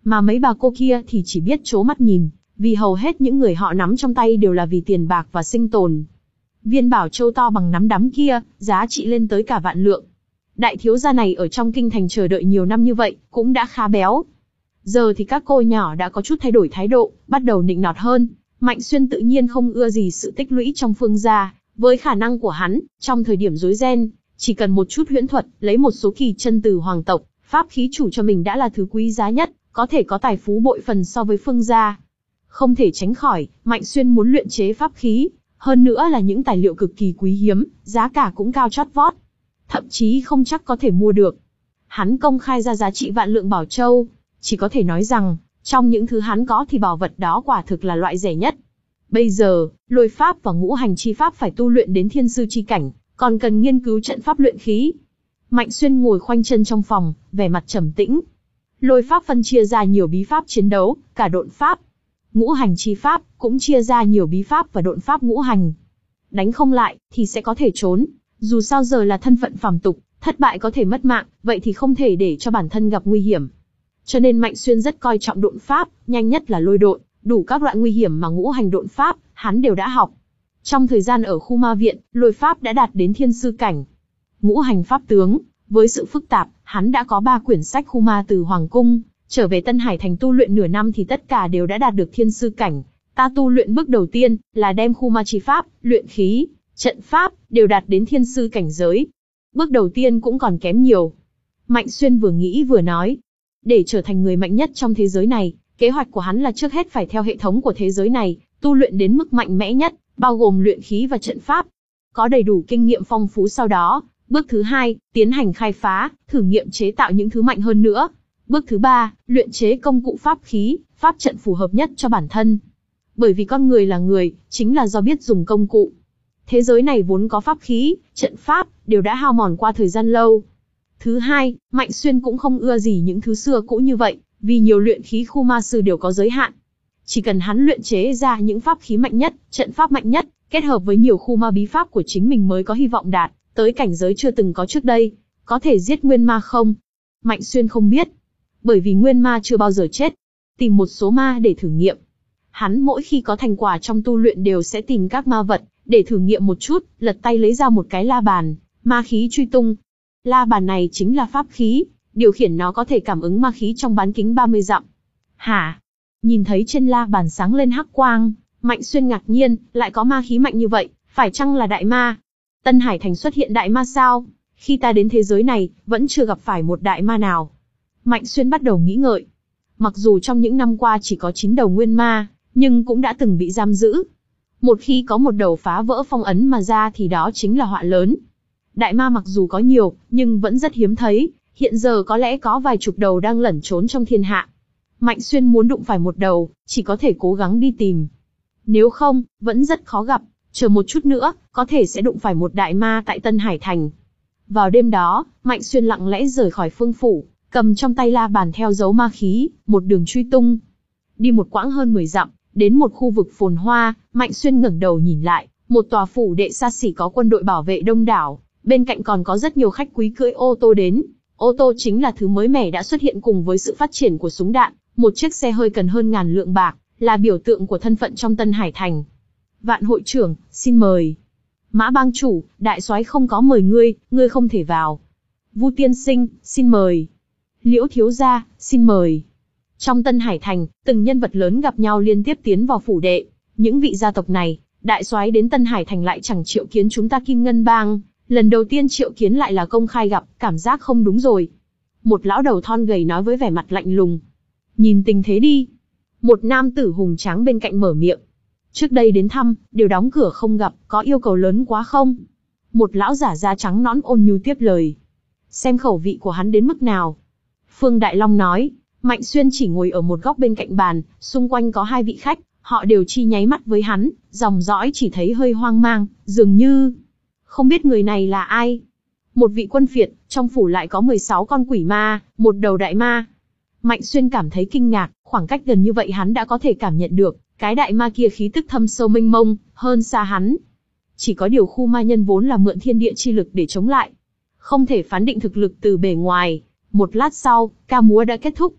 Mà mấy bà cô kia thì chỉ biết trố mắt nhìn, vì hầu hết những người họ nắm trong tay đều là vì tiền bạc và sinh tồn. Viên bảo châu to bằng nắm đấm kia, giá trị lên tới cả vạn lượng. Đại thiếu gia này ở trong kinh thành chờ đợi nhiều năm như vậy, cũng đã khá béo. Giờ thì các cô nhỏ đã có chút thay đổi thái độ, bắt đầu nịnh nọt hơn. Mạnh Xuyên tự nhiên không ưa gì sự tích lũy trong Phương gia, với khả năng của hắn, trong thời điểm rối ren, chỉ cần một chút huyễn thuật, lấy một số kỳ chân từ hoàng tộc, pháp khí chủ cho mình đã là thứ quý giá nhất, có thể có tài phú bội phần so với Phương gia. Không thể tránh khỏi, Mạnh Xuyên muốn luyện chế pháp khí, hơn nữa là những tài liệu cực kỳ quý hiếm, giá cả cũng cao chót vót. Thậm chí không chắc có thể mua được. Hắn công khai ra giá trị vạn lượng bảo châu, chỉ có thể nói rằng, trong những thứ hắn có thì bảo vật đó quả thực là loại rẻ nhất. Bây giờ, lôi pháp và ngũ hành chi pháp phải tu luyện đến thiên sư chi cảnh, còn cần nghiên cứu trận pháp luyện khí. Mạnh Xuyên ngồi khoanh chân trong phòng, vẻ mặt trầm tĩnh. Lôi pháp phân chia ra nhiều bí pháp chiến đấu, cả độn pháp. Ngũ hành chi pháp cũng chia ra nhiều bí pháp và độn pháp ngũ hành. Đánh không lại thì sẽ có thể trốn, dù sao giờ là thân phận phàm tục, thất bại có thể mất mạng, vậy thì không thể để cho bản thân gặp nguy hiểm. Cho nên Mạnh Xuyên rất coi trọng độn pháp, nhanh nhất là lôi độn, đủ các loại nguy hiểm mà ngũ hành độn pháp, hắn đều đã học. Trong thời gian ở khu ma viện, lôi pháp đã đạt đến thiên sư cảnh. Ngũ hành pháp tướng, với sự phức tạp, hắn đã có ba quyển sách khu ma từ Hoàng Cung, trở về Tân Hải Thành tu luyện nửa năm thì tất cả đều đã đạt được thiên sư cảnh. Ta tu luyện bước đầu tiên, là đem khu ma chi pháp, luyện khí, trận pháp, đều đạt đến thiên sư cảnh giới. Bước đầu tiên cũng còn kém nhiều. Mạnh Xuyên vừa nghĩ vừa nói. Để trở thành người mạnh nhất trong thế giới này, kế hoạch của hắn là trước hết phải theo hệ thống của thế giới này, tu luyện đến mức mạnh mẽ nhất, bao gồm luyện khí và trận pháp. Có đầy đủ kinh nghiệm phong phú sau đó, bước thứ hai, tiến hành khai phá, thử nghiệm chế tạo những thứ mạnh hơn nữa. Bước thứ ba, luyện chế công cụ pháp khí, pháp trận phù hợp nhất cho bản thân. Bởi vì con người là người, chính là do biết dùng công cụ. Thế giới này vốn có pháp khí, trận pháp, đều đã hao mòn qua thời gian lâu. Thứ hai, Mạnh Xuyên cũng không ưa gì những thứ xưa cũ như vậy, vì nhiều luyện khí khu ma sư đều có giới hạn. Chỉ cần hắn luyện chế ra những pháp khí mạnh nhất, trận pháp mạnh nhất, kết hợp với nhiều khu ma bí pháp của chính mình mới có hy vọng đạt tới cảnh giới chưa từng có trước đây. Có thể giết nguyên ma không? Mạnh Xuyên không biết. Bởi vì nguyên ma chưa bao giờ chết. Tìm một số ma để thử nghiệm. Hắn mỗi khi có thành quả trong tu luyện đều sẽ tìm các ma vật, để thử nghiệm một chút, lật tay lấy ra một cái la bàn, ma khí truy tung. La bàn này chính là pháp khí, điều khiển nó có thể cảm ứng ma khí trong bán kính ba mươi dặm. Hả? Nhìn thấy trên la bàn sáng lên hắc quang, Mạnh Xuyên ngạc nhiên, lại có ma khí mạnh như vậy, phải chăng là đại ma? Tân Hải Thành xuất hiện đại ma sao? Khi ta đến thế giới này, vẫn chưa gặp phải một đại ma nào. Mạnh Xuyên bắt đầu nghĩ ngợi. Mặc dù trong những năm qua chỉ có chín đầu nguyên ma, nhưng cũng đã từng bị giam giữ. Một khi có một đầu phá vỡ phong ấn mà ra thì đó chính là họa lớn. Đại ma mặc dù có nhiều, nhưng vẫn rất hiếm thấy, hiện giờ có lẽ có vài chục đầu đang lẩn trốn trong thiên hạ. Mạnh Xuyên muốn đụng phải một đầu, chỉ có thể cố gắng đi tìm. Nếu không, vẫn rất khó gặp, chờ một chút nữa, có thể sẽ đụng phải một đại ma tại Tân Hải Thành. Vào đêm đó, Mạnh Xuyên lặng lẽ rời khỏi phương phủ, cầm trong tay la bàn theo dấu ma khí, một đường truy tung. Đi một quãng hơn mười dặm, đến một khu vực phồn hoa, Mạnh Xuyên ngẩng đầu nhìn lại, một tòa phủ đệ xa xỉ có quân đội bảo vệ đông đảo, bên cạnh còn có rất nhiều khách quý cưỡi ô tô đến. Ô tô chính là thứ mới mẻ đã xuất hiện cùng với sự phát triển của súng đạn, một chiếc xe hơi cần hơn ngàn lượng bạc, là biểu tượng của thân phận trong Tân Hải Thành. Vạn hội trưởng, xin mời. Mã bang chủ, đại soái không có mời ngươi, ngươi không thể vào. Vu tiên sinh, xin mời. Liễu thiếu gia, xin mời. Trong Tân Hải Thành, từng nhân vật lớn gặp nhau liên tiếp tiến vào phủ đệ. Những vị gia tộc này, đại soái đến Tân Hải Thành lại chẳng triệu kiến chúng ta Kim Ngân Bang. Lần đầu tiên triệu kiến lại là công khai gặp, cảm giác không đúng rồi. Một lão đầu thon gầy nói với vẻ mặt lạnh lùng. Nhìn tình thế đi. Một nam tử hùng tráng bên cạnh mở miệng. Trước đây đến thăm, đều đóng cửa không gặp, có yêu cầu lớn quá không? Một lão giả da trắng nõn ôn nhu tiếp lời. Xem khẩu vị của hắn đến mức nào. Phương Đại Long nói. Mạnh Xuyên chỉ ngồi ở một góc bên cạnh bàn, xung quanh có hai vị khách, họ đều chi nháy mắt với hắn, dòng dõi chỉ thấy hơi hoang mang, dường như không biết người này là ai. Một vị quân phiệt, trong phủ lại có mười sáu con quỷ ma, một đầu đại ma. Mạnh Xuyên cảm thấy kinh ngạc, khoảng cách gần như vậy hắn đã có thể cảm nhận được, cái đại ma kia khí tức thâm sâu mênh mông, hơn xa hắn. Chỉ có điều khu ma nhân vốn là mượn thiên địa chi lực để chống lại. Không thể phán định thực lực từ bề ngoài. Một lát sau, ca múa đã kết thúc.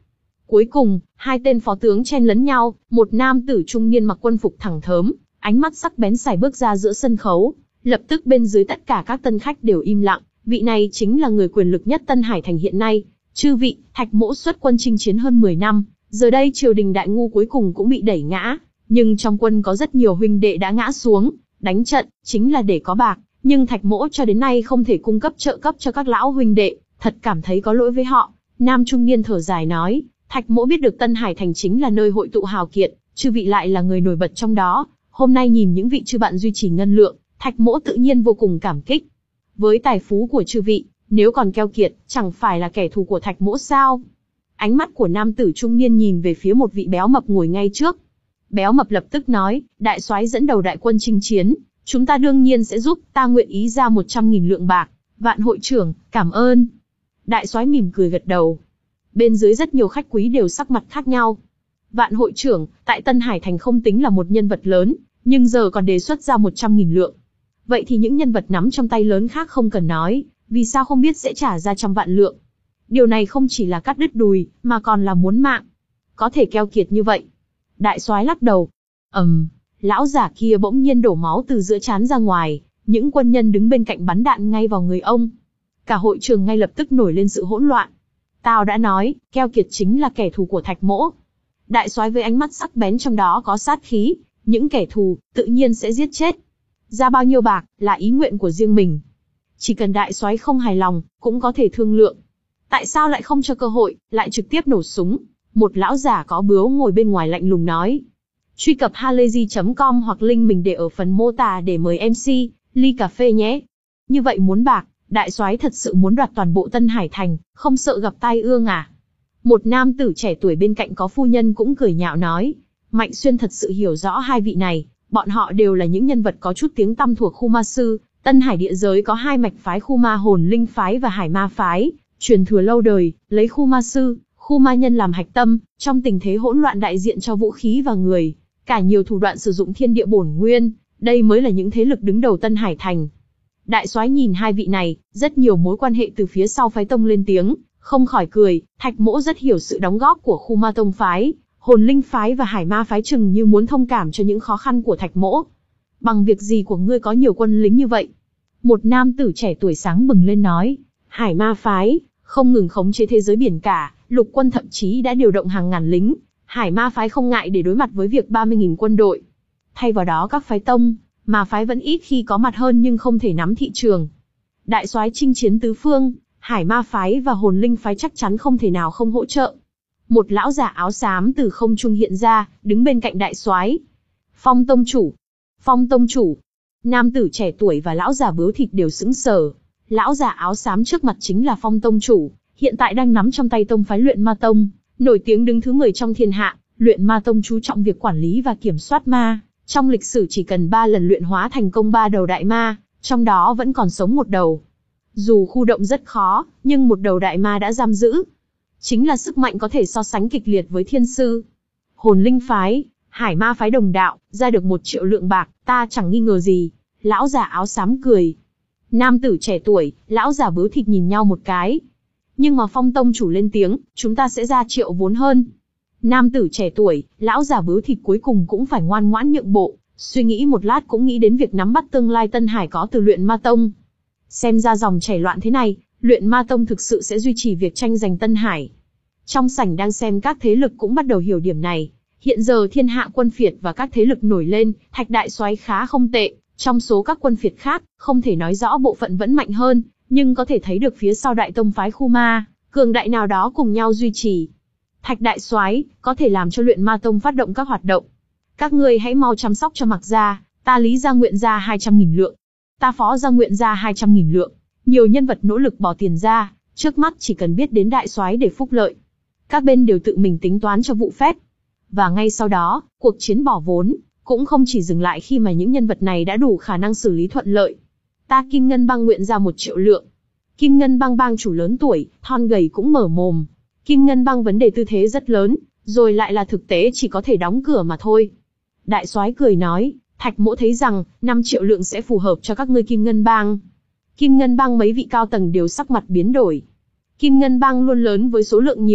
Cuối cùng, hai tên phó tướng chen lấn nhau, một nam tử trung niên mặc quân phục thẳng thớm, ánh mắt sắc bén sải bước ra giữa sân khấu. Lập tức bên dưới tất cả các tân khách đều im lặng, vị này chính là người quyền lực nhất Tân Hải Thành hiện nay. Chư vị, Thạch Mỗ xuất quân chinh chiến hơn mười năm, giờ đây triều đình đại ngu cuối cùng cũng bị đẩy ngã, nhưng trong quân có rất nhiều huynh đệ đã ngã xuống, đánh trận chính là để có bạc, nhưng Thạch Mỗ cho đến nay không thể cung cấp trợ cấp cho các lão huynh đệ, thật cảm thấy có lỗi với họ. Nam trung niên thở dài nói, Thạch Mỗ biết được Tân Hải Thành chính là nơi hội tụ hào kiệt, chư vị lại là người nổi bật trong đó, hôm nay nhìn những vị chư bạn duy trì ngân lượng, Thạch Mỗ tự nhiên vô cùng cảm kích. Với tài phú của chư vị, nếu còn keo kiệt, chẳng phải là kẻ thù của Thạch Mỗ sao? Ánh mắt của nam tử trung niên nhìn về phía một vị béo mập ngồi ngay trước. Béo mập lập tức nói, đại soái dẫn đầu đại quân chinh chiến, chúng ta đương nhiên sẽ giúp, ta nguyện ý ra một trăm nghìn lượng bạc. Vạn hội trưởng, cảm ơn. Đại soái mỉm cười gật đầu. Bên dưới rất nhiều khách quý đều sắc mặt khác nhau. Vạn hội trưởng, tại Tân Hải Thành không tính là một nhân vật lớn, nhưng giờ còn đề xuất ra một trăm nghìn lượng. Vậy thì những nhân vật nắm trong tay lớn khác không cần nói, vì sao không biết sẽ trả ra trăm vạn lượng. Điều này không chỉ là cắt đứt đùi, mà còn là muốn mạng. Có thể keo kiệt như vậy. Đại soái lắc đầu. ầm, um, lão giả kia bỗng nhiên đổ máu từ giữa trán ra ngoài, những quân nhân đứng bên cạnh bắn đạn ngay vào người ông. Cả hội trường ngay lập tức nổi lên sự hỗn loạn. Tao đã nói, keo kiệt chính là kẻ thù của Thạch Mỗ. Đại soái với ánh mắt sắc bén trong đó có sát khí, những kẻ thù, tự nhiên sẽ giết chết. Ra bao nhiêu bạc, là ý nguyện của riêng mình. Chỉ cần đại soái không hài lòng, cũng có thể thương lượng. Tại sao lại không cho cơ hội, lại trực tiếp nổ súng? Một lão giả có bướu ngồi bên ngoài lạnh lùng nói. Truy cập halayzi chấm com hoặc link mình để ở phần mô tả để mời em xê, ly cà phê nhé. Như vậy muốn bạc, đại soái thật sự muốn đoạt toàn bộ Tân Hải Thành, không sợ gặp tai ương à? Một nam tử trẻ tuổi bên cạnh có phu nhân cũng cười nhạo nói. Mạnh Xuyên thật sự hiểu rõ hai vị này, bọn họ đều là những nhân vật có chút tiếng tăm thuộc khu ma sư. Tân Hải địa giới có hai mạch phái khu ma hồn linh phái và hải ma phái, truyền thừa lâu đời, lấy khu ma sư, khu ma nhân làm hạch tâm, trong tình thế hỗn loạn đại diện cho vũ khí và người, cả nhiều thủ đoạn sử dụng thiên địa bổn nguyên, đây mới là những thế lực đứng đầu Tân Hải Thành. Đại soái nhìn hai vị này, rất nhiều mối quan hệ từ phía sau phái tông lên tiếng, không khỏi cười, Thạch Mỗ rất hiểu sự đóng góp của khu ma tông phái, hồn linh phái và hải ma phái chừng như muốn thông cảm cho những khó khăn của Thạch Mỗ. Bằng việc gì của ngươi có nhiều quân lính như vậy? Một nam tử trẻ tuổi sáng bừng lên nói, hải ma phái, không ngừng khống chế thế giới biển cả, lục quân thậm chí đã điều động hàng ngàn lính, hải ma phái không ngại để đối mặt với việc ba mươi nghìn quân đội. Thay vào đó các phái tông, mà phái vẫn ít khi có mặt hơn nhưng không thể nắm thị trường. Đại soái chinh chiến tứ phương, hải ma phái và hồn linh phái chắc chắn không thể nào không hỗ trợ. Một lão giả áo xám từ không trung hiện ra, đứng bên cạnh đại soái. Phong tông chủ, Phong tông chủ. Nam tử trẻ tuổi và lão già bướu thịt đều sững sờ. Lão già áo xám trước mặt chính là Phong tông chủ, hiện tại đang nắm trong tay tông phái Luyện Ma Tông, nổi tiếng đứng thứ mười trong thiên hạ. Luyện Ma Tông chú trọng việc quản lý và kiểm soát ma, trong lịch sử chỉ cần ba lần luyện hóa thành công ba đầu đại ma, trong đó vẫn còn sống một đầu. Dù khu động rất khó, nhưng một đầu đại ma đã giam giữ. Chính là sức mạnh có thể so sánh kịch liệt với thiên sư. Hồn linh phái, hải ma phái đồng đạo, ra được một triệu lượng bạc, ta chẳng nghi ngờ gì. Lão già áo xám cười. Nam tử trẻ tuổi, lão già bướu thịt nhìn nhau một cái. Nhưng mà Phong tông chủ lên tiếng, chúng ta sẽ ra triệu vốn hơn. Nam tử trẻ tuổi, lão già bướu thịt cuối cùng cũng phải ngoan ngoãn nhượng bộ, suy nghĩ một lát cũng nghĩ đến việc nắm bắt tương lai Tân Hải có từ Luyện Ma Tông. Xem ra dòng chảy loạn thế này, Luyện Ma Tông thực sự sẽ duy trì việc tranh giành Tân Hải. Trong sảnh đang xem các thế lực cũng bắt đầu hiểu điểm này. Hiện giờ thiên hạ quân phiệt và các thế lực nổi lên, Thạch đại soái khá không tệ. Trong số các quân phiệt khác, không thể nói rõ bộ phận vẫn mạnh hơn, nhưng có thể thấy được phía sau đại tông phái khu ma, cường đại nào đó cùng nhau duy trì. Thạch đại soái có thể làm cho Luyện Ma Tông phát động các hoạt động. Các ngươi hãy mau chăm sóc cho Mặc gia, ta Lý gia nguyện ra hai trăm nghìn lượng. Ta Phó gia nguyện ra hai trăm nghìn lượng. Nhiều nhân vật nỗ lực bỏ tiền ra, trước mắt chỉ cần biết đến đại soái để phúc lợi. Các bên đều tự mình tính toán cho vụ phép. Và ngay sau đó, cuộc chiến bỏ vốn, cũng không chỉ dừng lại khi mà những nhân vật này đã đủ khả năng xử lý thuận lợi. Ta Kim Ngân Bang nguyện ra một triệu lượng. Kim Ngân Bang bang chủ lớn tuổi, thon gầy cũng mở mồm. Kim Ngân Bang vấn đề tư thế rất lớn, rồi lại là thực tế chỉ có thể đóng cửa mà thôi. Đại soái cười nói, Thạch Mỗ thấy rằng, năm triệu lượng sẽ phù hợp cho các ngươi Kim Ngân Bang. Kim Ngân Bang mấy vị cao tầng đều sắc mặt biến đổi. Kim Ngân Bang luôn lớn với số lượng nhiều,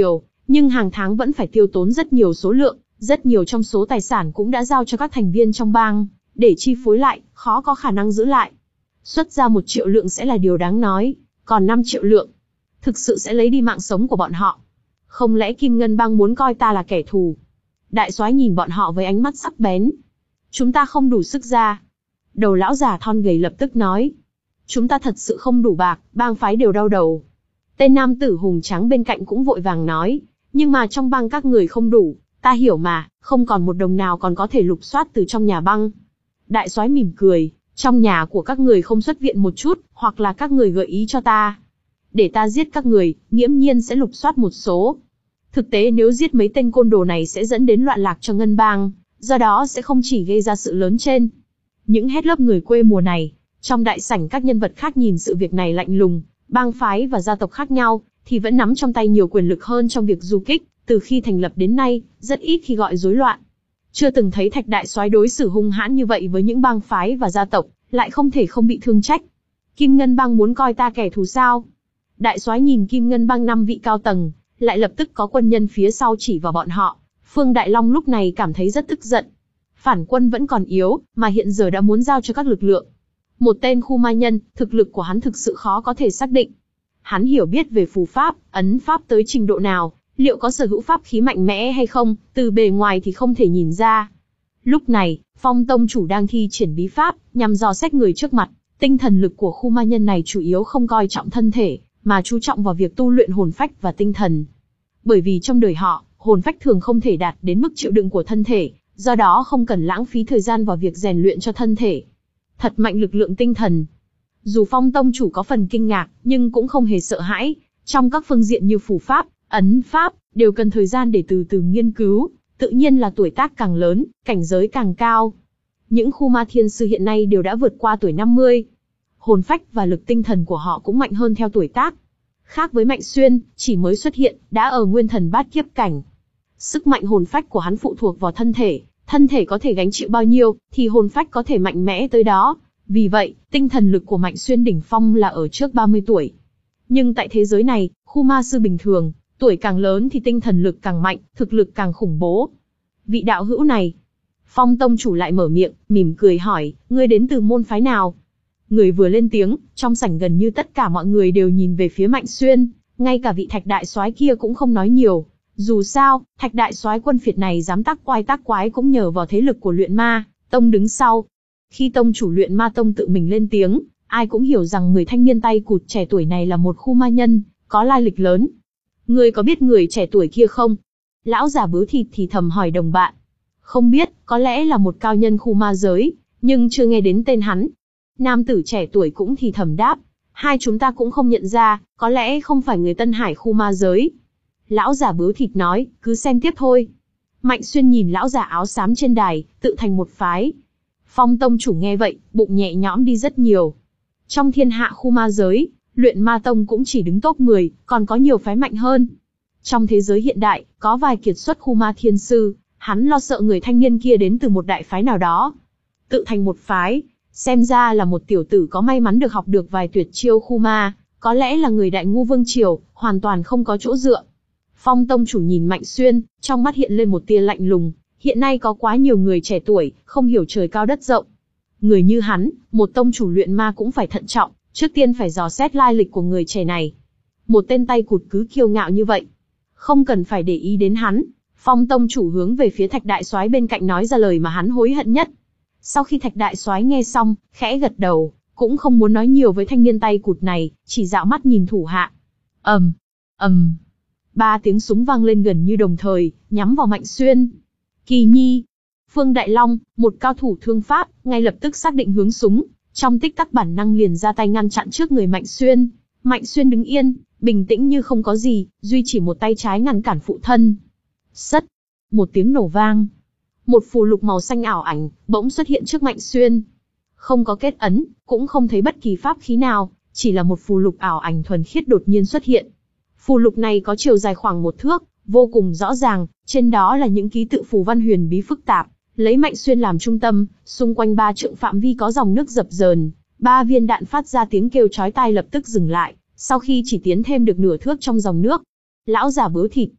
Nhưng hàng tháng vẫn phải tiêu tốn rất nhiều số lượng, rất nhiều trong số tài sản cũng đã giao cho các thành viên trong bang, để chi phối lại, khó có khả năng giữ lại. Xuất ra một triệu lượng sẽ là điều đáng nói, còn năm triệu lượng, thực sự sẽ lấy đi mạng sống của bọn họ. Không lẽ Kim Ngân bang muốn coi ta là kẻ thù? Đại soái nhìn bọn họ với ánh mắt sắc bén. Chúng ta không đủ sức ra. Đầu lão già thon gầy lập tức nói. Chúng ta thật sự không đủ bạc, bang phái đều đau đầu. Tên nam tử hùng tráng bên cạnh cũng vội vàng nói. Nhưng mà trong bang các người không đủ, ta hiểu mà, không còn một đồng nào còn có thể lục soát từ trong nhà băng. Đại soái mỉm cười, trong nhà của các người không xuất viện một chút, hoặc là các người gợi ý cho ta. Để ta giết các người, nghiễm nhiên sẽ lục soát một số. Thực tế nếu giết mấy tên côn đồ này sẽ dẫn đến loạn lạc cho ngân bang, do đó sẽ không chỉ gây ra sự lớn trên. Những hét lớp người quê mùa này, trong đại sảnh các nhân vật khác nhìn sự việc này lạnh lùng, bang phái và gia tộc khác nhau, thì vẫn nắm trong tay nhiều quyền lực hơn trong việc du kích, từ khi thành lập đến nay, rất ít khi gọi rối loạn. Chưa từng thấy Thạch đại soái đối xử hung hãn như vậy với những bang phái và gia tộc, lại không thể không bị thương trách. Kim Ngân bang muốn coi ta kẻ thù sao? Đại soái nhìn Kim Ngân bang năm vị cao tầng, lại lập tức có quân nhân phía sau chỉ vào bọn họ. Phương Đại Long lúc này cảm thấy rất tức giận. Phản quân vẫn còn yếu, mà hiện giờ đã muốn giao cho các lực lượng. Một tên khu ma nhân, thực lực của hắn thực sự khó có thể xác định. Hắn hiểu biết về phù pháp, ấn pháp tới trình độ nào, liệu có sở hữu pháp khí mạnh mẽ hay không, từ bề ngoài thì không thể nhìn ra. Lúc này, Phong tông chủ đang thi triển bí pháp, nhằm dò xét người trước mặt. Tinh thần lực của khu ma nhân này chủ yếu không coi trọng thân thể, mà chú trọng vào việc tu luyện hồn phách và tinh thần. Bởi vì trong đời họ, hồn phách thường không thể đạt đến mức chịu đựng của thân thể, do đó không cần lãng phí thời gian vào việc rèn luyện cho thân thể. Thật mạnh lực lượng tinh thần. Dù Phong tông chủ có phần kinh ngạc, nhưng cũng không hề sợ hãi. Trong các phương diện như phù pháp, ấn pháp, đều cần thời gian để từ từ nghiên cứu. Tự nhiên là tuổi tác càng lớn, cảnh giới càng cao. Những khu ma thiên sư hiện nay đều đã vượt qua tuổi năm mươi. Hồn phách và lực tinh thần của họ cũng mạnh hơn theo tuổi tác. Khác với Mạnh Xuyên, chỉ mới xuất hiện, đã ở nguyên thần bát kiếp cảnh. Sức mạnh hồn phách của hắn phụ thuộc vào thân thể, thân thể có thể gánh chịu bao nhiêu, thì hồn phách có thể mạnh mẽ tới đó. Vì vậy, tinh thần lực của Mạnh Xuyên đỉnh phong là ở trước ba mươi tuổi. Nhưng tại thế giới này, khu ma sư bình thường, tuổi càng lớn thì tinh thần lực càng mạnh, thực lực càng khủng bố. Vị đạo hữu này, Phong tông chủ lại mở miệng, mỉm cười hỏi, ngươi đến từ môn phái nào? Người vừa lên tiếng, trong sảnh gần như tất cả mọi người đều nhìn về phía Mạnh Xuyên, ngay cả vị Thạch đại soái kia cũng không nói nhiều. Dù sao, Thạch đại soái quân phiệt này dám tác oai tác quái cũng nhờ vào thế lực của luyện ma tông đứng sau. Khi tông chủ luyện ma tông tự mình lên tiếng, ai cũng hiểu rằng người thanh niên tay cụt trẻ tuổi này là một khu ma nhân, có lai lịch lớn. Ngươi có biết người trẻ tuổi kia không? Lão già bướu thịt thì thầm hỏi đồng bạn. Không biết, có lẽ là một cao nhân khu ma giới, nhưng chưa nghe đến tên hắn. Nam tử trẻ tuổi cũng thì thầm đáp. Hai chúng ta cũng không nhận ra, có lẽ không phải người Tân Hải khu ma giới. Lão già bướu thịt nói, cứ xem tiếp thôi. Mạnh Xuyên nhìn lão già áo xám trên đài, tự thành một phái. Phong tông chủ nghe vậy, bụng nhẹ nhõm đi rất nhiều. Trong thiên hạ khu ma giới, luyện ma tông cũng chỉ đứng top mười, còn có nhiều phái mạnh hơn. Trong thế giới hiện đại, có vài kiệt xuất khu ma thiên sư, hắn lo sợ người thanh niên kia đến từ một đại phái nào đó. Tự thành một phái, xem ra là một tiểu tử có may mắn được học được vài tuyệt chiêu khu ma, có lẽ là người đại ngu vương triều, hoàn toàn không có chỗ dựa. Phong tông chủ nhìn Mạnh Xuyên, trong mắt hiện lên một tia lạnh lùng, hiện nay có quá nhiều người trẻ tuổi, không hiểu trời cao đất rộng. Người như hắn, một tông chủ luyện ma cũng phải thận trọng, trước tiên phải dò xét lai lịch của người trẻ này. Một tên tay cụt cứ kiêu ngạo như vậy, không cần phải để ý đến hắn. Phong tông chủ hướng về phía Thạch đại soái bên cạnh nói ra lời mà hắn hối hận nhất. Sau khi Thạch đại soái nghe xong, khẽ gật đầu, cũng không muốn nói nhiều với thanh niên tay cụt này, chỉ dạo mắt nhìn thủ hạ. ầm, um, ầm, um. Ba tiếng súng vang lên gần như đồng thời, nhắm vào Mạnh Xuyên. Kỳ Nhi, Phương Đại Long, một cao thủ thương pháp, ngay lập tức xác định hướng súng, trong tích tắc bản năng liền ra tay ngăn chặn trước người Mạnh Xuyên. Mạnh Xuyên đứng yên, bình tĩnh như không có gì, duy chỉ một tay trái ngăn cản phụ thân. Sất, một tiếng nổ vang. Một phù lục màu xanh ảo ảnh, bỗng xuất hiện trước Mạnh Xuyên. Không có kết ấn, cũng không thấy bất kỳ pháp khí nào, chỉ là một phù lục ảo ảnh thuần khiết đột nhiên xuất hiện. Phù lục này có chiều dài khoảng một thước, vô cùng rõ ràng, trên đó là những ký tự phù văn huyền bí phức tạp, lấy Mạnh Xuyên làm trung tâm, xung quanh ba trượng phạm vi có dòng nước dập dờn, ba viên đạn phát ra tiếng kêu chói tai lập tức dừng lại, sau khi chỉ tiến thêm được nửa thước trong dòng nước. Lão già bướu thịt,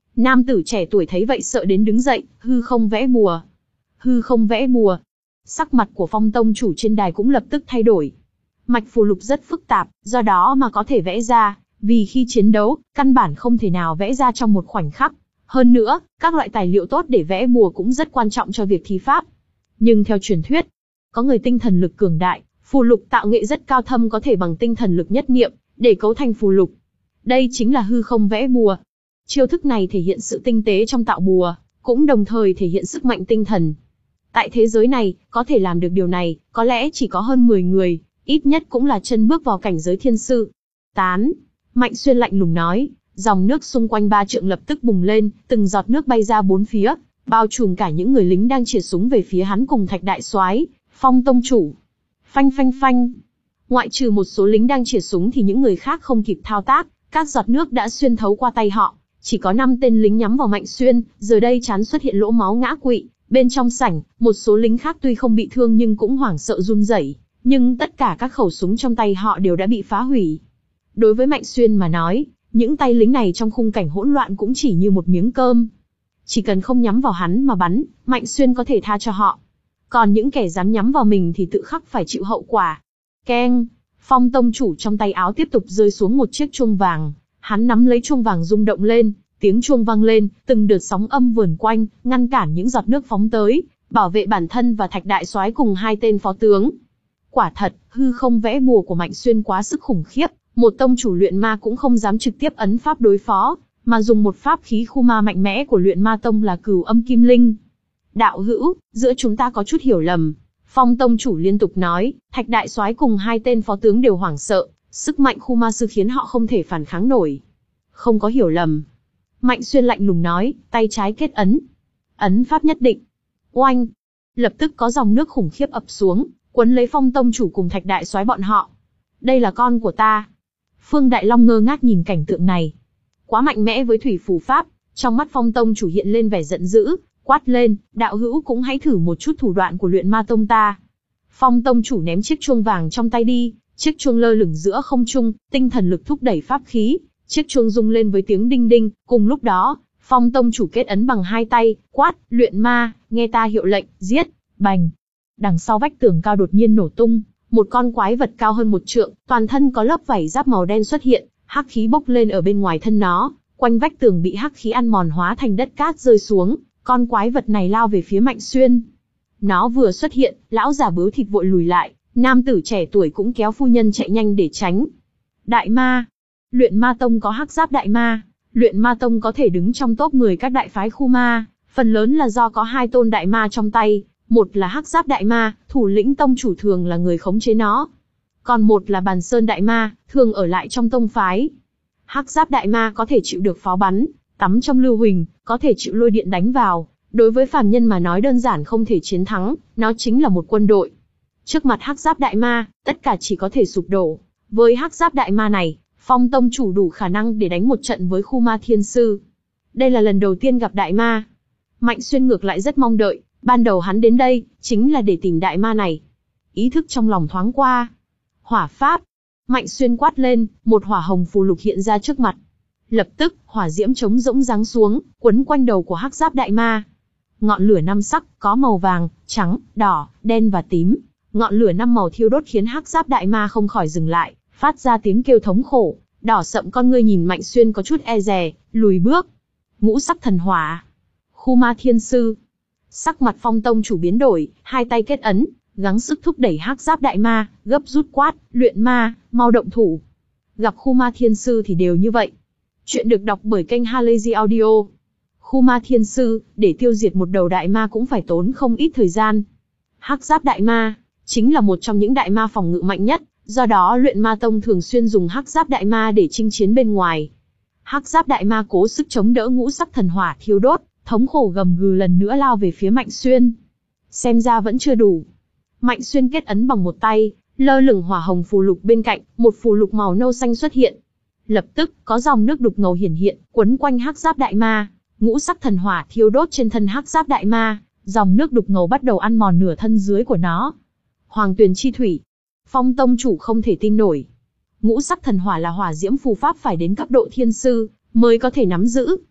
Nam tử trẻ tuổi thấy vậy sợ đến đứng dậy, hư không vẽ bùa. Hư không vẽ bùa. Sắc mặt của Phong tông chủ trên đài cũng lập tức thay đổi. Mạch phù lục rất phức tạp, do đó mà có thể vẽ ra, vì khi chiến đấu, căn bản không thể nào vẽ ra trong một khoảnh khắc. Hơn nữa, các loại tài liệu tốt để vẽ bùa cũng rất quan trọng cho việc thi pháp. Nhưng theo truyền thuyết, có người tinh thần lực cường đại, phù lục tạo nghệ rất cao thâm có thể bằng tinh thần lực nhất niệm, để cấu thành phù lục. Đây chính là hư không vẽ bùa. Chiêu thức này thể hiện sự tinh tế trong tạo bùa, cũng đồng thời thể hiện sức mạnh tinh thần. Tại thế giới này, có thể làm được điều này, có lẽ chỉ có hơn mười người, ít nhất cũng là chân bước vào cảnh giới thiên sư. Tán. Mạnh Xuyên lạnh lùng nói, dòng nước xung quanh ba trượng lập tức bùng lên, từng giọt nước bay ra bốn phía, bao trùm cả những người lính đang chĩa súng về phía hắn cùng Thạch đại soái, Phong tông chủ. Phanh phanh phanh. Ngoại trừ một số lính đang chĩa súng thì những người khác không kịp thao tác, các giọt nước đã xuyên thấu qua tay họ. Chỉ có năm tên lính nhắm vào Mạnh Xuyên, giờ đây trán xuất hiện lỗ máu ngã quỵ. Bên trong sảnh, một số lính khác tuy không bị thương nhưng cũng hoảng sợ run rẩy, nhưng tất cả các khẩu súng trong tay họ đều đã bị phá hủy. Đối với Mạnh Xuyên mà nói, những tay lính này trong khung cảnh hỗn loạn cũng chỉ như một miếng cơm. Chỉ cần không nhắm vào hắn mà bắn, Mạnh Xuyên có thể tha cho họ. Còn những kẻ dám nhắm vào mình thì tự khắc phải chịu hậu quả. Keng, Phong tông chủ trong tay áo tiếp tục rơi xuống một chiếc chuông vàng. Hắn nắm lấy chuông vàng rung động lên, tiếng chuông vang lên, từng đợt sóng âm vờn quanh, ngăn cản những giọt nước phóng tới, bảo vệ bản thân và Thạch đại soái cùng hai tên phó tướng. Quả thật, hư không vẽ bùa của Mạnh Xuyên quá sức khủng khiếp, một tông chủ luyện ma cũng không dám trực tiếp ấn pháp đối phó, mà dùng một pháp khí khu ma mạnh mẽ của luyện ma tông là Cửu Âm Kim Linh. Đạo hữu, giữa chúng ta có chút hiểu lầm. Phong tông chủ liên tục nói, Thạch đại soái cùng hai tên phó tướng đều hoảng sợ, sức mạnh khu ma sư khiến họ không thể phản kháng nổi. Không có hiểu lầm. Mạnh Xuyên lạnh lùng nói, tay trái kết ấn. Ấn pháp nhất định. Oanh! Lập tức có dòng nước khủng khiếp ập xuống, cuốn lấy Phong tông chủ cùng Thạch đại soái bọn họ. Đây là con của ta. Phương Đại Long ngơ ngác nhìn cảnh tượng này. Quá mạnh mẽ với thủy phù pháp, trong mắt Phong tông chủ hiện lên vẻ giận dữ, quát lên, đạo hữu cũng hãy thử một chút thủ đoạn của luyện ma tông ta. Phong tông chủ ném chiếc chuông vàng trong tay đi, chiếc chuông lơ lửng giữa không trung, tinh thần lực thúc đẩy pháp khí, chiếc chuông rung lên với tiếng đinh đinh, cùng lúc đó, Phong tông chủ kết ấn bằng hai tay, quát, luyện ma, nghe ta hiệu lệnh, giết, bành. Đằng sau vách tường cao đột nhiên nổ tung, một con quái vật cao hơn một trượng, toàn thân có lớp vảy giáp màu đen xuất hiện, hắc khí bốc lên ở bên ngoài thân nó, quanh vách tường bị hắc khí ăn mòn hóa thành đất cát rơi xuống, con quái vật này lao về phía Mạnh Xuyên. Nó vừa xuất hiện, lão già bướu thịt vội lùi lại, nam tử trẻ tuổi cũng kéo phu nhân chạy nhanh để tránh. Đại ma. Luyện ma tông có hắc giáp đại ma, luyện ma tông có thể đứng trong top mười các đại phái khu ma, phần lớn là do có hai tôn đại ma trong tay, một là hắc giáp đại ma, thủ lĩnh tông chủ thường là người khống chế nó. Còn một là bàn sơn đại ma, thường ở lại trong tông phái. Hắc giáp đại ma có thể chịu được pháo bắn, tắm trong lưu huỳnh, có thể chịu lôi điện đánh vào. Đối với phàm nhân mà nói đơn giản không thể chiến thắng, nó chính là một quân đội. Trước mặt hắc giáp đại ma, tất cả chỉ có thể sụp đổ. Với hắc giáp đại ma này, Phong tông chủ đủ khả năng để đánh một trận với khu ma thiên sư. Đây là lần đầu tiên gặp đại ma. Mạnh Xuyên ngược lại rất mong đợi, ban đầu hắn đến đây, chính là để tìm đại ma này. Ý thức trong lòng thoáng qua. Hỏa pháp. Mạnh Xuyên quát lên, một hỏa hồng phù lục hiện ra trước mặt. Lập tức, hỏa diễm trống rỗng giáng xuống, quấn quanh đầu của hắc giáp đại ma. Ngọn lửa năm sắc, có màu vàng, trắng, đỏ, đen và tím. Ngọn lửa năm màu thiêu đốt khiến hắc giáp đại ma không khỏi dừng lại, phát ra tiếng kêu thống khổ, đỏ sậm con ngươi nhìn Mạnh Xuyên có chút e dè, lùi bước. Ngũ sắc thần hỏa. Khu ma thiên sư. Sắc mặt Phong tông chủ biến đổi, hai tay kết ấn, gắng sức thúc đẩy hắc giáp đại ma, gấp rút quát, luyện ma, mau động thủ. Gặp khu ma thiên sư thì đều như vậy. Chuyện được đọc bởi kênh Halazy Audio. Khu ma thiên sư, để tiêu diệt một đầu đại ma cũng phải tốn không ít thời gian. Hắc giáp đại ma, chính là một trong những đại ma phòng ngự mạnh nhất, do đó luyện ma tông thường xuyên dùng hắc giáp đại ma để chinh chiến bên ngoài. Hắc giáp đại ma cố sức chống đỡ ngũ sắc thần hỏa thiêu đốt, thống khổ gầm gừ lần nữa lao về phía Mạnh Xuyên. Xem ra vẫn chưa đủ. Mạnh Xuyên kết ấn bằng một tay, lơ lửng hỏa hồng phù lục bên cạnh, một phù lục màu nâu xanh xuất hiện. Lập tức, có dòng nước đục ngầu hiển hiện, quấn quanh hắc giáp đại ma, ngũ sắc thần hỏa thiêu đốt trên thân hắc giáp đại ma, dòng nước đục ngầu bắt đầu ăn mòn nửa thân dưới của nó. Hoàng tuyền chi thủy. Phong tông chủ không thể tin nổi. Ngũ sắc thần hỏa là hỏa diễm phù pháp phải đến cấp độ thiên sư mới có thể nắm giữ.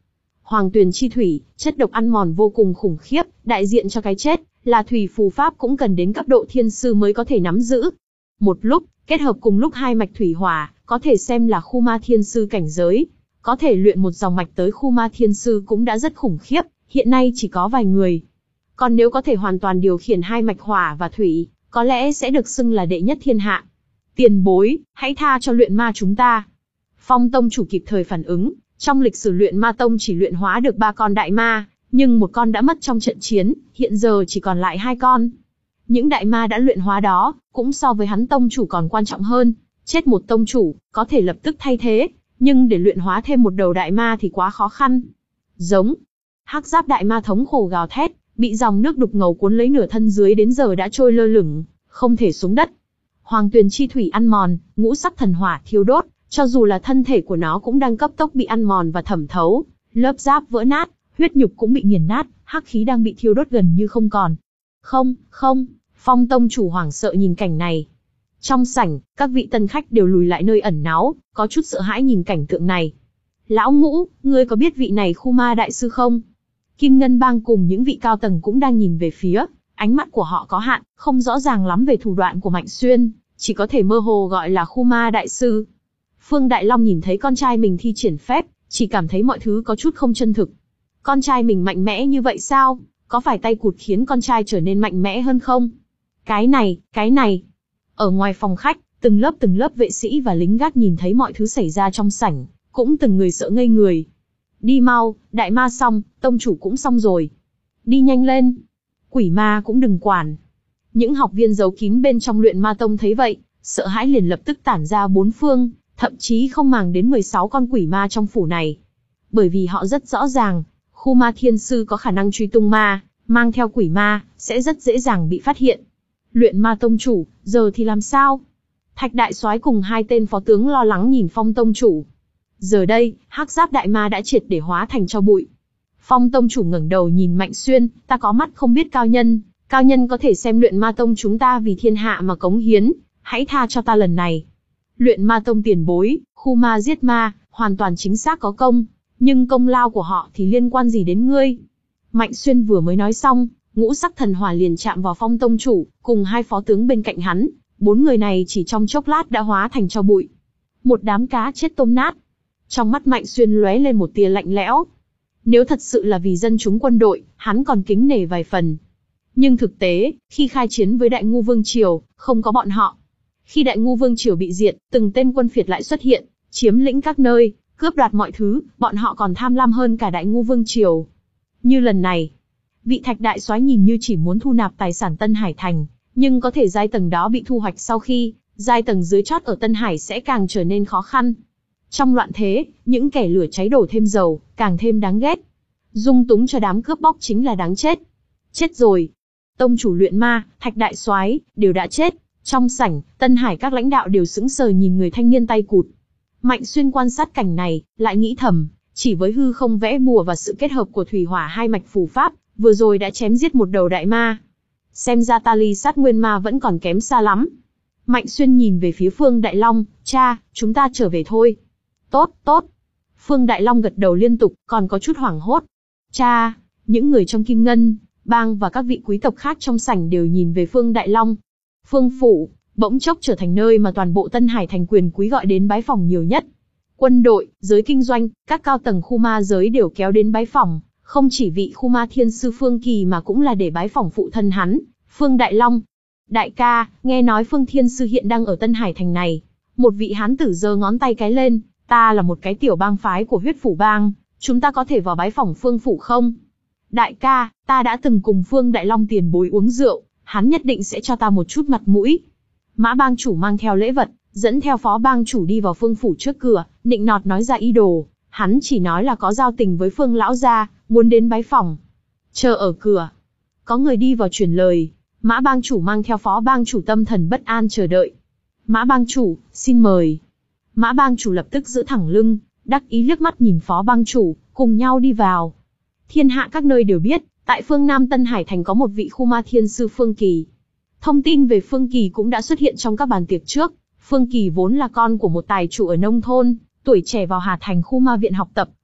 Hoàng tuyền chi thủy, chất độc ăn mòn vô cùng khủng khiếp, đại diện cho cái chết, là thủy phù pháp cũng cần đến cấp độ thiên sư mới có thể nắm giữ. Một lúc, kết hợp cùng lúc hai mạch thủy hỏa, có thể xem là khu ma thiên sư cảnh giới. Có thể luyện một dòng mạch tới khu ma thiên sư cũng đã rất khủng khiếp, hiện nay chỉ có vài người. Còn nếu có thể hoàn toàn điều khiển hai mạch hỏa và thủy, có lẽ sẽ được xưng là đệ nhất thiên hạ. Tiền bối, hãy tha cho luyện ma chúng ta. Phong tông chủ kịp thời phản ứng, trong lịch sử luyện ma tông chỉ luyện hóa được ba con đại ma, nhưng một con đã mất trong trận chiến, hiện giờ chỉ còn lại hai con. Những đại ma đã luyện hóa đó, cũng so với hắn tông chủ còn quan trọng hơn. Chết một tông chủ, có thể lập tức thay thế, nhưng để luyện hóa thêm một đầu đại ma thì quá khó khăn. Giống. Hắc giáp đại ma thống khổ gào thét, bị dòng nước đục ngầu cuốn lấy nửa thân dưới đến giờ đã trôi lơ lửng, không thể xuống đất. Hoàng tuyền chi thủy ăn mòn, ngũ sắc thần hỏa thiêu đốt, cho dù là thân thể của nó cũng đang cấp tốc bị ăn mòn và thẩm thấu, lớp giáp vỡ nát, huyết nhục cũng bị nghiền nát, hắc khí đang bị thiêu đốt gần như không còn. Không, không, Phong tông chủ hoảng sợ nhìn cảnh này. Trong sảnh, các vị tân khách đều lùi lại nơi ẩn náu, có chút sợ hãi nhìn cảnh tượng này. Lão Ngũ, ngươi có biết vị này khu ma đại sư không? Kim Ngân Bang cùng những vị cao tầng cũng đang nhìn về phía, ánh mắt của họ có hạn, không rõ ràng lắm về thủ đoạn của Mạnh Xuyên, chỉ có thể mơ hồ gọi là khu ma đại sư. Phương Đại Long nhìn thấy con trai mình thi triển phép, chỉ cảm thấy mọi thứ có chút không chân thực. Con trai mình mạnh mẽ như vậy sao? Có phải tay cụt khiến con trai trở nên mạnh mẽ hơn không? Cái này, cái này. Ở ngoài phòng khách, từng lớp từng lớp vệ sĩ và lính gác nhìn thấy mọi thứ xảy ra trong sảnh, cũng từng người sợ ngây người. Đi mau, đại ma xong, tông chủ cũng xong rồi. Đi nhanh lên. Quỷ ma cũng đừng quản. Những học viên giấu kín bên trong luyện ma tông thấy vậy, sợ hãi liền lập tức tản ra bốn phương, thậm chí không màng đến mười sáu con quỷ ma trong phủ này. Bởi vì họ rất rõ ràng, khu ma thiên sư có khả năng truy tung ma, mang theo quỷ ma, sẽ rất dễ dàng bị phát hiện. Luyện ma tông chủ, giờ thì làm sao? Thạch đại soái cùng hai tên phó tướng lo lắng nhìn Phong tông chủ. Giờ đây, hắc giáp đại ma đã triệt để hóa thành tro bụi. Phong tông chủ ngẩng đầu nhìn Mạnh Xuyên, ta có mắt không biết cao nhân, cao nhân có thể xem luyện ma tông chúng ta vì thiên hạ mà cống hiến, hãy tha cho ta lần này. Luyện ma tông tiền bối, khu ma giết ma, hoàn toàn chính xác có công, nhưng công lao của họ thì liên quan gì đến ngươi? Mạnh Xuyên vừa mới nói xong, ngũ sắc thần hỏa liền chạm vào Phong tông chủ, cùng hai phó tướng bên cạnh hắn, bốn người này chỉ trong chốc lát đã hóa thành tro bụi. Một đám cá chết tôm nát. Trong mắt Mạnh Xuyên lóe lên một tia lạnh lẽo. Nếu thật sự là vì dân chúng quân đội, hắn còn kính nể vài phần. Nhưng thực tế, khi khai chiến với Đại Ngu Vương Triều, không có bọn họ. Khi Đại Ngu Vương Triều bị diệt, từng tên quân phiệt lại xuất hiện, chiếm lĩnh các nơi, cướp đoạt mọi thứ, bọn họ còn tham lam hơn cả Đại Ngu Vương Triều. Như lần này, vị Thạch đại soái nhìn như chỉ muốn thu nạp tài sản Tân Hải Thành, nhưng có thể giai tầng đó bị thu hoạch sau khi, giai tầng dưới chót ở Tân Hải sẽ càng trở nên khó khăn. Trong loạn thế, những kẻ lửa cháy đổ thêm dầu, càng thêm đáng ghét. Dung túng cho đám cướp bóc chính là đáng chết. Chết rồi. Tông chủ luyện ma, Thạch đại soái đều đã chết. Trong sảnh, Tân Hải các lãnh đạo đều sững sờ nhìn người thanh niên tay cụt. Mạnh Xuyên quan sát cảnh này, lại nghĩ thầm, chỉ với hư không vẽ bùa và sự kết hợp của thủy hỏa hai mạch phù pháp, vừa rồi đã chém giết một đầu đại ma. Xem ra ta ly sát nguyên ma vẫn còn kém xa lắm. Mạnh Xuyên nhìn về phía Phương Đại Long, cha, chúng ta trở về thôi. Tốt, tốt. Phương Đại Long gật đầu liên tục, còn có chút hoảng hốt. Cha, những người trong Kim Ngân Bang và các vị quý tộc khác trong sảnh đều nhìn về Phương Đại Long. Phương phủ, bỗng chốc trở thành nơi mà toàn bộ Tân Hải Thành quyền quý gọi đến bái phỏng nhiều nhất. Quân đội, giới kinh doanh, các cao tầng khu ma giới đều kéo đến bái phỏng, không chỉ vị khu ma thiên sư Phương Kỳ mà cũng là để bái phỏng phụ thân hắn, Phương Đại Long. Đại ca, nghe nói Phương Thiên Sư hiện đang ở Tân Hải Thành này. Một vị hán tử giơ ngón tay cái lên, ta là một cái tiểu bang phái của huyết phủ bang, chúng ta có thể vào bái phỏng Phương phủ không? Đại ca, ta đã từng cùng Phương Đại Long tiền bối uống rượu, hắn nhất định sẽ cho ta một chút mặt mũi. Mã bang chủ mang theo lễ vật, dẫn theo phó bang chủ đi vào Phương phủ trước cửa, nịnh nọt nói ra ý đồ, hắn chỉ nói là có giao tình với Phương lão gia, muốn đến bái phỏng. Chờ ở cửa. Có người đi vào truyền lời, Mã bang chủ mang theo phó bang chủ tâm thần bất an chờ đợi. Mã bang chủ, xin mời. Mã bang chủ lập tức giữ thẳng lưng, đắc ý liếc mắt nhìn phó bang chủ, cùng nhau đi vào. Thiên hạ các nơi đều biết, tại phương Nam Tân Hải Thành có một vị khu ma thiên sư Phương Kỳ. Thông tin về Phương Kỳ cũng đã xuất hiện trong các bàn tiệc trước. Phương Kỳ vốn là con của một tài chủ ở nông thôn, tuổi trẻ vào Hà Thành khu ma viện học tập,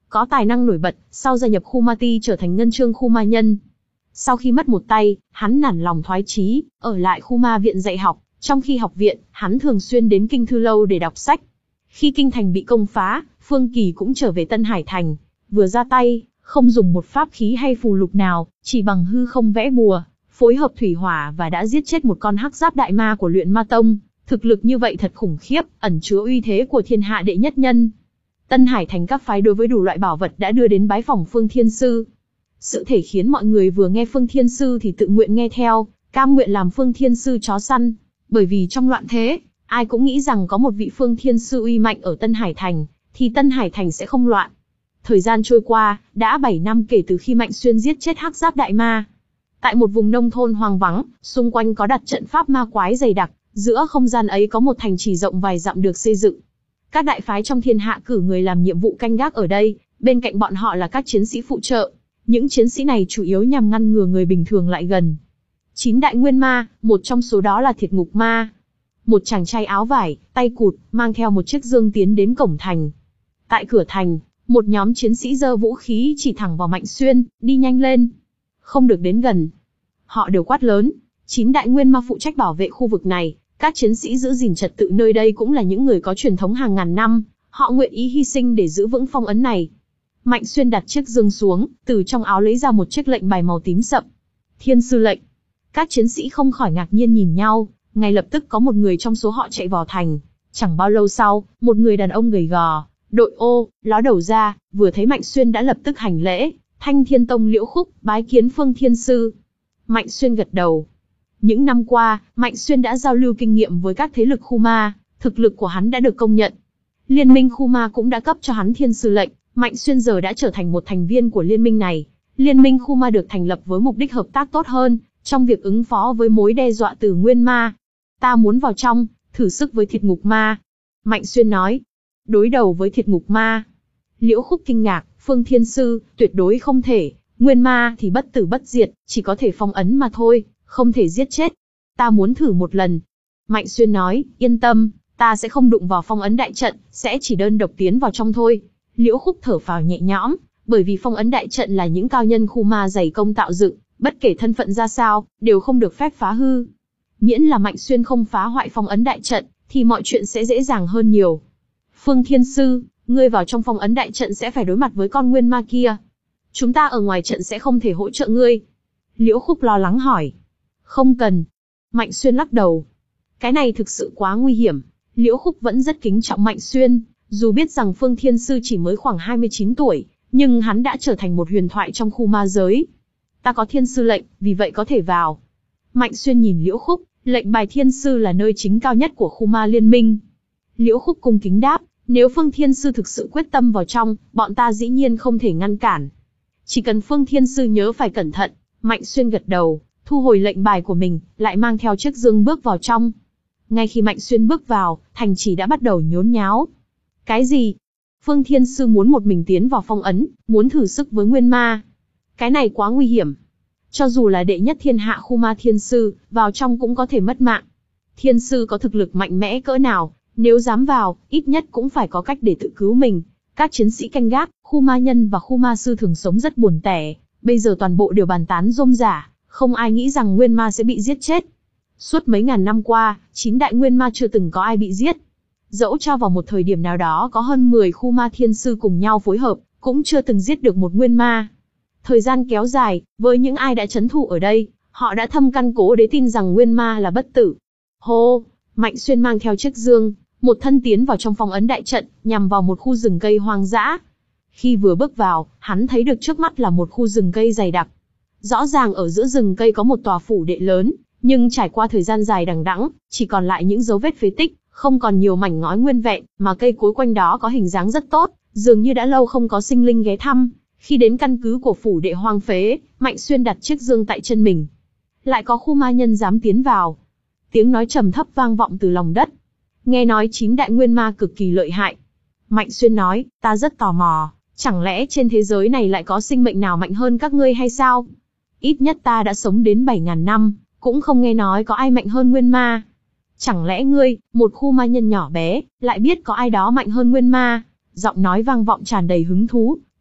có tài năng nổi bật, sau gia nhập khu ma ti trở thành ngân chương khu ma nhân. Sau khi mất một tay, hắn nản lòng thoái chí, ở lại khu ma viện dạy học, trong khi học viện, hắn thường xuyên đến kinh thư lâu để đọc sách. Khi kinh thành bị công phá, Phương Kỳ cũng trở về Tân Hải Thành, vừa ra tay, không dùng một pháp khí hay phù lục nào, chỉ bằng hư không vẽ bùa, phối hợp thủy hỏa và đã giết chết một con hắc giáp đại ma của luyện ma tông. Thực lực như vậy thật khủng khiếp, ẩn chứa uy thế của thiên hạ đệ nhất nhân. Tân Hải Thành các phái đối với đủ loại bảo vật đã đưa đến bái phỏng Phương Thiên Sư. Sự thể khiến mọi người vừa nghe Phương Thiên Sư thì tự nguyện nghe theo, cam nguyện làm Phương Thiên Sư chó săn. Bởi vì trong loạn thế, ai cũng nghĩ rằng có một vị Phương Thiên Sư uy mạnh ở Tân Hải Thành, thì Tân Hải Thành sẽ không loạn. Thời gian trôi qua, đã bảy năm kể từ khi Mạnh Xuyên giết chết hắc giáp đại ma. Tại một vùng nông thôn hoang vắng, xung quanh có đặt trận pháp ma quái dày đặc, giữa không gian ấy có một thành trì rộng vài dặm được xây dựng. Các đại phái trong thiên hạ cử người làm nhiệm vụ canh gác ở đây, bên cạnh bọn họ là các chiến sĩ phụ trợ. Những chiến sĩ này chủ yếu nhằm ngăn ngừa người bình thường lại gần. Chín đại nguyên ma, một trong số đó là Thiệt Ngục Ma. Một chàng trai áo vải, tay cụt, mang theo một chiếc dương tiến đến cổng thành. Tại cửa thành, một nhóm chiến sĩ giơ vũ khí chỉ thẳng vào Mạnh Xuyên, đi nhanh lên. Không được đến gần. Họ đều quát lớn. Chín đại nguyên ma phụ trách bảo vệ khu vực này, các chiến sĩ giữ gìn trật tự nơi đây cũng là những người có truyền thống hàng ngàn năm, họ nguyện ý hy sinh để giữ vững phong ấn này. Mạnh Xuyên đặt chiếc dương xuống, từ trong áo lấy ra một chiếc lệnh bài màu tím sậm. Thiên sư lệnh. Các chiến sĩ không khỏi ngạc nhiên nhìn nhau, ngay lập tức có một người trong số họ chạy vào thành. Chẳng bao lâu sau, một người đàn ông gầy gò, đội ô, ló đầu ra, vừa thấy Mạnh Xuyên đã lập tức hành lễ. Thanh Thiên Tông Liễu Khúc, bái kiến Phương Thiên Sư. Mạnh Xuyên gật đầu. Những năm qua, Mạnh Xuyên đã giao lưu kinh nghiệm với các thế lực khu ma, thực lực của hắn đã được công nhận. Liên minh khu ma cũng đã cấp cho hắn thiên sư lệnh, Mạnh Xuyên giờ đã trở thành một thành viên của liên minh này. Liên minh khu ma được thành lập với mục đích hợp tác tốt hơn, trong việc ứng phó với mối đe dọa từ nguyên ma. Ta muốn vào trong, thử sức với Thiệt Ngục Ma. Mạnh Xuyên nói. Đối đầu với Thiệt Ngục Ma. Liễu Khúc kinh ngạc, Phương Thiên Sư, tuyệt đối không thể. Nguyên ma thì bất tử bất diệt, chỉ có thể phong ấn mà thôi, không thể giết chết. Ta muốn thử một lần. Mạnh Xuyên nói, yên tâm, ta sẽ không đụng vào phong ấn đại trận, sẽ chỉ đơn độc tiến vào trong thôi. Liễu Khúc thở phào nhẹ nhõm, bởi vì phong ấn đại trận là những cao nhân khu ma dày công tạo dựng, bất kể thân phận ra sao, đều không được phép phá hư. Miễn là Mạnh Xuyên không phá hoại phong ấn đại trận, thì mọi chuyện sẽ dễ dàng hơn nhiều. Phương Thiên Sư, ngươi vào trong phong ấn đại trận sẽ phải đối mặt với con nguyên ma kia. Chúng ta ở ngoài trận sẽ không thể hỗ trợ ngươi. Liễu Khúc lo lắng hỏi. Không cần. Mạnh Xuyên lắc đầu. Cái này thực sự quá nguy hiểm. Liễu Khúc vẫn rất kính trọng Mạnh Xuyên, dù biết rằng Phương Thiên Sư chỉ mới khoảng hai mươi chín tuổi, nhưng hắn đã trở thành một huyền thoại trong khu ma giới. Ta có thiên sư lệnh, vì vậy có thể vào. Mạnh Xuyên nhìn Liễu Khúc, lệnh bài thiên sư là nơi chính cao nhất của khu ma liên minh. Liễu Khúc cung kính đáp, nếu Phương Thiên Sư thực sự quyết tâm vào trong, bọn ta dĩ nhiên không thể ngăn cản. Chỉ cần Phương Thiên Sư nhớ phải cẩn thận. Mạnh Xuyên gật đầu, thu hồi lệnh bài của mình, lại mang theo chiếc dương bước vào trong. Ngay khi Mạnh Xuyên bước vào, thành trì đã bắt đầu nhốn nháo. Cái gì? Phương Thiên Sư muốn một mình tiến vào phong ấn, muốn thử sức với nguyên ma. Cái này quá nguy hiểm. Cho dù là đệ nhất thiên hạ khu ma thiên sư, vào trong cũng có thể mất mạng. Thiên sư có thực lực mạnh mẽ cỡ nào, nếu dám vào, ít nhất cũng phải có cách để tự cứu mình. Các chiến sĩ canh gác, khu ma nhân và khu ma sư thường sống rất buồn tẻ, bây giờ toàn bộ đều bàn tán rôm rả, không ai nghĩ rằng nguyên ma sẽ bị giết chết. Suốt mấy ngàn năm qua, chín đại nguyên ma chưa từng có ai bị giết. Dẫu cho vào một thời điểm nào đó có hơn mười khu ma thiên sư cùng nhau phối hợp, cũng chưa từng giết được một nguyên ma. Thời gian kéo dài, với những ai đã chấn thủ ở đây, họ đã thâm căn cố đế tin rằng nguyên ma là bất tử. Hô, Mạnh Xuyên mang theo chiếc dương, một thân tiến vào trong phong ấn đại trận, nhằm vào một khu rừng cây hoang dã. Khi vừa bước vào, hắn thấy được trước mắt là một khu rừng cây dày đặc. Rõ ràng ở giữa rừng cây có một tòa phủ đệ lớn, nhưng trải qua thời gian dài đằng đẵng, chỉ còn lại những dấu vết phế tích, không còn nhiều mảnh ngói nguyên vẹn, mà cây cối quanh đó có hình dáng rất tốt, dường như đã lâu không có sinh linh ghé thăm. Khi đến căn cứ của phủ đệ hoang phế, Mạnh Xuyên đặt chiếc dương tại chân mình. Lại có khu ma nhân dám tiến vào. Tiếng nói trầm thấp vang vọng từ lòng đất. Nghe nói chín đại nguyên ma cực kỳ lợi hại. Mạnh Xuyên nói, ta rất tò mò, chẳng lẽ trên thế giới này lại có sinh mệnh nào mạnh hơn các ngươi hay sao? Ít nhất ta đã sống đến bảy ngàn năm, cũng không nghe nói có ai mạnh hơn nguyên ma. Chẳng lẽ ngươi, một khu ma nhân nhỏ bé, lại biết có ai đó mạnh hơn nguyên ma? Giọng nói vang vọng tràn đầy hứng thú,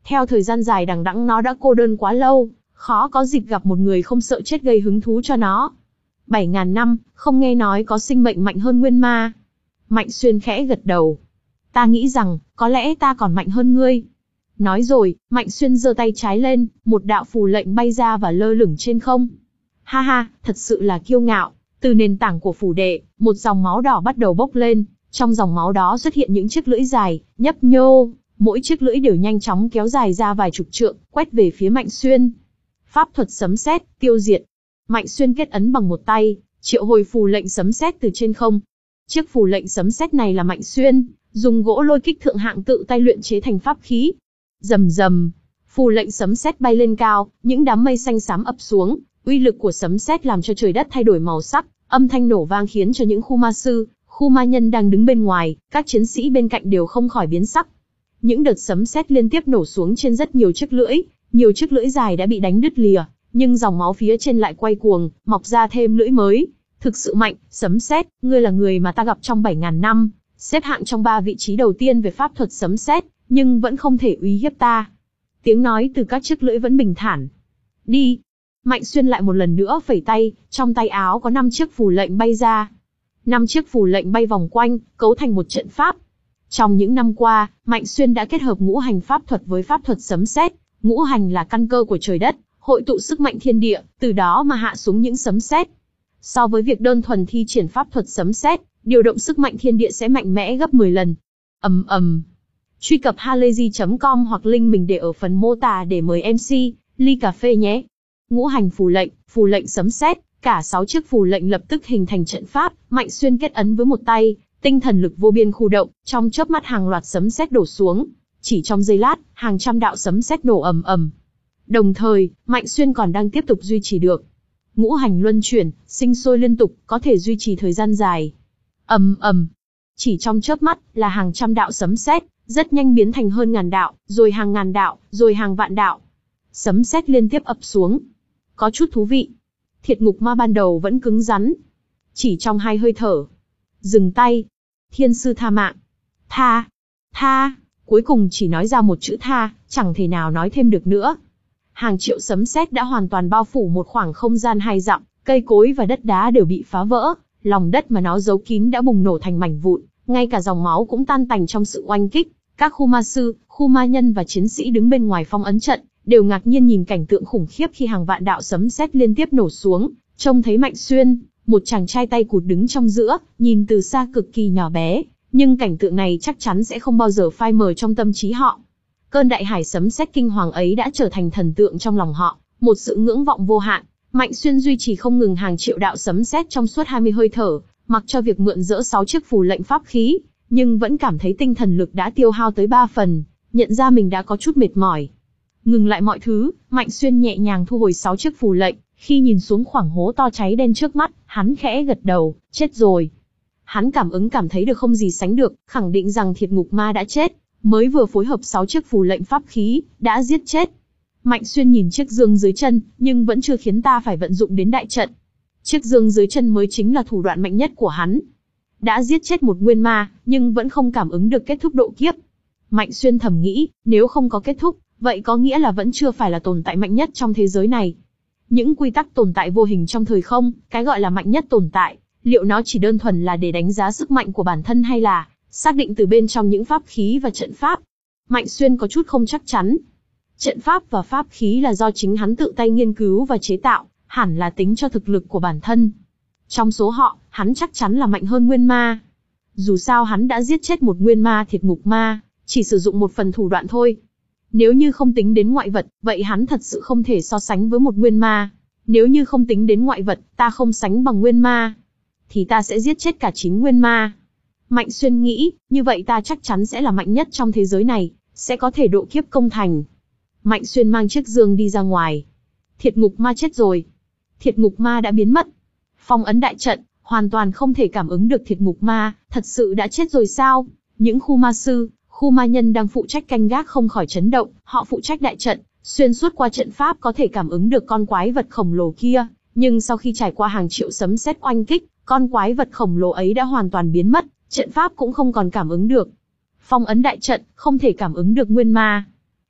Theo thời gian dài đằng đẵng nó đã cô đơn quá lâu, khó có dịp gặp một người không sợ chết gây hứng thú cho nó. Bảy ngàn năm, không nghe nói có sinh mệnh mạnh hơn Nguyên Ma. Mạnh Xuyên khẽ gật đầu. Ta nghĩ rằng, có lẽ ta còn mạnh hơn ngươi. Nói rồi, Mạnh Xuyên giơ tay trái lên, một đạo phù lệnh bay ra và lơ lửng trên không. Ha ha, thật sự là kiêu ngạo. Từ nền tảng của phủ đệ, một dòng máu đỏ bắt đầu bốc lên, trong dòng máu đó xuất hiện những chiếc lưỡi dài, nhấp nhô, mỗi chiếc lưỡi đều nhanh chóng kéo dài ra vài chục trượng, quét về phía Mạnh Xuyên. Pháp thuật sấm sét, tiêu diệt. Mạnh Xuyên kết ấn bằng một tay, triệu hồi phù lệnh sấm sét từ trên không. Chiếc phù lệnh sấm sét này là Mạnh Xuyên dùng gỗ lôi kích thượng hạng tự tay luyện chế thành pháp khí. Rầm rầm, phù lệnh sấm sét bay lên cao, những đám mây xanh xám ập xuống, uy lực của sấm sét làm cho trời đất thay đổi màu sắc, âm thanh nổ vang khiến cho những khu ma sư, khu ma nhân đang đứng bên ngoài, các chiến sĩ bên cạnh đều không khỏi biến sắc. Những đợt sấm sét liên tiếp nổ xuống trên rất nhiều chiếc lưỡi, nhiều chiếc lưỡi dài đã bị đánh đứt lìa, nhưng dòng máu phía trên lại quay cuồng, mọc ra thêm lưỡi mới. Thực sự mạnh, sấm sét, ngươi là người mà ta gặp trong bảy ngàn năm, xếp hạng trong ba vị trí đầu tiên về pháp thuật sấm sét, nhưng vẫn không thể uy hiếp ta. Tiếng nói từ các chiếc lưỡi vẫn bình thản. Đi. Mạnh Xuyên lại một lần nữa phẩy tay, trong tay áo có năm chiếc phù lệnh bay ra. Năm chiếc phù lệnh bay vòng quanh, cấu thành một trận pháp. Trong những năm qua, Mạnh Xuyên đã kết hợp ngũ hành pháp thuật với pháp thuật sấm sét. Ngũ hành là căn cơ của trời đất, hội tụ sức mạnh thiên địa, từ đó mà hạ xuống những sấm sét. So với việc đơn thuần thi triển pháp thuật sấm sét, điều động sức mạnh thiên địa sẽ mạnh mẽ gấp mười lần. Ầm ầm. Truy cập halayzi chấm com hoặc link mình để ở phần mô tả để mời em xê, ly cà phê nhé. Ngũ hành phù lệnh, phù lệnh sấm sét, cả sáu chiếc phù lệnh lập tức hình thành trận pháp, Mạnh Xuyên kết ấn với một tay, tinh thần lực vô biên khu động, trong chớp mắt hàng loạt sấm sét đổ xuống. Chỉ trong giây lát, hàng trăm đạo sấm sét nổ ầm ầm. Đồng thời, Mạnh Xuyên còn đang tiếp tục duy trì được ngũ hành luân chuyển, sinh sôi liên tục, có thể duy trì thời gian dài. Ầm ầm. Chỉ trong chớp mắt, là hàng trăm đạo sấm sét, rất nhanh biến thành hơn ngàn đạo, rồi hàng ngàn đạo, rồi hàng vạn đạo. Sấm sét liên tiếp ập xuống. Có chút thú vị. Thiệt ngục ma ban đầu vẫn cứng rắn. Chỉ trong hai hơi thở. Dừng tay. Thiên sư tha mạng. Tha. Tha. Cuối cùng chỉ nói ra một chữ tha, chẳng thể nào nói thêm được nữa. Hàng triệu sấm sét đã hoàn toàn bao phủ một khoảng không gian hai dặm, cây cối và đất đá đều bị phá vỡ, lòng đất mà nó giấu kín đã bùng nổ thành mảnh vụn, ngay cả dòng máu cũng tan tành trong sự oanh kích. Các khu ma sư, khu ma nhân và chiến sĩ đứng bên ngoài phong ấn trận, đều ngạc nhiên nhìn cảnh tượng khủng khiếp khi hàng vạn đạo sấm sét liên tiếp nổ xuống, trông thấy Mạnh Xuyên, một chàng trai tay cụt đứng trong giữa, nhìn từ xa cực kỳ nhỏ bé, nhưng cảnh tượng này chắc chắn sẽ không bao giờ phai mờ trong tâm trí họ. Cơn đại hải sấm sét kinh hoàng ấy đã trở thành thần tượng trong lòng họ, một sự ngưỡng vọng vô hạn. Mạnh Xuyên duy trì không ngừng hàng triệu đạo sấm sét trong suốt hai mươi hơi thở, mặc cho việc mượn dỡ sáu chiếc phù lệnh pháp khí, nhưng vẫn cảm thấy tinh thần lực đã tiêu hao tới ba phần, nhận ra mình đã có chút mệt mỏi. Ngừng lại mọi thứ, Mạnh Xuyên nhẹ nhàng thu hồi sáu chiếc phù lệnh, khi nhìn xuống khoảng hố to cháy đen trước mắt, hắn khẽ gật đầu, chết rồi. Hắn cảm ứng cảm thấy được không gì sánh được, khẳng định rằng thiệt ngục ma đã chết, mới vừa phối hợp sáu chiếc phù lệnh pháp khí, đã giết chết. Mạnh Xuyên nhìn chiếc dương dưới chân, nhưng vẫn chưa khiến ta phải vận dụng đến đại trận. Chiếc dương dưới chân mới chính là thủ đoạn mạnh nhất của hắn. Đã giết chết một nguyên ma, nhưng vẫn không cảm ứng được kết thúc độ kiếp. Mạnh Xuyên thầm nghĩ, nếu không có kết thúc, vậy có nghĩa là vẫn chưa phải là tồn tại mạnh nhất trong thế giới này. Những quy tắc tồn tại vô hình trong thời không, cái gọi là mạnh nhất tồn tại, liệu nó chỉ đơn thuần là để đánh giá sức mạnh của bản thân hay là xác định từ bên trong những pháp khí và trận pháp? Mạnh Xuyên có chút không chắc chắn. Trận pháp và pháp khí là do chính hắn tự tay nghiên cứu và chế tạo, hẳn là tính cho thực lực của bản thân. Trong số họ, hắn chắc chắn là mạnh hơn nguyên ma. Dù sao hắn đã giết chết một nguyên ma thiệt ngục ma, chỉ sử dụng một phần thủ đoạn thôi. Nếu như không tính đến ngoại vật, vậy hắn thật sự không thể so sánh với một nguyên ma. Nếu như không tính đến ngoại vật, ta không sánh bằng nguyên ma, thì ta sẽ giết chết cả chín nguyên ma. Mạnh Xuyên nghĩ, như vậy ta chắc chắn sẽ là mạnh nhất trong thế giới này, sẽ có thể độ kiếp công thành. Mạnh Xuyên mang chiếc dương đi ra ngoài. Thiệt ngục ma chết rồi. Thiệt ngục ma đã biến mất. Phong ấn đại trận, hoàn toàn không thể cảm ứng được thiệt ngục ma, thật sự đã chết rồi sao? Những khu ma sư, khu ma nhân đang phụ trách canh gác không khỏi chấn động, họ phụ trách đại trận, xuyên suốt qua trận pháp có thể cảm ứng được con quái vật khổng lồ kia, nhưng sau khi trải qua hàng triệu sấm sét oanh kích, con quái vật khổng lồ ấy đã hoàn toàn biến mất, trận pháp cũng không còn cảm ứng được. Phong ấn đại trận, không thể cảm ứng được nguyên ma.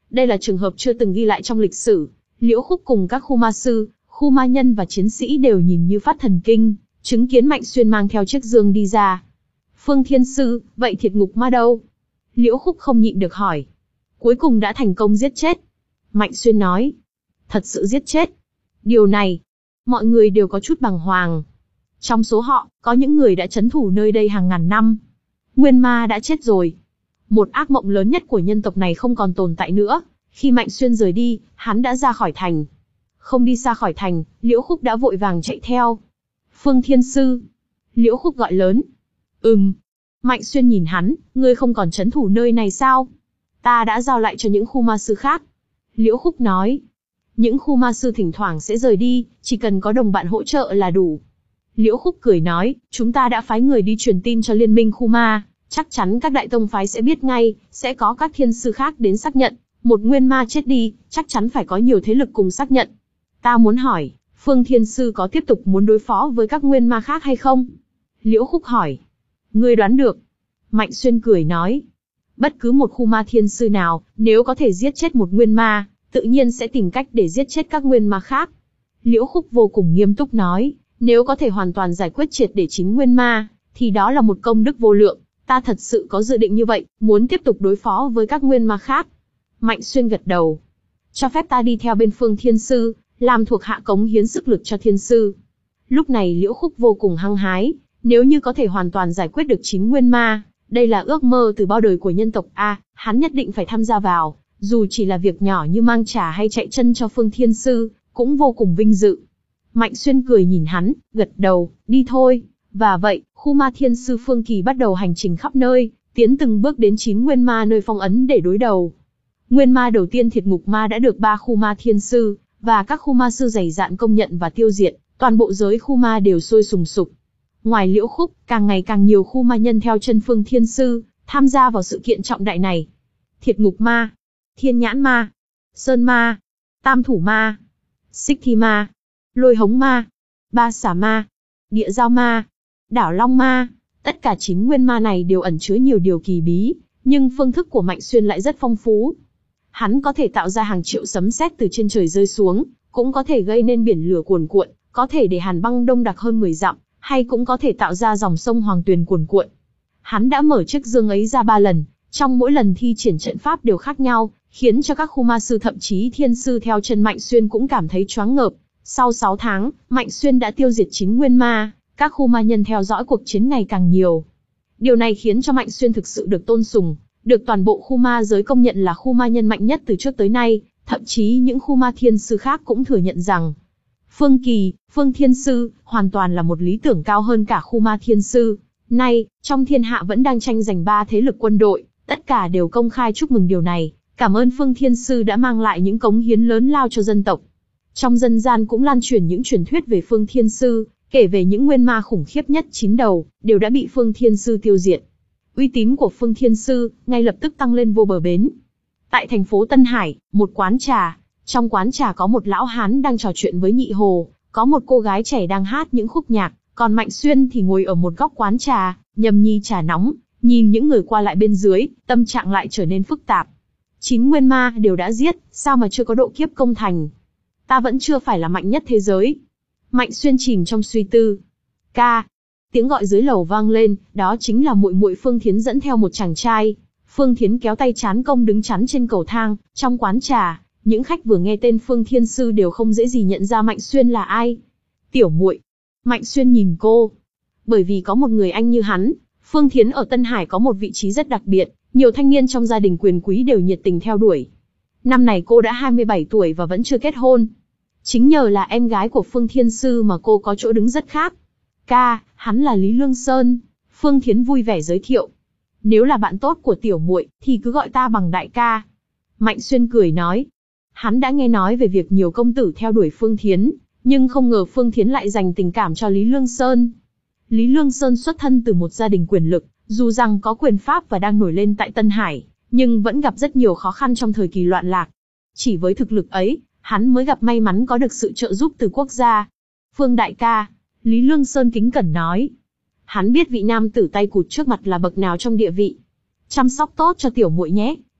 Đây là trường hợp chưa từng ghi lại trong lịch sử. Liễu Khúc cùng các khu ma sư, khu ma nhân và chiến sĩ đều nhìn như phát thần kinh, chứng kiến Mạnh Xuyên mang theo chiếc dương đi ra. Phương Thiên Sư, vậy Thiệt Ngục Ma đâu? Liễu Khúc không nhịn được hỏi. Cuối cùng đã thành công giết chết. Mạnh Xuyên nói. Thật sự giết chết. Điều này, mọi người đều có chút bàng hoàng. Trong số họ, có những người đã trấn thủ nơi đây hàng ngàn năm. Nguyên Ma đã chết rồi. Một ác mộng lớn nhất của nhân tộc này không còn tồn tại nữa. Khi Mạnh Xuyên rời đi, hắn đã ra khỏi thành. Không đi xa khỏi thành, Liễu Khúc đã vội vàng chạy theo. Phương Thiên Sư. Liễu Khúc gọi lớn. Ừm. Mạnh Xuyên nhìn hắn, ngươi không còn trấn thủ nơi này sao? Ta đã giao lại cho những khu ma sư khác. Liễu Khúc nói. Những khu ma sư thỉnh thoảng sẽ rời đi, chỉ cần có đồng bạn hỗ trợ là đủ. Liễu Khúc cười nói, chúng ta đã phái người đi truyền tin cho liên minh khu ma, chắc chắn các đại tông phái sẽ biết ngay, sẽ có các thiên sư khác đến xác nhận. Một nguyên ma chết đi, chắc chắn phải có nhiều thế lực cùng xác nhận. Ta muốn hỏi, Phương Thiên Sư có tiếp tục muốn đối phó với các nguyên ma khác hay không? Liễu Khúc hỏi. Ngươi đoán được. Mạnh Xuyên cười nói. Bất cứ một khu ma thiên sư nào, nếu có thể giết chết một nguyên ma, tự nhiên sẽ tìm cách để giết chết các nguyên ma khác. Liễu Khúc vô cùng nghiêm túc nói, nếu có thể hoàn toàn giải quyết triệt để chính nguyên ma, thì đó là một công đức vô lượng. Ta thật sự có dự định như vậy, muốn tiếp tục đối phó với các nguyên ma khác. Mạnh Xuyên gật đầu. Cho phép ta đi theo bên Phương Thiên Sư, làm thuộc hạ cống hiến sức lực cho Thiên Sư. Lúc này Liễu Khúc vô cùng hăng hái, nếu như có thể hoàn toàn giải quyết được chính nguyên ma, đây là ước mơ từ bao đời của nhân tộc A, hắn nhất định phải tham gia vào, dù chỉ là việc nhỏ như mang trà hay chạy chân cho Phương Thiên Sư, cũng vô cùng vinh dự. Mạnh Xuyên cười nhìn hắn, gật đầu, đi thôi. Và vậy, khu ma Thiên Sư Phương Kỳ bắt đầu hành trình khắp nơi, tiến từng bước đến chín nguyên ma nơi phong ấn để đối đầu. Nguyên ma đầu tiên Thiệt Ngục Ma đã được ba khu ma Thiên Sư, và các khu ma sư dày dạn công nhận và tiêu diệt, toàn bộ giới khu ma đều sôi sùng sục. Ngoài Liễu Khúc, càng ngày càng nhiều khu ma nhân theo chân Phương Thiên Sư, tham gia vào sự kiện trọng đại này. Thiệt Ngục Ma, Thiên Nhãn Ma, Sơn Ma, Tam Thủ Ma, Xích Thi Ma, Lôi Hống Ma, Ba Xà Ma, Địa Giao Ma, Đảo Long Ma, tất cả chín nguyên ma này đều ẩn chứa nhiều điều kỳ bí, nhưng phương thức của Mạnh Xuyên lại rất phong phú. Hắn có thể tạo ra hàng triệu sấm sét từ trên trời rơi xuống, cũng có thể gây nên biển lửa cuồn cuộn, có thể để hàn băng đông đặc hơn mười dặm, hay cũng có thể tạo ra dòng sông Hoàng Tuyền cuồn cuộn. Hắn đã mở chiếc dương ấy ra ba lần, trong mỗi lần thi triển trận pháp đều khác nhau, khiến cho các khu ma sư thậm chí thiên sư theo chân Mạnh Xuyên cũng cảm thấy choáng ngợp. Sau sáu tháng, Mạnh Xuyên đã tiêu diệt chín nguyên ma, các khu ma nhân theo dõi cuộc chiến ngày càng nhiều. Điều này khiến cho Mạnh Xuyên thực sự được tôn sùng, được toàn bộ khu ma giới công nhận là khu ma nhân mạnh nhất từ trước tới nay, thậm chí những khu ma thiên sư khác cũng thừa nhận rằng Phương Kỳ, Phương Thiên Sư, hoàn toàn là một lý tưởng cao hơn cả khu ma thiên sư. Nay, trong thiên hạ vẫn đang tranh giành ba thế lực quân đội, tất cả đều công khai chúc mừng điều này, cảm ơn Phương Thiên Sư đã mang lại những cống hiến lớn lao cho dân tộc. Trong dân gian cũng lan truyền những truyền thuyết về Phương Thiên Sư, kể về những nguyên ma khủng khiếp nhất chín đầu, đều đã bị Phương Thiên Sư tiêu diệt. Uy tín của Phương Thiên Sư ngay lập tức tăng lên vô bờ bến. Tại thành phố Tân Hải, một quán trà, trong quán trà có một lão hán đang trò chuyện với nhị hồ, có một cô gái trẻ đang hát những khúc nhạc, còn Mạnh Xuyên thì ngồi ở một góc quán trà, nhâm nhi trà nóng, nhìn những người qua lại bên dưới, tâm trạng lại trở nên phức tạp. Chín nguyên ma đều đã giết, sao mà chưa có độ kiếp công thành? Ta vẫn chưa phải là mạnh nhất thế giới. Mạnh Xuyên chìm trong suy tư. Ca, tiếng gọi dưới lầu vang lên, đó chính là muội muội Phương Thiến dẫn theo một chàng trai. Phương Thiến kéo tay Trán Công đứng chắn trên cầu thang, trong quán trà, những khách vừa nghe tên Phương Thiên Sư đều không dễ gì nhận ra Mạnh Xuyên là ai. Tiểu muội. Mạnh Xuyên nhìn cô. Bởi vì có một người anh như hắn, Phương Thiến ở Tân Hải có một vị trí rất đặc biệt, nhiều thanh niên trong gia đình quyền quý đều nhiệt tình theo đuổi. Năm này cô đã hai mươi bảy tuổi và vẫn chưa kết hôn. Chính nhờ là em gái của Phương Thiên Sư mà cô có chỗ đứng rất khác. Ca, hắn là Lý Lương Sơn. Phương Thiến vui vẻ giới thiệu. Nếu là bạn tốt của tiểu muội, thì cứ gọi ta bằng đại ca. Mạnh Xuyên cười nói. Hắn đã nghe nói về việc nhiều công tử theo đuổi Phương Thiến, nhưng không ngờ Phương Thiến lại dành tình cảm cho Lý Lương Sơn. Lý Lương Sơn xuất thân từ một gia đình quyền lực, dù rằng có quyền pháp và đang nổi lên tại Tân Hải, nhưng vẫn gặp rất nhiều khó khăn trong thời kỳ loạn lạc. Chỉ với thực lực ấy, hắn mới gặp may mắn có được sự trợ giúp từ quốc gia. Phương đại ca, Lý Lương Sơn kính cẩn nói. Hắn biết vị nam tử tay cụt trước mặt là bậc nào trong địa vị. Chăm sóc tốt cho tiểu muội nhé,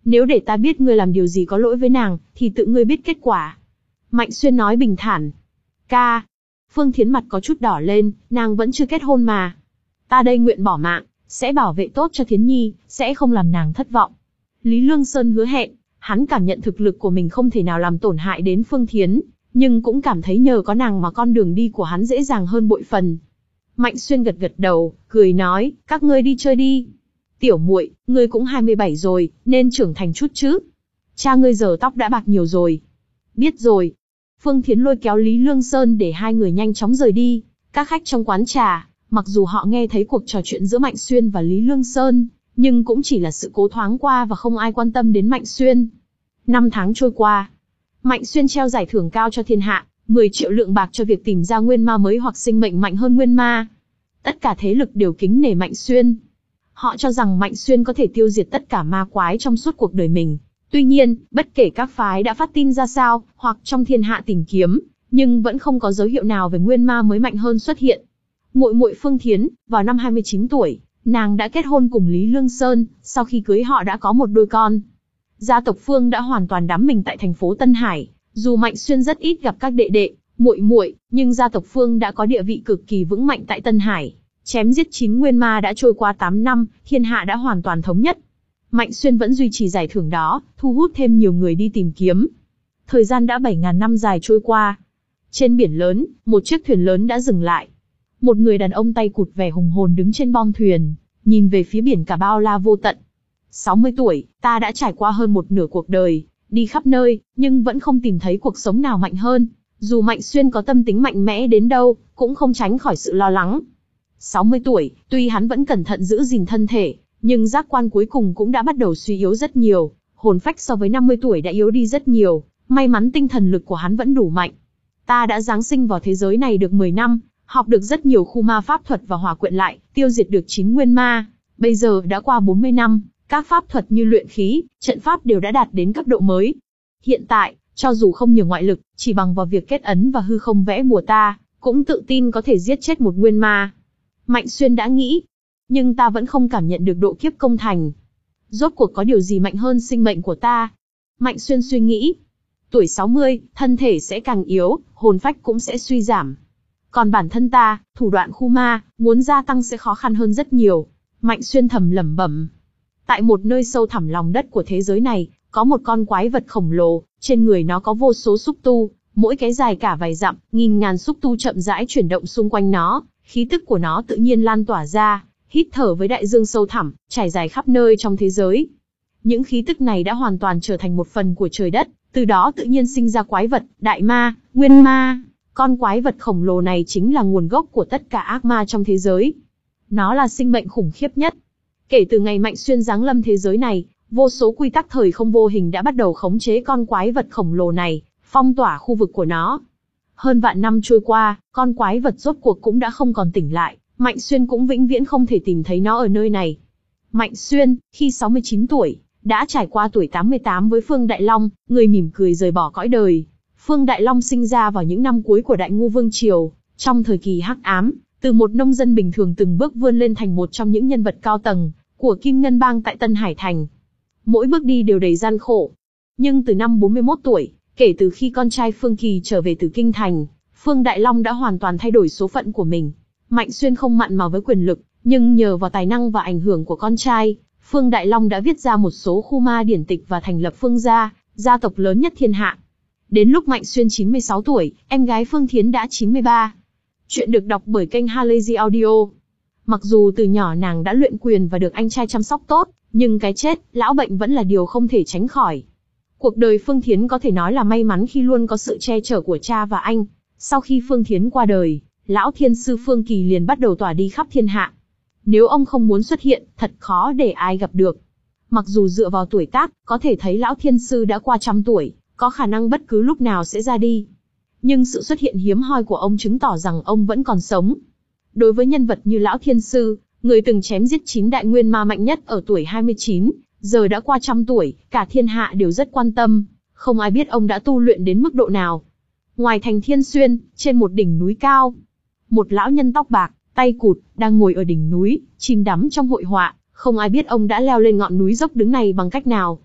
Nếu để ta biết ngươi làm điều gì có lỗi với nàng, thì tự ngươi biết kết quả. Mạnh Xuyên nói bình thản. Ca. Phương Thiến mặt có chút đỏ lên, nàng vẫn chưa kết hôn mà. Ta đây nguyện bỏ mạng, sẽ bảo vệ tốt cho Thiến Nhi, sẽ không làm nàng thất vọng. Lý Lương Sơn hứa hẹn, hắn cảm nhận thực lực của mình không thể nào làm tổn hại đến Phương Thiến, nhưng cũng cảm thấy nhờ có nàng mà con đường đi của hắn dễ dàng hơn bội phần. Mạnh Xuyên gật gật đầu, cười nói, các ngươi đi chơi đi. Tiểu muội, ngươi cũng hai mươi bảy rồi, nên trưởng thành chút chứ. Cha ngươi giờ tóc đã bạc nhiều rồi. Biết rồi. Phương Thiến lôi kéo Lý Lương Sơn để hai người nhanh chóng rời đi. Các khách trong quán trà, mặc dù họ nghe thấy cuộc trò chuyện giữa Mạnh Xuyên và Lý Lương Sơn, nhưng cũng chỉ là sự cố thoáng qua và không ai quan tâm đến Mạnh Xuyên. Năm tháng trôi qua, Mạnh Xuyên treo giải thưởng cao cho thiên hạ, mười triệu lượng bạc cho việc tìm ra nguyên ma mới hoặc sinh mệnh mạnh hơn nguyên ma. Tất cả thế lực đều kính nể Mạnh Xuyên. Họ cho rằng Mạnh Xuyên có thể tiêu diệt tất cả ma quái trong suốt cuộc đời mình. Tuy nhiên, bất kể các phái đã phát tin ra sao, hoặc trong thiên hạ tìm kiếm, nhưng vẫn không có dấu hiệu nào về nguyên ma mới mạnh hơn xuất hiện. Muội muội Phương Thiến, vào năm hai mươi chín tuổi, nàng đã kết hôn cùng Lý Lương Sơn, sau khi cưới họ đã có một đôi con. Gia tộc Phương đã hoàn toàn đắm mình tại thành phố Tân Hải, dù Mạnh Xuyên rất ít gặp các đệ đệ, muội muội, nhưng gia tộc Phương đã có địa vị cực kỳ vững mạnh tại Tân Hải. Chém giết chín nguyên ma đã trôi qua tám năm, thiên hạ đã hoàn toàn thống nhất. Mạnh Xuyên vẫn duy trì giải thưởng đó, thu hút thêm nhiều người đi tìm kiếm. Thời gian đã bảy ngàn năm dài trôi qua. Trên biển lớn, một chiếc thuyền lớn đã dừng lại. Một người đàn ông tay cụt vẻ hùng hồn đứng trên bong thuyền, nhìn về phía biển cả bao la vô tận. sáu mươi tuổi, ta đã trải qua hơn một nửa cuộc đời, đi khắp nơi, nhưng vẫn không tìm thấy cuộc sống nào mạnh hơn. Dù Mạnh Xuyên có tâm tính mạnh mẽ đến đâu, cũng không tránh khỏi sự lo lắng. sáu mươi tuổi, tuy hắn vẫn cẩn thận giữ gìn thân thể, nhưng giác quan cuối cùng cũng đã bắt đầu suy yếu rất nhiều, hồn phách so với năm mươi tuổi đã yếu đi rất nhiều, may mắn tinh thần lực của hắn vẫn đủ mạnh. Ta đã giáng sinh vào thế giới này được mười năm, học được rất nhiều khu ma pháp thuật và hòa quyện lại, tiêu diệt được chín nguyên ma. Bây giờ đã qua bốn mươi năm, các pháp thuật như luyện khí, trận pháp đều đã đạt đến cấp độ mới. Hiện tại, cho dù không nhờ ngoại lực, chỉ bằng vào việc kết ấn và hư không vẽ bùa ta, cũng tự tin có thể giết chết một nguyên ma. Mạnh Xuyên đã nghĩ, nhưng ta vẫn không cảm nhận được độ kiếp công thành. Rốt cuộc có điều gì mạnh hơn sinh mệnh của ta? Mạnh Xuyên suy nghĩ. Tuổi sáu mươi, thân thể sẽ càng yếu, hồn phách cũng sẽ suy giảm. Còn bản thân ta, thủ đoạn khu ma, muốn gia tăng sẽ khó khăn hơn rất nhiều. Mạnh Xuyên thầm lẩm bẩm. Tại một nơi sâu thẳm lòng đất của thế giới này, có một con quái vật khổng lồ, trên người nó có vô số xúc tu, mỗi cái dài cả vài dặm, nghìn ngàn xúc tu chậm rãi chuyển động xung quanh nó, khí tức của nó tự nhiên lan tỏa ra, hít thở với đại dương sâu thẳm, trải dài khắp nơi trong thế giới. Những khí tức này đã hoàn toàn trở thành một phần của trời đất, từ đó tự nhiên sinh ra quái vật, đại ma, nguyên ma. Con quái vật khổng lồ này chính là nguồn gốc của tất cả ác ma trong thế giới. Nó là sinh mệnh khủng khiếp nhất. Kể từ ngày Mạnh Xuyên giáng lâm thế giới này, vô số quy tắc thời không vô hình đã bắt đầu khống chế con quái vật khổng lồ này, phong tỏa khu vực của nó. Hơn vạn năm trôi qua, con quái vật rốt cuộc cũng đã không còn tỉnh lại, Mạnh Xuyên cũng vĩnh viễn không thể tìm thấy nó ở nơi này. Mạnh Xuyên, khi sáu mươi chín tuổi, đã trải qua tuổi tám mươi tám với Phương Đại Long, người mỉm cười rời bỏ cõi đời. Phương Đại Long sinh ra vào những năm cuối của Đại Ngu Vương Triều, trong thời kỳ hắc ám, từ một nông dân bình thường từng bước vươn lên thành một trong những nhân vật cao tầng của Kim Ngân Bang tại Tân Hải Thành. Mỗi bước đi đều đầy gian khổ. Nhưng từ năm bốn mươi mốt tuổi, kể từ khi con trai Phương Kỳ trở về từ Kinh Thành, Phương Đại Long đã hoàn toàn thay đổi số phận của mình. Mạnh Xuyên không mặn mà với quyền lực, nhưng nhờ vào tài năng và ảnh hưởng của con trai, Phương Đại Long đã viết ra một số khu ma điển tịch và thành lập Phương gia, gia tộc lớn nhất thiên hạ. Đến lúc Mạnh Xuyên chín mươi sáu tuổi, em gái Phương Thiến đã chín mươi ba. Chuyện được đọc bởi kênh Halazy Audio. Mặc dù từ nhỏ nàng đã luyện quyền và được anh trai chăm sóc tốt, nhưng cái chết, lão bệnh vẫn là điều không thể tránh khỏi. Cuộc đời Phương Thiến có thể nói là may mắn khi luôn có sự che chở của cha và anh. Sau khi Phương Thiến qua đời, lão thiên sư Phương Kỳ liền bắt đầu tỏa đi khắp thiên hạ. Nếu ông không muốn xuất hiện, thật khó để ai gặp được. Mặc dù dựa vào tuổi tác, có thể thấy lão thiên sư đã qua trăm tuổi, có khả năng bất cứ lúc nào sẽ ra đi. Nhưng sự xuất hiện hiếm hoi của ông chứng tỏ rằng ông vẫn còn sống. Đối với nhân vật như lão thiên sư, người từng chém giết chín đại nguyên ma mạnh nhất ở tuổi hai mươi chín, giờ đã qua trăm tuổi, cả thiên hạ đều rất quan tâm, không ai biết ông đã tu luyện đến mức độ nào. Ngoài thành Thiên Xuyên, trên một đỉnh núi cao, một lão nhân tóc bạc, tay cụt, đang ngồi ở đỉnh núi, chìm đắm trong hội họa, không ai biết ông đã leo lên ngọn núi dốc đứng này bằng cách nào.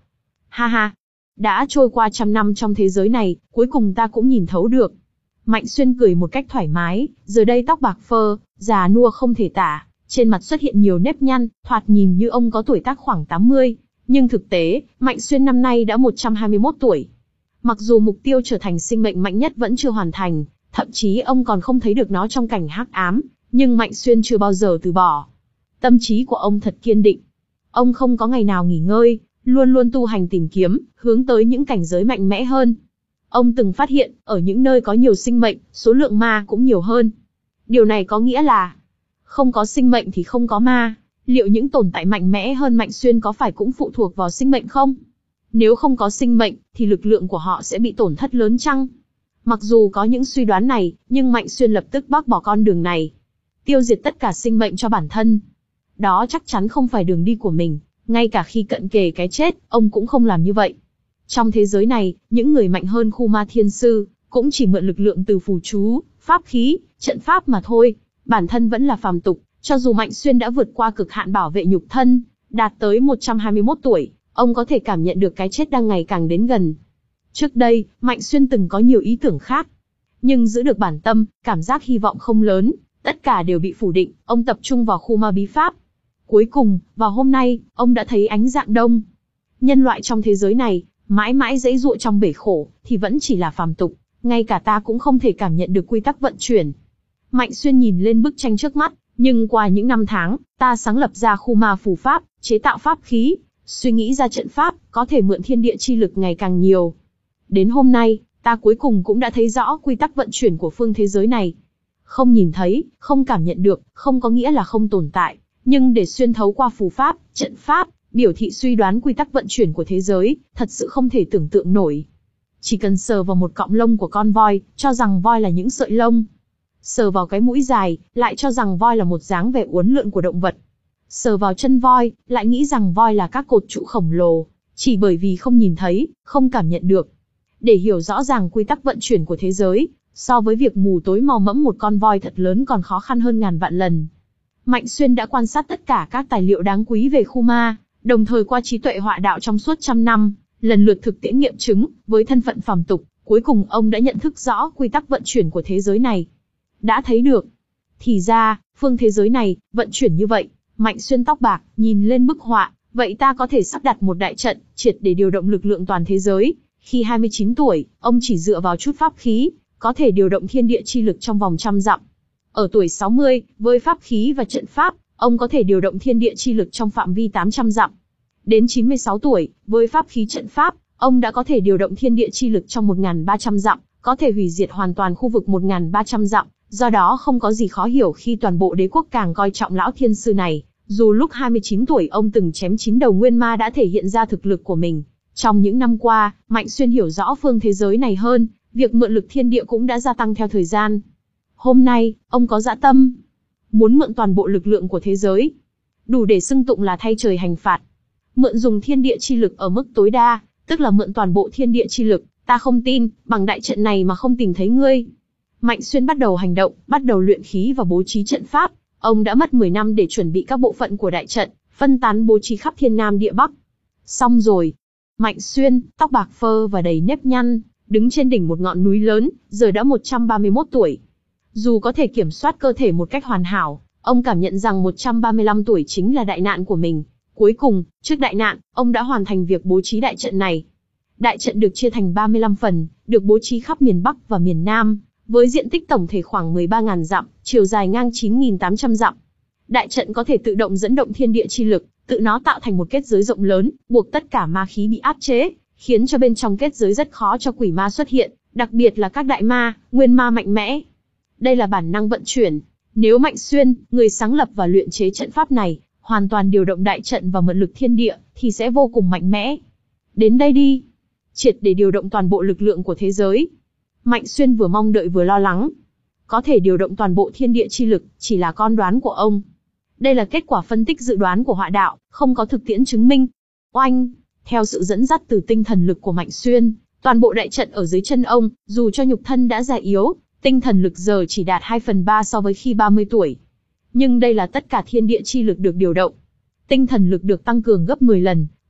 Ha ha, đã trôi qua trăm năm trong thế giới này, cuối cùng ta cũng nhìn thấu được. Mạnh Xuyên cười một cách thoải mái, giờ đây tóc bạc phơ, già nua không thể tả, trên mặt xuất hiện nhiều nếp nhăn, thoạt nhìn như ông có tuổi tác khoảng tám mươi, nhưng thực tế, Mạnh Xuyên năm nay đã một trăm hai mươi mốt tuổi. Mặc dù mục tiêu trở thành sinh mệnh mạnh nhất vẫn chưa hoàn thành, thậm chí ông còn không thấy được nó trong cảnh hắc ám, nhưng Mạnh Xuyên chưa bao giờ từ bỏ. Tâm trí của ông thật kiên định. Ông không có ngày nào nghỉ ngơi, luôn luôn tu hành tìm kiếm, hướng tới những cảnh giới mạnh mẽ hơn. Ông từng phát hiện, ở những nơi có nhiều sinh mệnh, số lượng ma cũng nhiều hơn. Điều này có nghĩa là, không có sinh mệnh thì không có ma. Liệu những tồn tại mạnh mẽ hơn Mạnh Xuyên có phải cũng phụ thuộc vào sinh mệnh không? Nếu không có sinh mệnh, thì lực lượng của họ sẽ bị tổn thất lớn chăng? Mặc dù có những suy đoán này, nhưng Mạnh Xuyên lập tức bác bỏ con đường này. Tiêu diệt tất cả sinh mệnh cho bản thân. Đó chắc chắn không phải đường đi của mình, ngay cả khi cận kề cái chết, ông cũng không làm như vậy. Trong thế giới này, những người mạnh hơn Khu Ma Thiên Sư, cũng chỉ mượn lực lượng từ phù chú, pháp khí, trận pháp mà thôi. Bản thân vẫn là phàm tục, cho dù Mạnh Xuyên đã vượt qua cực hạn bảo vệ nhục thân, đạt tới một trăm hai mươi mốt tuổi, ông có thể cảm nhận được cái chết đang ngày càng đến gần. Trước đây, Mạnh Xuyên từng có nhiều ý tưởng khác, nhưng giữ được bản tâm, cảm giác hy vọng không lớn, tất cả đều bị phủ định, ông tập trung vào khu ma bí pháp. Cuối cùng, vào hôm nay, ông đã thấy ánh dạng đông. Nhân loại trong thế giới này, mãi mãi giãy giụa trong bể khổ, thì vẫn chỉ là phàm tục, ngay cả ta cũng không thể cảm nhận được quy tắc vận chuyển. Mạnh Xuyên nhìn lên bức tranh trước mắt, nhưng qua những năm tháng, ta sáng lập ra khu ma phù pháp, chế tạo pháp khí, suy nghĩ ra trận pháp, có thể mượn thiên địa chi lực ngày càng nhiều. Đến hôm nay, ta cuối cùng cũng đã thấy rõ quy tắc vận chuyển của phương thế giới này. Không nhìn thấy, không cảm nhận được, không có nghĩa là không tồn tại, nhưng để xuyên thấu qua phù pháp, trận pháp, biểu thị suy đoán quy tắc vận chuyển của thế giới, thật sự không thể tưởng tượng nổi. Chỉ cần sờ vào một cọng lông của con voi, cho rằng voi là những sợi lông. Sờ vào cái mũi dài, lại cho rằng voi là một dáng vẻ uốn lượn của động vật. Sờ vào chân voi, lại nghĩ rằng voi là các cột trụ khổng lồ, chỉ bởi vì không nhìn thấy, không cảm nhận được. Để hiểu rõ ràng quy tắc vận chuyển của thế giới, so với việc mù tối mò mẫm một con voi thật lớn còn khó khăn hơn ngàn vạn lần. Mạnh Xuyên đã quan sát tất cả các tài liệu đáng quý về khu ma, đồng thời qua trí tuệ họa đạo trong suốt trăm năm, lần lượt thực tiễn nghiệm chứng, với thân phận phàm tục, cuối cùng ông đã nhận thức rõ quy tắc vận chuyển của thế giới này. Đã thấy được. Thì ra, phương thế giới này, vận chuyển như vậy. Mạnh Xuyên tóc bạc, nhìn lên bức họa, vậy ta có thể sắp đặt một đại trận, triệt để điều động lực lượng toàn thế giới. Khi hai mươi chín tuổi, ông chỉ dựa vào chút pháp khí, có thể điều động thiên địa chi lực trong vòng trăm dặm. Ở tuổi sáu mươi, với pháp khí và trận pháp, ông có thể điều động thiên địa chi lực trong phạm vi tám trăm dặm. Đến chín mươi sáu tuổi, với pháp khí trận pháp, ông đã có thể điều động thiên địa chi lực trong một nghìn ba trăm dặm, có thể hủy diệt hoàn toàn khu vực một nghìn ba trăm dặm. Do đó không có gì khó hiểu khi toàn bộ đế quốc càng coi trọng lão thiên sư này. Dù lúc hai mươi chín tuổi ông từng chém chín đầu nguyên ma đã thể hiện ra thực lực của mình. Trong những năm qua, Mạnh Xuyên hiểu rõ phương thế giới này hơn, việc mượn lực thiên địa cũng đã gia tăng theo thời gian. Hôm nay, ông có dã tâm, muốn mượn toàn bộ lực lượng của thế giới, đủ để xưng tụng là thay trời hành phạt. Mượn dùng thiên địa chi lực ở mức tối đa, tức là mượn toàn bộ thiên địa chi lực, ta không tin, bằng đại trận này mà không tìm thấy ngươi. Mạnh Xuyên bắt đầu hành động, bắt đầu luyện khí và bố trí trận pháp. Ông đã mất mười năm để chuẩn bị các bộ phận của đại trận, phân tán bố trí khắp thiên nam địa bắc. Xong rồi. Mạnh Xuyên, tóc bạc phơ và đầy nếp nhăn, đứng trên đỉnh một ngọn núi lớn, giờ đã một trăm ba mươi mốt tuổi. Dù có thể kiểm soát cơ thể một cách hoàn hảo, ông cảm nhận rằng một trăm ba mươi lăm tuổi chính là đại nạn của mình. Cuối cùng, trước đại nạn, ông đã hoàn thành việc bố trí đại trận này. Đại trận được chia thành ba mươi lăm phần, được bố trí khắp miền Bắc và miền Nam, với diện tích tổng thể khoảng mười ba nghìn dặm, chiều dài ngang chín nghìn tám trăm dặm. Đại trận có thể tự động dẫn động thiên địa chi lực, tự nó tạo thành một kết giới rộng lớn, buộc tất cả ma khí bị áp chế, khiến cho bên trong kết giới rất khó cho quỷ ma xuất hiện, đặc biệt là các đại ma, nguyên ma mạnh mẽ. Đây là bản năng vận chuyển. Nếu Mạnh Xuyên, người sáng lập và luyện chế trận pháp này, hoàn toàn điều động đại trận và mượn lực thiên địa, thì sẽ vô cùng mạnh mẽ. Đến đây đi. Triệt để điều động toàn bộ lực lượng của thế giới. Mạnh Xuyên vừa mong đợi vừa lo lắng. Có thể điều động toàn bộ thiên địa chi lực, chỉ là con đoán của ông. Đây là kết quả phân tích dự đoán của họa đạo, không có thực tiễn chứng minh. Oanh! Theo sự dẫn dắt từ tinh thần lực của Mạnh Xuyên, toàn bộ đại trận ở dưới chân ông, dù cho nhục thân đã già yếu, tinh thần lực giờ chỉ đạt hai phần ba so với khi ba mươi tuổi. Nhưng đây là tất cả thiên địa chi lực được điều động. Tinh thần lực được tăng cường gấp mười lần,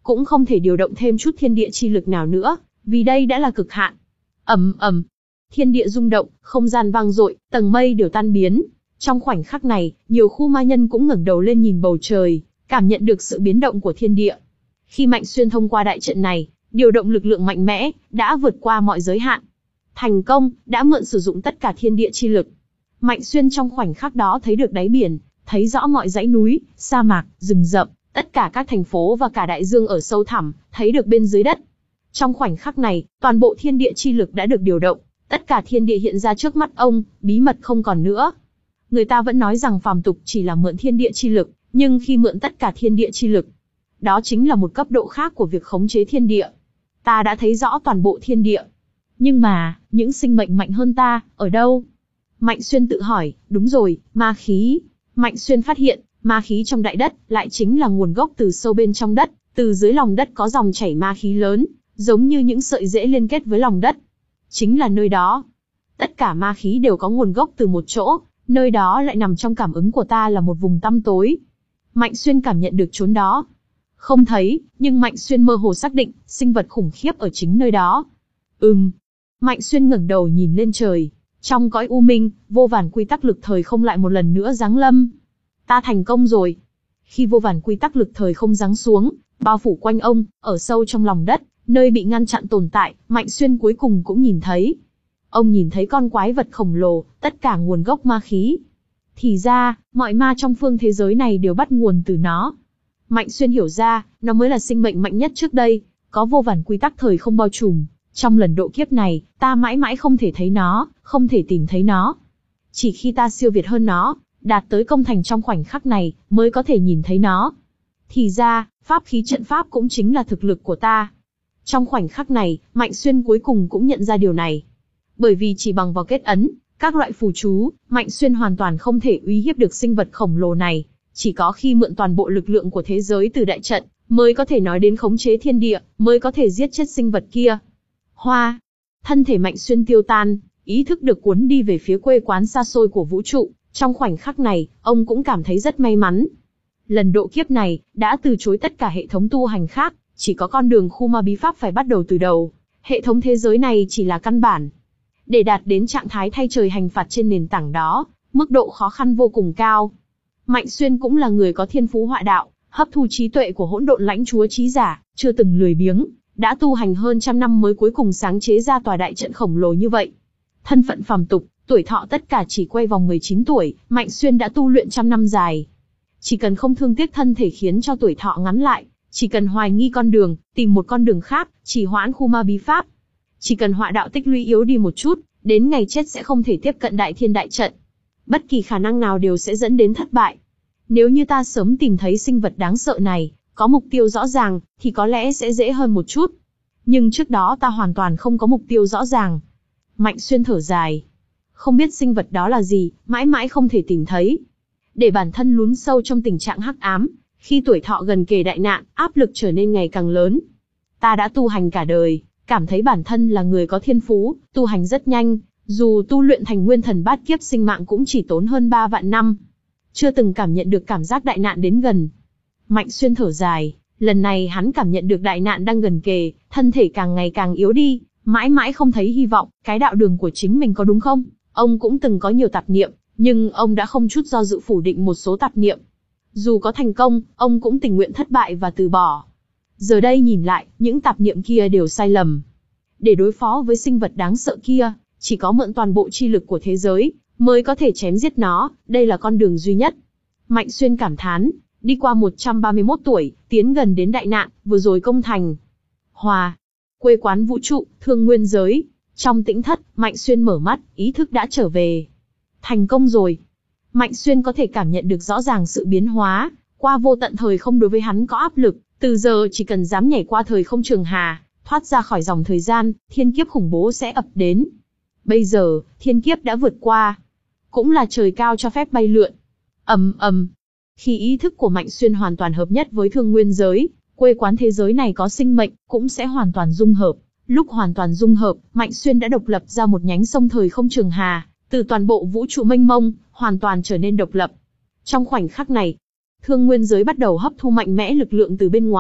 cũng không thể điều động thêm chút thiên địa chi lực nào nữa, vì đây đã là cực hạn. Ầm ầm, thiên địa rung động, không gian vang dội, tầng mây đều tan biến. Trong khoảnh khắc này, nhiều khu ma nhân cũng ngẩng đầu lên nhìn bầu trời, cảm nhận được sự biến động của thiên địa. Khi Mạnh Xuyên thông qua đại trận này, điều động lực lượng mạnh mẽ, đã vượt qua mọi giới hạn. Thành công, đã mượn sử dụng tất cả thiên địa chi lực. Mạnh Xuyên trong khoảnh khắc đó thấy được đáy biển, thấy rõ mọi dãy núi, sa mạc, rừng rậm, tất cả các thành phố và cả đại dương ở sâu thẳm, thấy được bên dưới đất. Trong khoảnh khắc này, toàn bộ thiên địa chi lực đã được điều động, tất cả thiên địa hiện ra trước mắt ông, bí mật không còn nữa. Người ta vẫn nói rằng phàm tục chỉ là mượn thiên địa chi lực, nhưng khi mượn tất cả thiên địa chi lực, đó chính là một cấp độ khác của việc khống chế thiên địa. Ta đã thấy rõ toàn bộ thiên địa. Nhưng mà, những sinh mệnh mạnh hơn ta, ở đâu? Mạnh Xuyên tự hỏi, đúng rồi, ma khí. Mạnh Xuyên phát hiện, ma khí trong đại đất, lại chính là nguồn gốc từ sâu bên trong đất, từ dưới lòng đất có dòng chảy ma khí lớn, giống như những sợi rễ liên kết với lòng đất. Chính là nơi đó. Tất cả ma khí đều có nguồn gốc từ một chỗ, nơi đó lại nằm trong cảm ứng của ta là một vùng tăm tối. Mạnh Xuyên cảm nhận được chốn đó. Không thấy, nhưng Mạnh Xuyên mơ hồ xác định, sinh vật khủng khiếp ở chính nơi đó. Ừm. Mạnh Xuyên ngẩng đầu nhìn lên trời. Trong cõi u minh, vô vàn quy tắc lực thời không lại một lần nữa giáng lâm. Ta thành công rồi. Khi vô vàn quy tắc lực thời không giáng xuống, bao phủ quanh ông, ở sâu trong lòng đất, nơi bị ngăn chặn tồn tại, Mạnh Xuyên cuối cùng cũng nhìn thấy. Ông nhìn thấy con quái vật khổng lồ, tất cả nguồn gốc ma khí. Thì ra, mọi ma trong phương thế giới này đều bắt nguồn từ nó. Mạnh Xuyên hiểu ra, nó mới là sinh mệnh mạnh nhất trước đây, có vô vàn quy tắc thời không bao trùm. Trong lần độ kiếp này, ta mãi mãi không thể thấy nó, không thể tìm thấy nó. Chỉ khi ta siêu việt hơn nó, đạt tới công thành trong khoảnh khắc này, mới có thể nhìn thấy nó. Thì ra, pháp khí trận pháp cũng chính là thực lực của ta. Trong khoảnh khắc này, Mạnh Xuyên cuối cùng cũng nhận ra điều này. Bởi vì chỉ bằng vào kết ấn, các loại phù chú, Mạnh Xuyên hoàn toàn không thể uy hiếp được sinh vật khổng lồ này. Chỉ có khi mượn toàn bộ lực lượng của thế giới từ đại trận, mới có thể nói đến khống chế thiên địa, mới có thể giết chết sinh vật kia. Hoa. Thân thể Mạnh Xuyên tiêu tan, ý thức được cuốn đi về phía quê quán xa xôi của vũ trụ. Trong khoảnh khắc này, ông cũng cảm thấy rất may mắn. Lần độ kiếp này, đã từ chối tất cả hệ thống tu hành khác, chỉ có con đường khu ma bí pháp phải bắt đầu từ đầu. Hệ thống thế giới này chỉ là căn bản. Để đạt đến trạng thái thay trời hành phạt trên nền tảng đó, mức độ khó khăn vô cùng cao. Mạnh Xuyên cũng là người có thiên phú họa đạo, hấp thu trí tuệ của hỗn độn lãnh chúa trí giả, chưa từng lười biếng, đã tu hành hơn trăm năm mới cuối cùng sáng chế ra tòa đại trận khổng lồ như vậy. Thân phận phàm tục, tuổi thọ tất cả chỉ quay vòng mười chín tuổi, Mạnh Xuyên đã tu luyện trăm năm dài. Chỉ cần không thương tiếc thân thể khiến cho tuổi thọ ngắn lại, chỉ cần hoài nghi con đường, tìm một con đường khác, chỉ hoãn khu ma bí pháp. Chỉ cần họa đạo tích lũy yếu đi một chút, đến ngày chết sẽ không thể tiếp cận đại thiên đại trận. Bất kỳ khả năng nào đều sẽ dẫn đến thất bại. Nếu như ta sớm tìm thấy sinh vật đáng sợ này, có mục tiêu rõ ràng, thì có lẽ sẽ dễ hơn một chút. Nhưng trước đó ta hoàn toàn không có mục tiêu rõ ràng. Mạnh Xuyên thở dài. Không biết sinh vật đó là gì, mãi mãi không thể tìm thấy. Để bản thân lún sâu trong tình trạng hắc ám, khi tuổi thọ gần kề đại nạn, áp lực trở nên ngày càng lớn. Ta đã tu hành cả đời, cảm thấy bản thân là người có thiên phú, tu hành rất nhanh, dù tu luyện thành nguyên thần bát kiếp sinh mạng cũng chỉ tốn hơn ba vạn năm. Chưa từng cảm nhận được cảm giác đại nạn đến gần. Mạnh Xuyên thở dài, lần này hắn cảm nhận được đại nạn đang gần kề, thân thể càng ngày càng yếu đi, mãi mãi không thấy hy vọng, cái đạo đường của chính mình có đúng không? Ông cũng từng có nhiều tạp niệm, nhưng ông đã không chút do dự phủ định một số tạp niệm. Dù có thành công, ông cũng tình nguyện thất bại và từ bỏ. Giờ đây nhìn lại, những tạp niệm kia đều sai lầm. Để đối phó với sinh vật đáng sợ kia, chỉ có mượn toàn bộ chi lực của thế giới, mới có thể chém giết nó, đây là con đường duy nhất. Mạnh Xuyên cảm thán, đi qua một trăm ba mươi mốt tuổi, tiến gần đến đại nạn, vừa rồi công thành. Hòa. Quê quán vũ trụ, thương nguyên giới. Trong tĩnh thất, Mạnh Xuyên mở mắt, ý thức đã trở về. Thành công rồi. Mạnh Xuyên có thể cảm nhận được rõ ràng sự biến hóa, qua vô tận thời không đối với hắn có áp lực, từ giờ chỉ cần dám nhảy qua thời không trường hà, thoát ra khỏi dòng thời gian, thiên kiếp khủng bố sẽ ập đến. Bây giờ, thiên kiếp đã vượt qua. Cũng là trời cao cho phép bay lượn. Ầm ầm. Khi ý thức của Mạnh Xuyên hoàn toàn hợp nhất với thương nguyên giới, quê quán thế giới này có sinh mệnh, cũng sẽ hoàn toàn dung hợp. Lúc hoàn toàn dung hợp, Mạnh Xuyên đã độc lập ra một nhánh sông thời không trường hà, từ toàn bộ vũ trụ mênh mông, hoàn toàn trở nên độc lập. Trong khoảnh khắc này, thương nguyên giới bắt đầu hấp thu mạnh mẽ lực lượng từ bên ngoài,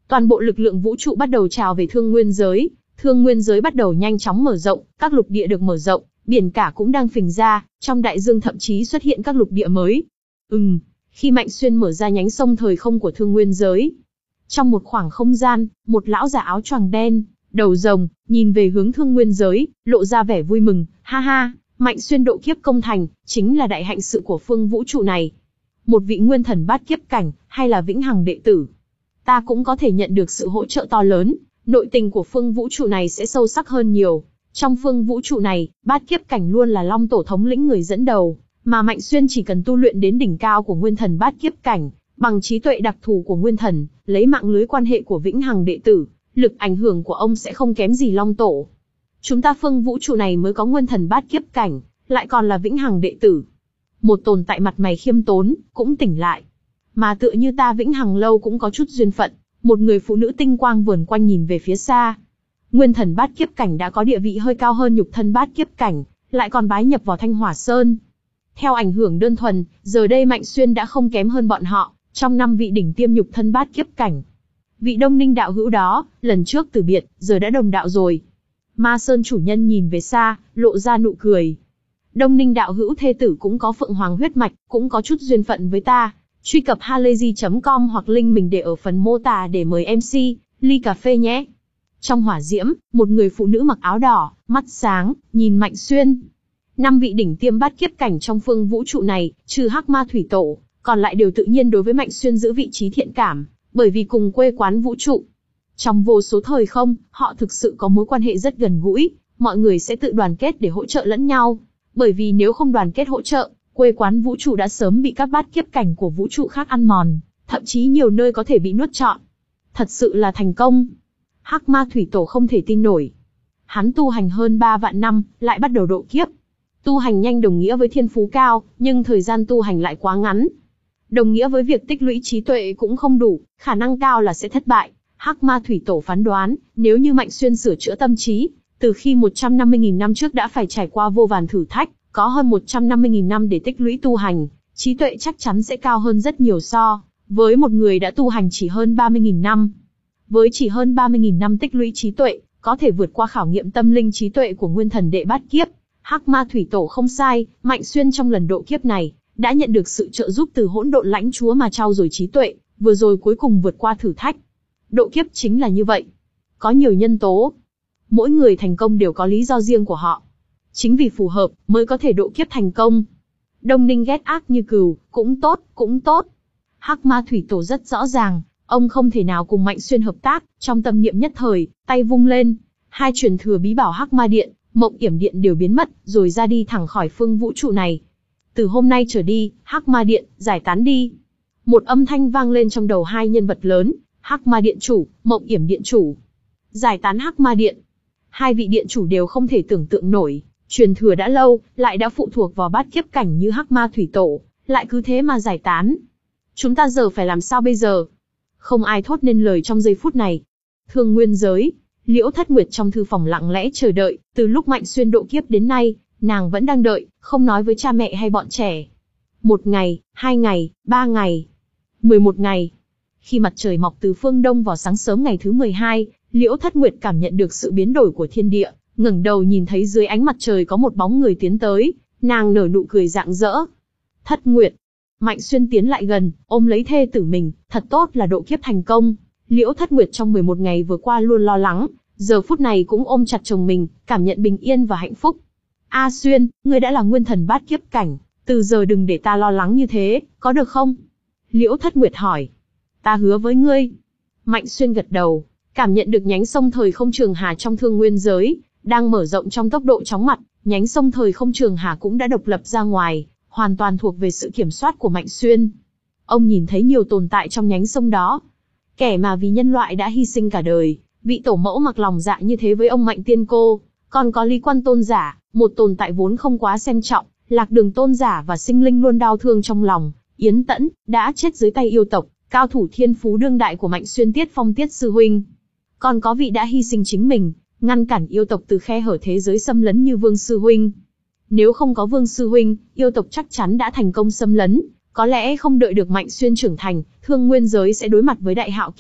toàn bộ lực lượng vũ trụ bắt đầu trào về thương nguyên giới. Thương nguyên giới bắt đầu nhanh chóng mở rộng, các lục địa được mở rộng, biển cả cũng đang phình ra, trong đại dương thậm chí xuất hiện các lục địa mới. Ừm, khi Mạnh Xuyên mở ra nhánh sông thời không của thương nguyên giới, trong một khoảng không gian, một lão già áo choàng đen, đầu rồng, nhìn về hướng thương nguyên giới, lộ ra vẻ vui mừng, ha ha, Mạnh Xuyên độ kiếp công thành, chính là đại hạnh sự của phương vũ trụ này. Một vị nguyên thần bát kiếp cảnh, hay là vĩnh hằng đệ tử, ta cũng có thể nhận được sự hỗ trợ to lớn, nội tình của phương vũ trụ này sẽ sâu sắc hơn nhiều. Trong phương vũ trụ này, bát kiếp cảnh luôn là Long Tổ thống lĩnh người dẫn đầu, mà Mạnh Xuyên chỉ cần tu luyện đến đỉnh cao của nguyên thần bát kiếp cảnh, bằng trí tuệ đặc thù của nguyên thần, lấy mạng lưới quan hệ của vĩnh hằng đệ tử, lực ảnh hưởng của ông sẽ không kém gì Long Tổ. Chúng ta phương vũ trụ này mới có nguyên thần bát kiếp cảnh, lại còn là vĩnh hằng đệ tử. Một tồn tại mặt mày khiêm tốn, cũng tỉnh lại. Mà tựa như ta vĩnh hằng lâu cũng có chút duyên phận, một người phụ nữ tinh quang vườn quanh nhìn về phía xa. Nguyên thần bát kiếp cảnh đã có địa vị hơi cao hơn nhục thân bát kiếp cảnh, lại còn bái nhập vào Thanh Hỏa Sơn. Theo ảnh hưởng đơn thuần, giờ đây Mạnh Xuyên đã không kém hơn bọn họ, trong năm vị đỉnh tiêm nhục thân bát kiếp cảnh. Vị Đông Ninh đạo hữu đó, lần trước từ biệt, giờ đã đồng đạo rồi. Ma Sơn chủ nhân nhìn về xa, lộ ra nụ cười. Đông Ninh đạo hữu thê tử cũng có phượng hoàng huyết mạch, cũng có chút duyên phận với ta. Truy cập halayzi chấm com hoặc link mình để ở phần mô tả để mời em xê, ly cà phê nhé. Trong hỏa diễm, một người phụ nữ mặc áo đỏ, mắt sáng, nhìn Mạnh Xuyên. Năm vị đỉnh tiêm bát kiếp cảnh trong phương vũ trụ này, trừ Hắc Ma Thủy Tổ, còn lại đều tự nhiên đối với Mạnh Xuyên giữ vị trí thiện cảm, bởi vì cùng quê quán vũ trụ. Trong vô số thời không, họ thực sự có mối quan hệ rất gần gũi, mọi người sẽ tự đoàn kết để hỗ trợ lẫn nhau. Bởi vì nếu không đoàn kết hỗ trợ, quê quán vũ trụ đã sớm bị các bát kiếp cảnh của vũ trụ khác ăn mòn, thậm chí nhiều nơi có thể bị nuốt trọn. Thật sự là thành công. Hắc Ma Thủy Tổ không thể tin nổi. Hắn tu hành hơn ba vạn năm, lại bắt đầu độ kiếp. Tu hành nhanh đồng nghĩa với thiên phú cao, nhưng thời gian tu hành lại quá ngắn. Đồng nghĩa với việc tích lũy trí tuệ cũng không đủ, khả năng cao là sẽ thất bại. Hắc Ma Thủy Tổ phán đoán, nếu như Mạnh Xuyên sửa chữa tâm trí, từ khi một trăm năm mươi nghìn năm trước đã phải trải qua vô vàn thử thách, có hơn một trăm năm mươi nghìn năm để tích lũy tu hành, trí tuệ chắc chắn sẽ cao hơn rất nhiều so với một người đã tu hành chỉ hơn ba mươi nghìn năm. Với chỉ hơn ba mươi nghìn năm tích lũy trí tuệ, có thể vượt qua khảo nghiệm tâm linh trí tuệ của nguyên thần đệ bát kiếp. Hắc Ma Thủy Tổ không sai, Mạnh Xuyên trong lần độ kiếp này đã nhận được sự trợ giúp từ hỗn độn lãnh chúa mà trau dồi trí tuệ, vừa rồi cuối cùng vượt qua thử thách. Độ kiếp chính là như vậy. Có nhiều nhân tố. Mỗi người thành công đều có lý do riêng của họ. Chính vì phù hợp, mới có thể độ kiếp thành công. Đông Ninh ghét ác như cừu, cũng tốt, cũng tốt. Hắc Ma Thủy Tổ rất rõ ràng, ông không thể nào cùng Mạnh Xuyên hợp tác, trong tâm niệm nhất thời, tay vung lên. Hai truyền thừa bí bảo Hắc Ma Điện, Mộng Yểm Điện đều biến mất, rồi ra đi thẳng khỏi phương vũ trụ này. Từ hôm nay trở đi, Hắc Ma Điện, giải tán đi. Một âm thanh vang lên trong đầu hai nhân vật lớn, Hắc Ma Điện chủ, Mộng Yểm Điện chủ. Giải tán Hắc Ma Điện. Hai vị điện chủ đều không thể tưởng tượng nổi, truyền thừa đã lâu, lại đã phụ thuộc vào bát kiếp cảnh như Hắc Ma Thủy Tổ, lại cứ thế mà giải tán. Chúng ta giờ phải làm sao bây giờ? Không ai thốt nên lời trong giây phút này. Thương nguyên giới, Liễu Thất Nguyệt trong thư phòng lặng lẽ chờ đợi, từ lúc Mạnh Xuyên độ kiếp đến nay, nàng vẫn đang đợi, không nói với cha mẹ hay bọn trẻ. Một ngày, hai ngày, ba ngày, mười một ngày. Khi mặt trời mọc từ phương đông vào sáng sớm ngày thứ mười hai, Liễu Thất Nguyệt cảm nhận được sự biến đổi của thiên địa, ngẩng đầu nhìn thấy dưới ánh mặt trời có một bóng người tiến tới, nàng nở nụ cười rạng rỡ. Thất Nguyệt. Mạnh Xuyên tiến lại gần, ôm lấy thê tử mình, thật tốt là độ kiếp thành công. Liễu Thất Nguyệt trong mười một ngày vừa qua luôn lo lắng, giờ phút này cũng ôm chặt chồng mình, cảm nhận bình yên và hạnh phúc. A Xuyên, ngươi đã là nguyên thần bát kiếp cảnh, từ giờ đừng để ta lo lắng như thế, có được không? Liễu Thất Nguyệt hỏi. Ta hứa với ngươi. Mạnh Xuyên gật đầu, cảm nhận được nhánh sông thời không Trường Hà trong thương nguyên giới, đang mở rộng trong tốc độ chóng mặt, nhánh sông thời không Trường Hà cũng đã độc lập ra ngoài, hoàn toàn thuộc về sự kiểm soát của Mạnh Xuyên. Ông nhìn thấy nhiều tồn tại trong nhánh sông đó. Kẻ mà vì nhân loại đã hy sinh cả đời, vị tổ mẫu mặc lòng dạ như thế với ông Mạnh Tiên Cô, còn có Lý Quan Tôn giả, một tồn tại vốn không quá xem trọng, Lạc Đường Tôn giả và sinh linh luôn đau thương trong lòng, Yến Tẫn, đã chết dưới tay yêu tộc, cao thủ thiên phú đương đại của Mạnh Xuyên Tiết Phong Tiết Sư Huynh. Còn có vị đã hy sinh chính mình, ngăn cản yêu tộc từ khe hở thế giới xâm lấn như Vương Sư Huynh. Nếu không có Vương Sư Huynh, yêu tộc chắc chắn đã thành công xâm lấn, có lẽ không đợi được Mạnh Xuyên trưởng thành, thương nguyên giới sẽ đối mặt với đại hạo kiếp,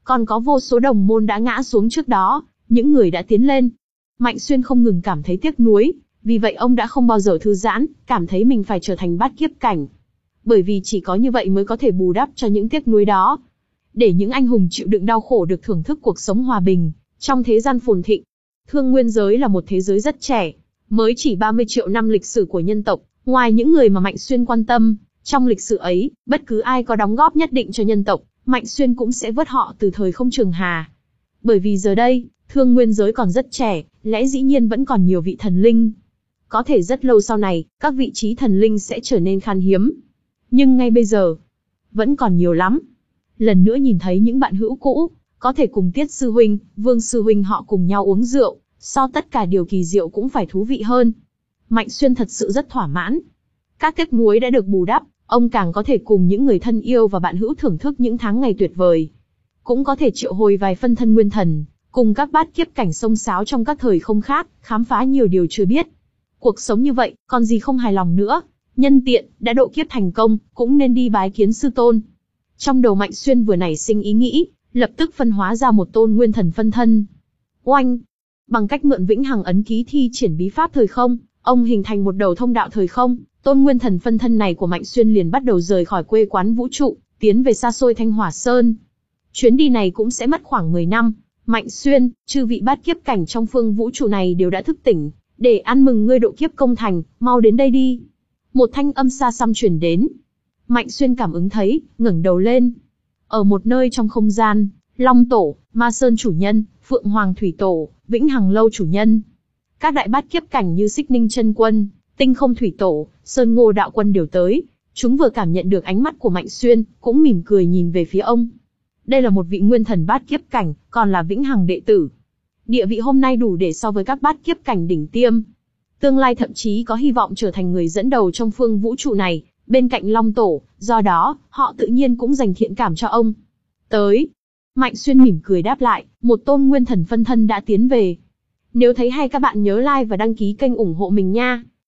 Còn có vô số đồng môn đã ngã xuống trước đó, những người đã tiến lên. Mạnh Xuyên không ngừng cảm thấy tiếc nuối, vì vậy ông đã không bao giờ thư giãn, cảm thấy mình phải trở thành bát kiếp cảnh. Bởi vì chỉ có như vậy mới có thể bù đắp cho những tiếc nuối đó. Để những anh hùng chịu đựng đau khổ được thưởng thức cuộc sống hòa bình, trong thế gian phồn thịnh. Thương Nguyên giới là một thế giới rất trẻ, mới chỉ ba mươi triệu năm lịch sử của nhân tộc, ngoài những người mà Mạnh Xuyên quan tâm, trong lịch sử ấy, bất cứ ai có đóng góp nhất định cho nhân tộc, Mạnh Xuyên cũng sẽ vớt họ từ thời không trường hà. Bởi vì giờ đây, Thương Nguyên giới còn rất trẻ, lẽ dĩ nhiên vẫn còn nhiều vị thần linh. Có thể rất lâu sau này, các vị trí thần linh sẽ trở nên khan hiếm. Nhưng ngay bây giờ, vẫn còn nhiều lắm. Lần nữa nhìn thấy những bạn hữu cũ, có thể cùng Tiết sư huynh, Vương sư huynh họ cùng nhau uống rượu, so tất cả điều kỳ diệu cũng phải thú vị hơn. Mạnh Xuyên thật sự rất thỏa mãn. Các tiếc nuối đã được bù đắp, ông càng có thể cùng những người thân yêu và bạn hữu thưởng thức những tháng ngày tuyệt vời. Cũng có thể triệu hồi vài phân thân nguyên thần, cùng các bát kiếp cảnh xông xáo trong các thời không khác, khám phá nhiều điều chưa biết. Cuộc sống như vậy, còn gì không hài lòng nữa. Nhân tiện, đã độ kiếp thành công, cũng nên đi bái kiến sư tôn. Trong đầu Mạnh Xuyên vừa nảy sinh ý nghĩ, lập tức phân hóa ra một tôn nguyên thần phân thân. Oanh! Bằng cách mượn vĩnh hằng ấn ký thi triển bí pháp thời không, ông hình thành một đầu thông đạo thời không. Tôn nguyên thần phân thân này của Mạnh Xuyên liền bắt đầu rời khỏi quê quán vũ trụ, tiến về xa xôi Thanh Hỏa Sơn. Chuyến đi này cũng sẽ mất khoảng mười năm. Mạnh Xuyên, chư vị bát kiếp cảnh trong phương vũ trụ này đều đã thức tỉnh, để ăn mừng ngươi độ kiếp công thành, mau đến đây đi. Một thanh âm xa xăm truyền đến. Mạnh Xuyên cảm ứng thấy, ngẩng đầu lên. Ở một nơi trong không gian, Long Tổ, Ma Sơn chủ nhân, Phượng Hoàng Thủy Tổ, Vĩnh Hằng Lâu chủ nhân. Các đại bát kiếp cảnh như Xích Ninh Chân Quân, Tinh Không Thủy Tổ, Sơn Ngô Đạo Quân đều tới. Chúng vừa cảm nhận được ánh mắt của Mạnh Xuyên, cũng mỉm cười nhìn về phía ông. Đây là một vị nguyên thần bát kiếp cảnh, còn là vĩnh hằng đệ tử. Địa vị hôm nay đủ để so với các bát kiếp cảnh đỉnh tiêm. Tương lai thậm chí có hy vọng trở thành người dẫn đầu trong phương vũ trụ này, bên cạnh Long Tổ, do đó, họ tự nhiên cũng dành thiện cảm cho ông. Tới. Mạnh Xuyên mỉm cười đáp lại, một tôn nguyên thần phân thân đã tiến về. Nếu thấy hay các bạn nhớ like và đăng ký kênh ủng hộ mình nha.